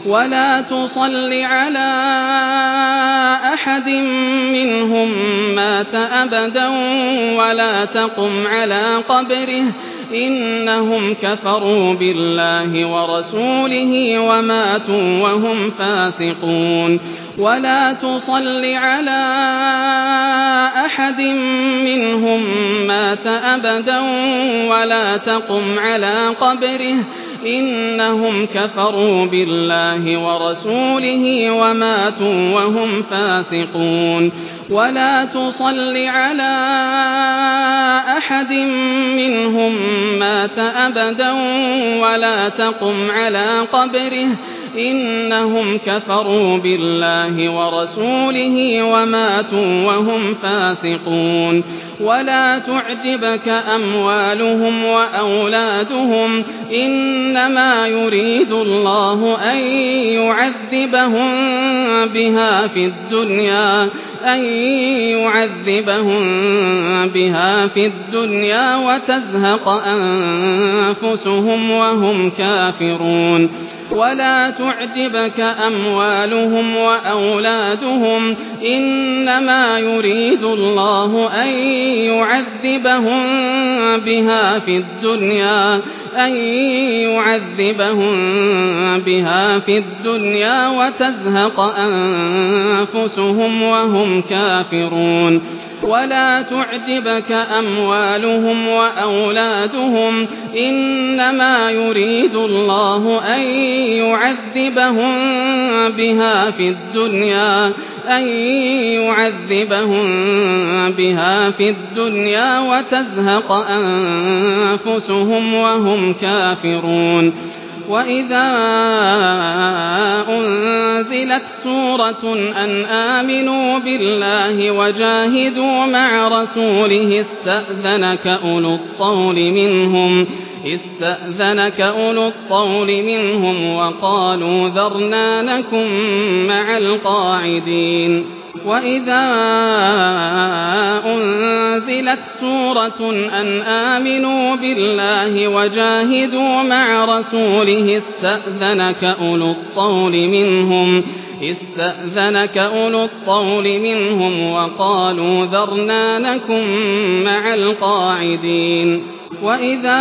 ولا تصل على أحد منهم مات أبدا ولا تقم على قبره إنهم كفروا بالله ورسوله وماتوا وهم فاسقون ولا تصل على أحد منهم مات أبدا ولا تقم على قبره إنهم كفروا بالله ورسوله وماتوا وهم فاسقون ولا تصل على أحد منهم مات أبدا ولا تقم على قبره إنهم كفروا بالله ورسوله وماتوا وهم فاسقون ولا تعجبك أموالهم وأولادهم إنما يريد الله أن يعذبهم بها في الدنيا أن يعذبهم بها في الدنيا وتزهق أنفسهم وهم كافرون ولا تعجبك أموالهم وأولادهم إنما يريد الله أن يعذبهم بها في الدنيا أن يعذبهم بها في الدنيا وتزهق أنفسهم وهم كافرون ولا تعجبك أموالهم وأولادهم إنما يريد الله أن يعذبهم بها في الدنيا أن يعذبهم بها في الدنيا وتزهق أنفسهم وهم كافرون وإذا أنزلت سورة أن آمنوا بالله وجاهدوا مع رسوله استأذنك أولو الطول منهم استأذنك أولو الطول منهم وقالوا ذرنا نكن مع القاعدين وإذا أنزلت سورة أن آمنوا بالله وجاهدوا مع رسوله استأذنك أولو الطول منهم استأذنك أولو الطول منهم وقالوا ذرنا نكن مع القاعدين وإذا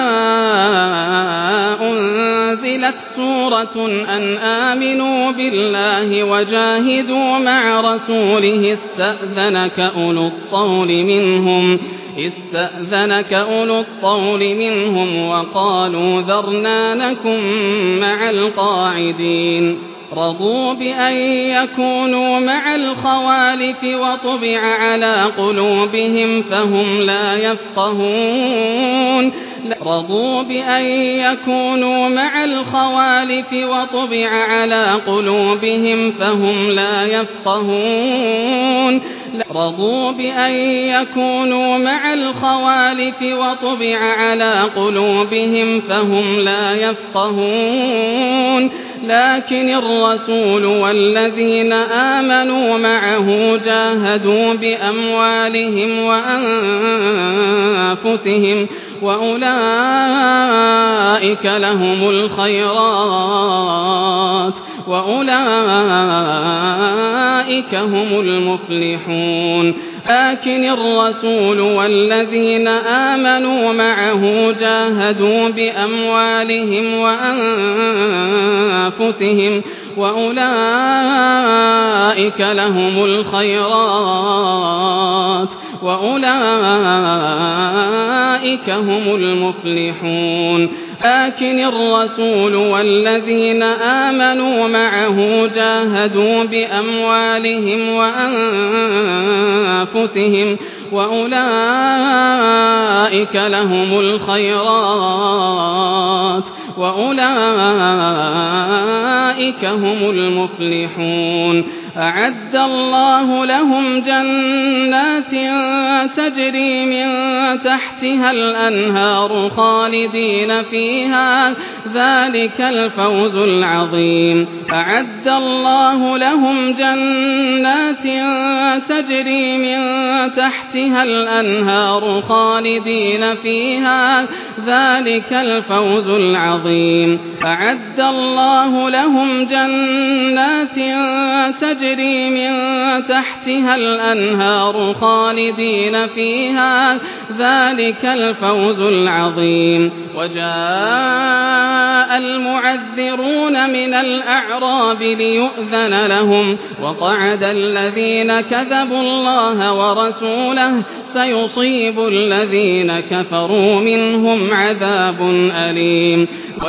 أنزلت سورة أن آمنوا بالله وجاهدوا مع رسوله استأذنك أولو الطول منهم استأذنك أولو الطول منهم وقالوا ذرنا نكن مع القاعدين رضوا بأن يكونوا مع الخوالف وطبع على قلوبهم فهم لا يفقهون رضوا بأن يكونوا مع الخوالف وطبع على قلوبهم فهم لا يفقهون رضوا بأن يكونوا مع الخوالف وطبع على قلوبهم فهم لا يفقهون لكن الرسول والذين آمنوا معه جاهدوا بأموالهم وأنفسهم وأولئك لهم الخيرات وأولئك هم المفلحون لكن الرسول والذين آمنوا معه جاهدوا بأموالهم وأنفسهم وأولئك لهم الخيرات وأولئك هم المفلحون لكن الرسول والذين آمنوا معه جاهدوا بأموالهم وأنفسهم وأولئك لهم الخيرات وأولئك هم المفلحون أعد الله لهم جنات تجري من تحتها الأنهار خالدين فيها ذلك الفوز العظيم أعد الله لهم جنات تجري من تحتها الأنهار خالدين فيها ذلك الفوز العظيم أعد الله لهم جنات تجري من تحتها الأنهار خالدين فيها ذلك الفوز العظيم وجاء المعذرون من الأعراب ليؤذن لهم وقعد الذين كذبوا الله ورسوله سيصيب الذين كفروا منهم عذاب أليم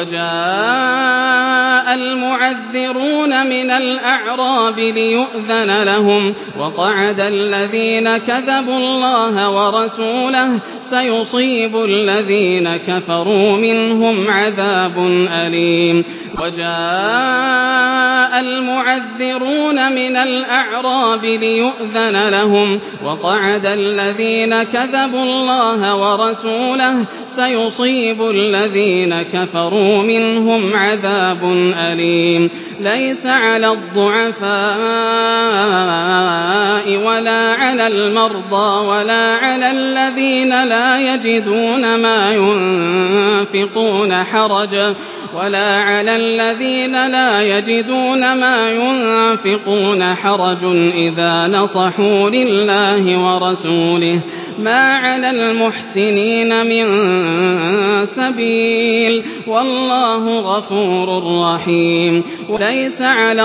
وجاء المعذرون من الأعراب ليؤذن لهم وقعد الذين كذبوا الله ورسوله سيصيب الذين كفروا منهم عذاب أليم وجاء المعذرون من الأعراب ليؤذن لهم وقعد الذين كذبوا الله ورسوله سيصيب الذين كفروا منهم عذاب أليم ليس على الضعفاء ولا على المرضى ولا على الذين لا يجدون ما ينفقون حرج ولا على الذين لا يجدون ما ينفقون حرج إذا نصحوا لله ورسوله ما على المحسنين من سبيل والله غفور رحيم ليس على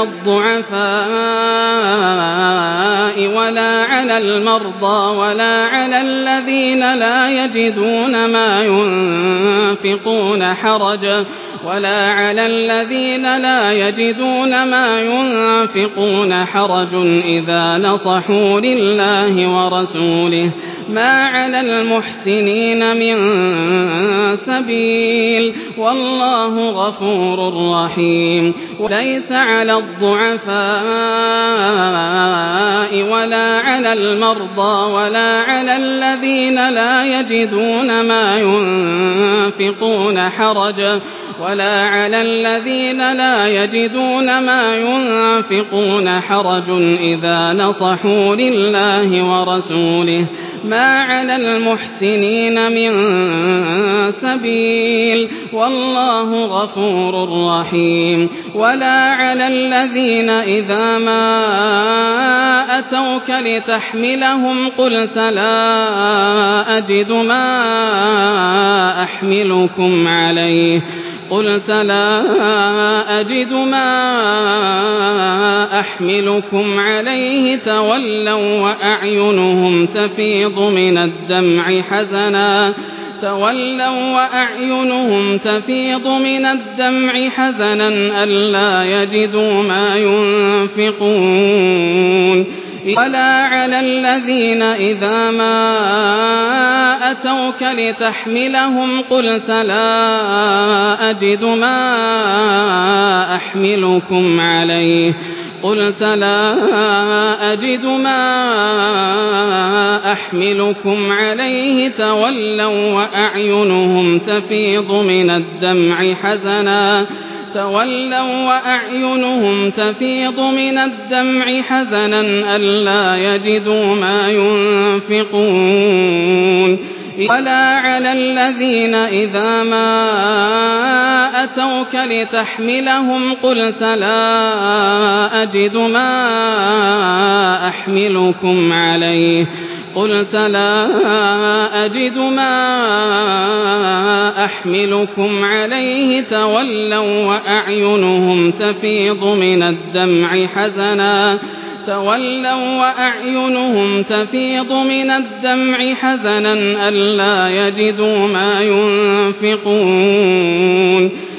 الضعفاء ولا على المرضى ولا على الذين لا يجدون ما ينفقون حرج ولا على الذين لا يجدون ما ينفقون حرج إذا نصحوا لله ورسوله ما على المحسنين من سبيل والله غفور رحيم ليس على الضعفاء ولا على المرضى ولا على الذين لا يجدون ما ينفقون حرج ولا على الذين لا يجدون ما ينفقون حرج إذا نصحوا لله ورسوله ما على المحسنين من سبيل والله غفور رحيم ولا على الذين إذا ما أتوك لتحملهم قلت لا أجد ما أحملكم عليه قلت لا أجد ما أحملكم عليه تولوا وأعينهم تفيض من الدمع حزنا تولوا وأعينهم تفيض من الدمع حزنا ألا يجدوا ما ينفقون ولا على الذين إذا ما أتوك لتحملهم قلت لا أجد ما أحملكم عليه قلت لا أجد ما أحملكم عليه تولوا وأعينهم تفيض من الدمع حزنا تولوا وأعينهم تفيض من الدمع حزنا ألا يجدوا ما ينفقون ولا على الذين إذا ما أتوك لتحملهم قلت لا أجد ما أحملكم عليه قلت لا أجد ما أحملكم عليه تولوا وأعينهم تفيض من الدمع حزنا تولوا وأعينهم تفيض من الدمع حزنا ألا يجدوا ما ينفقون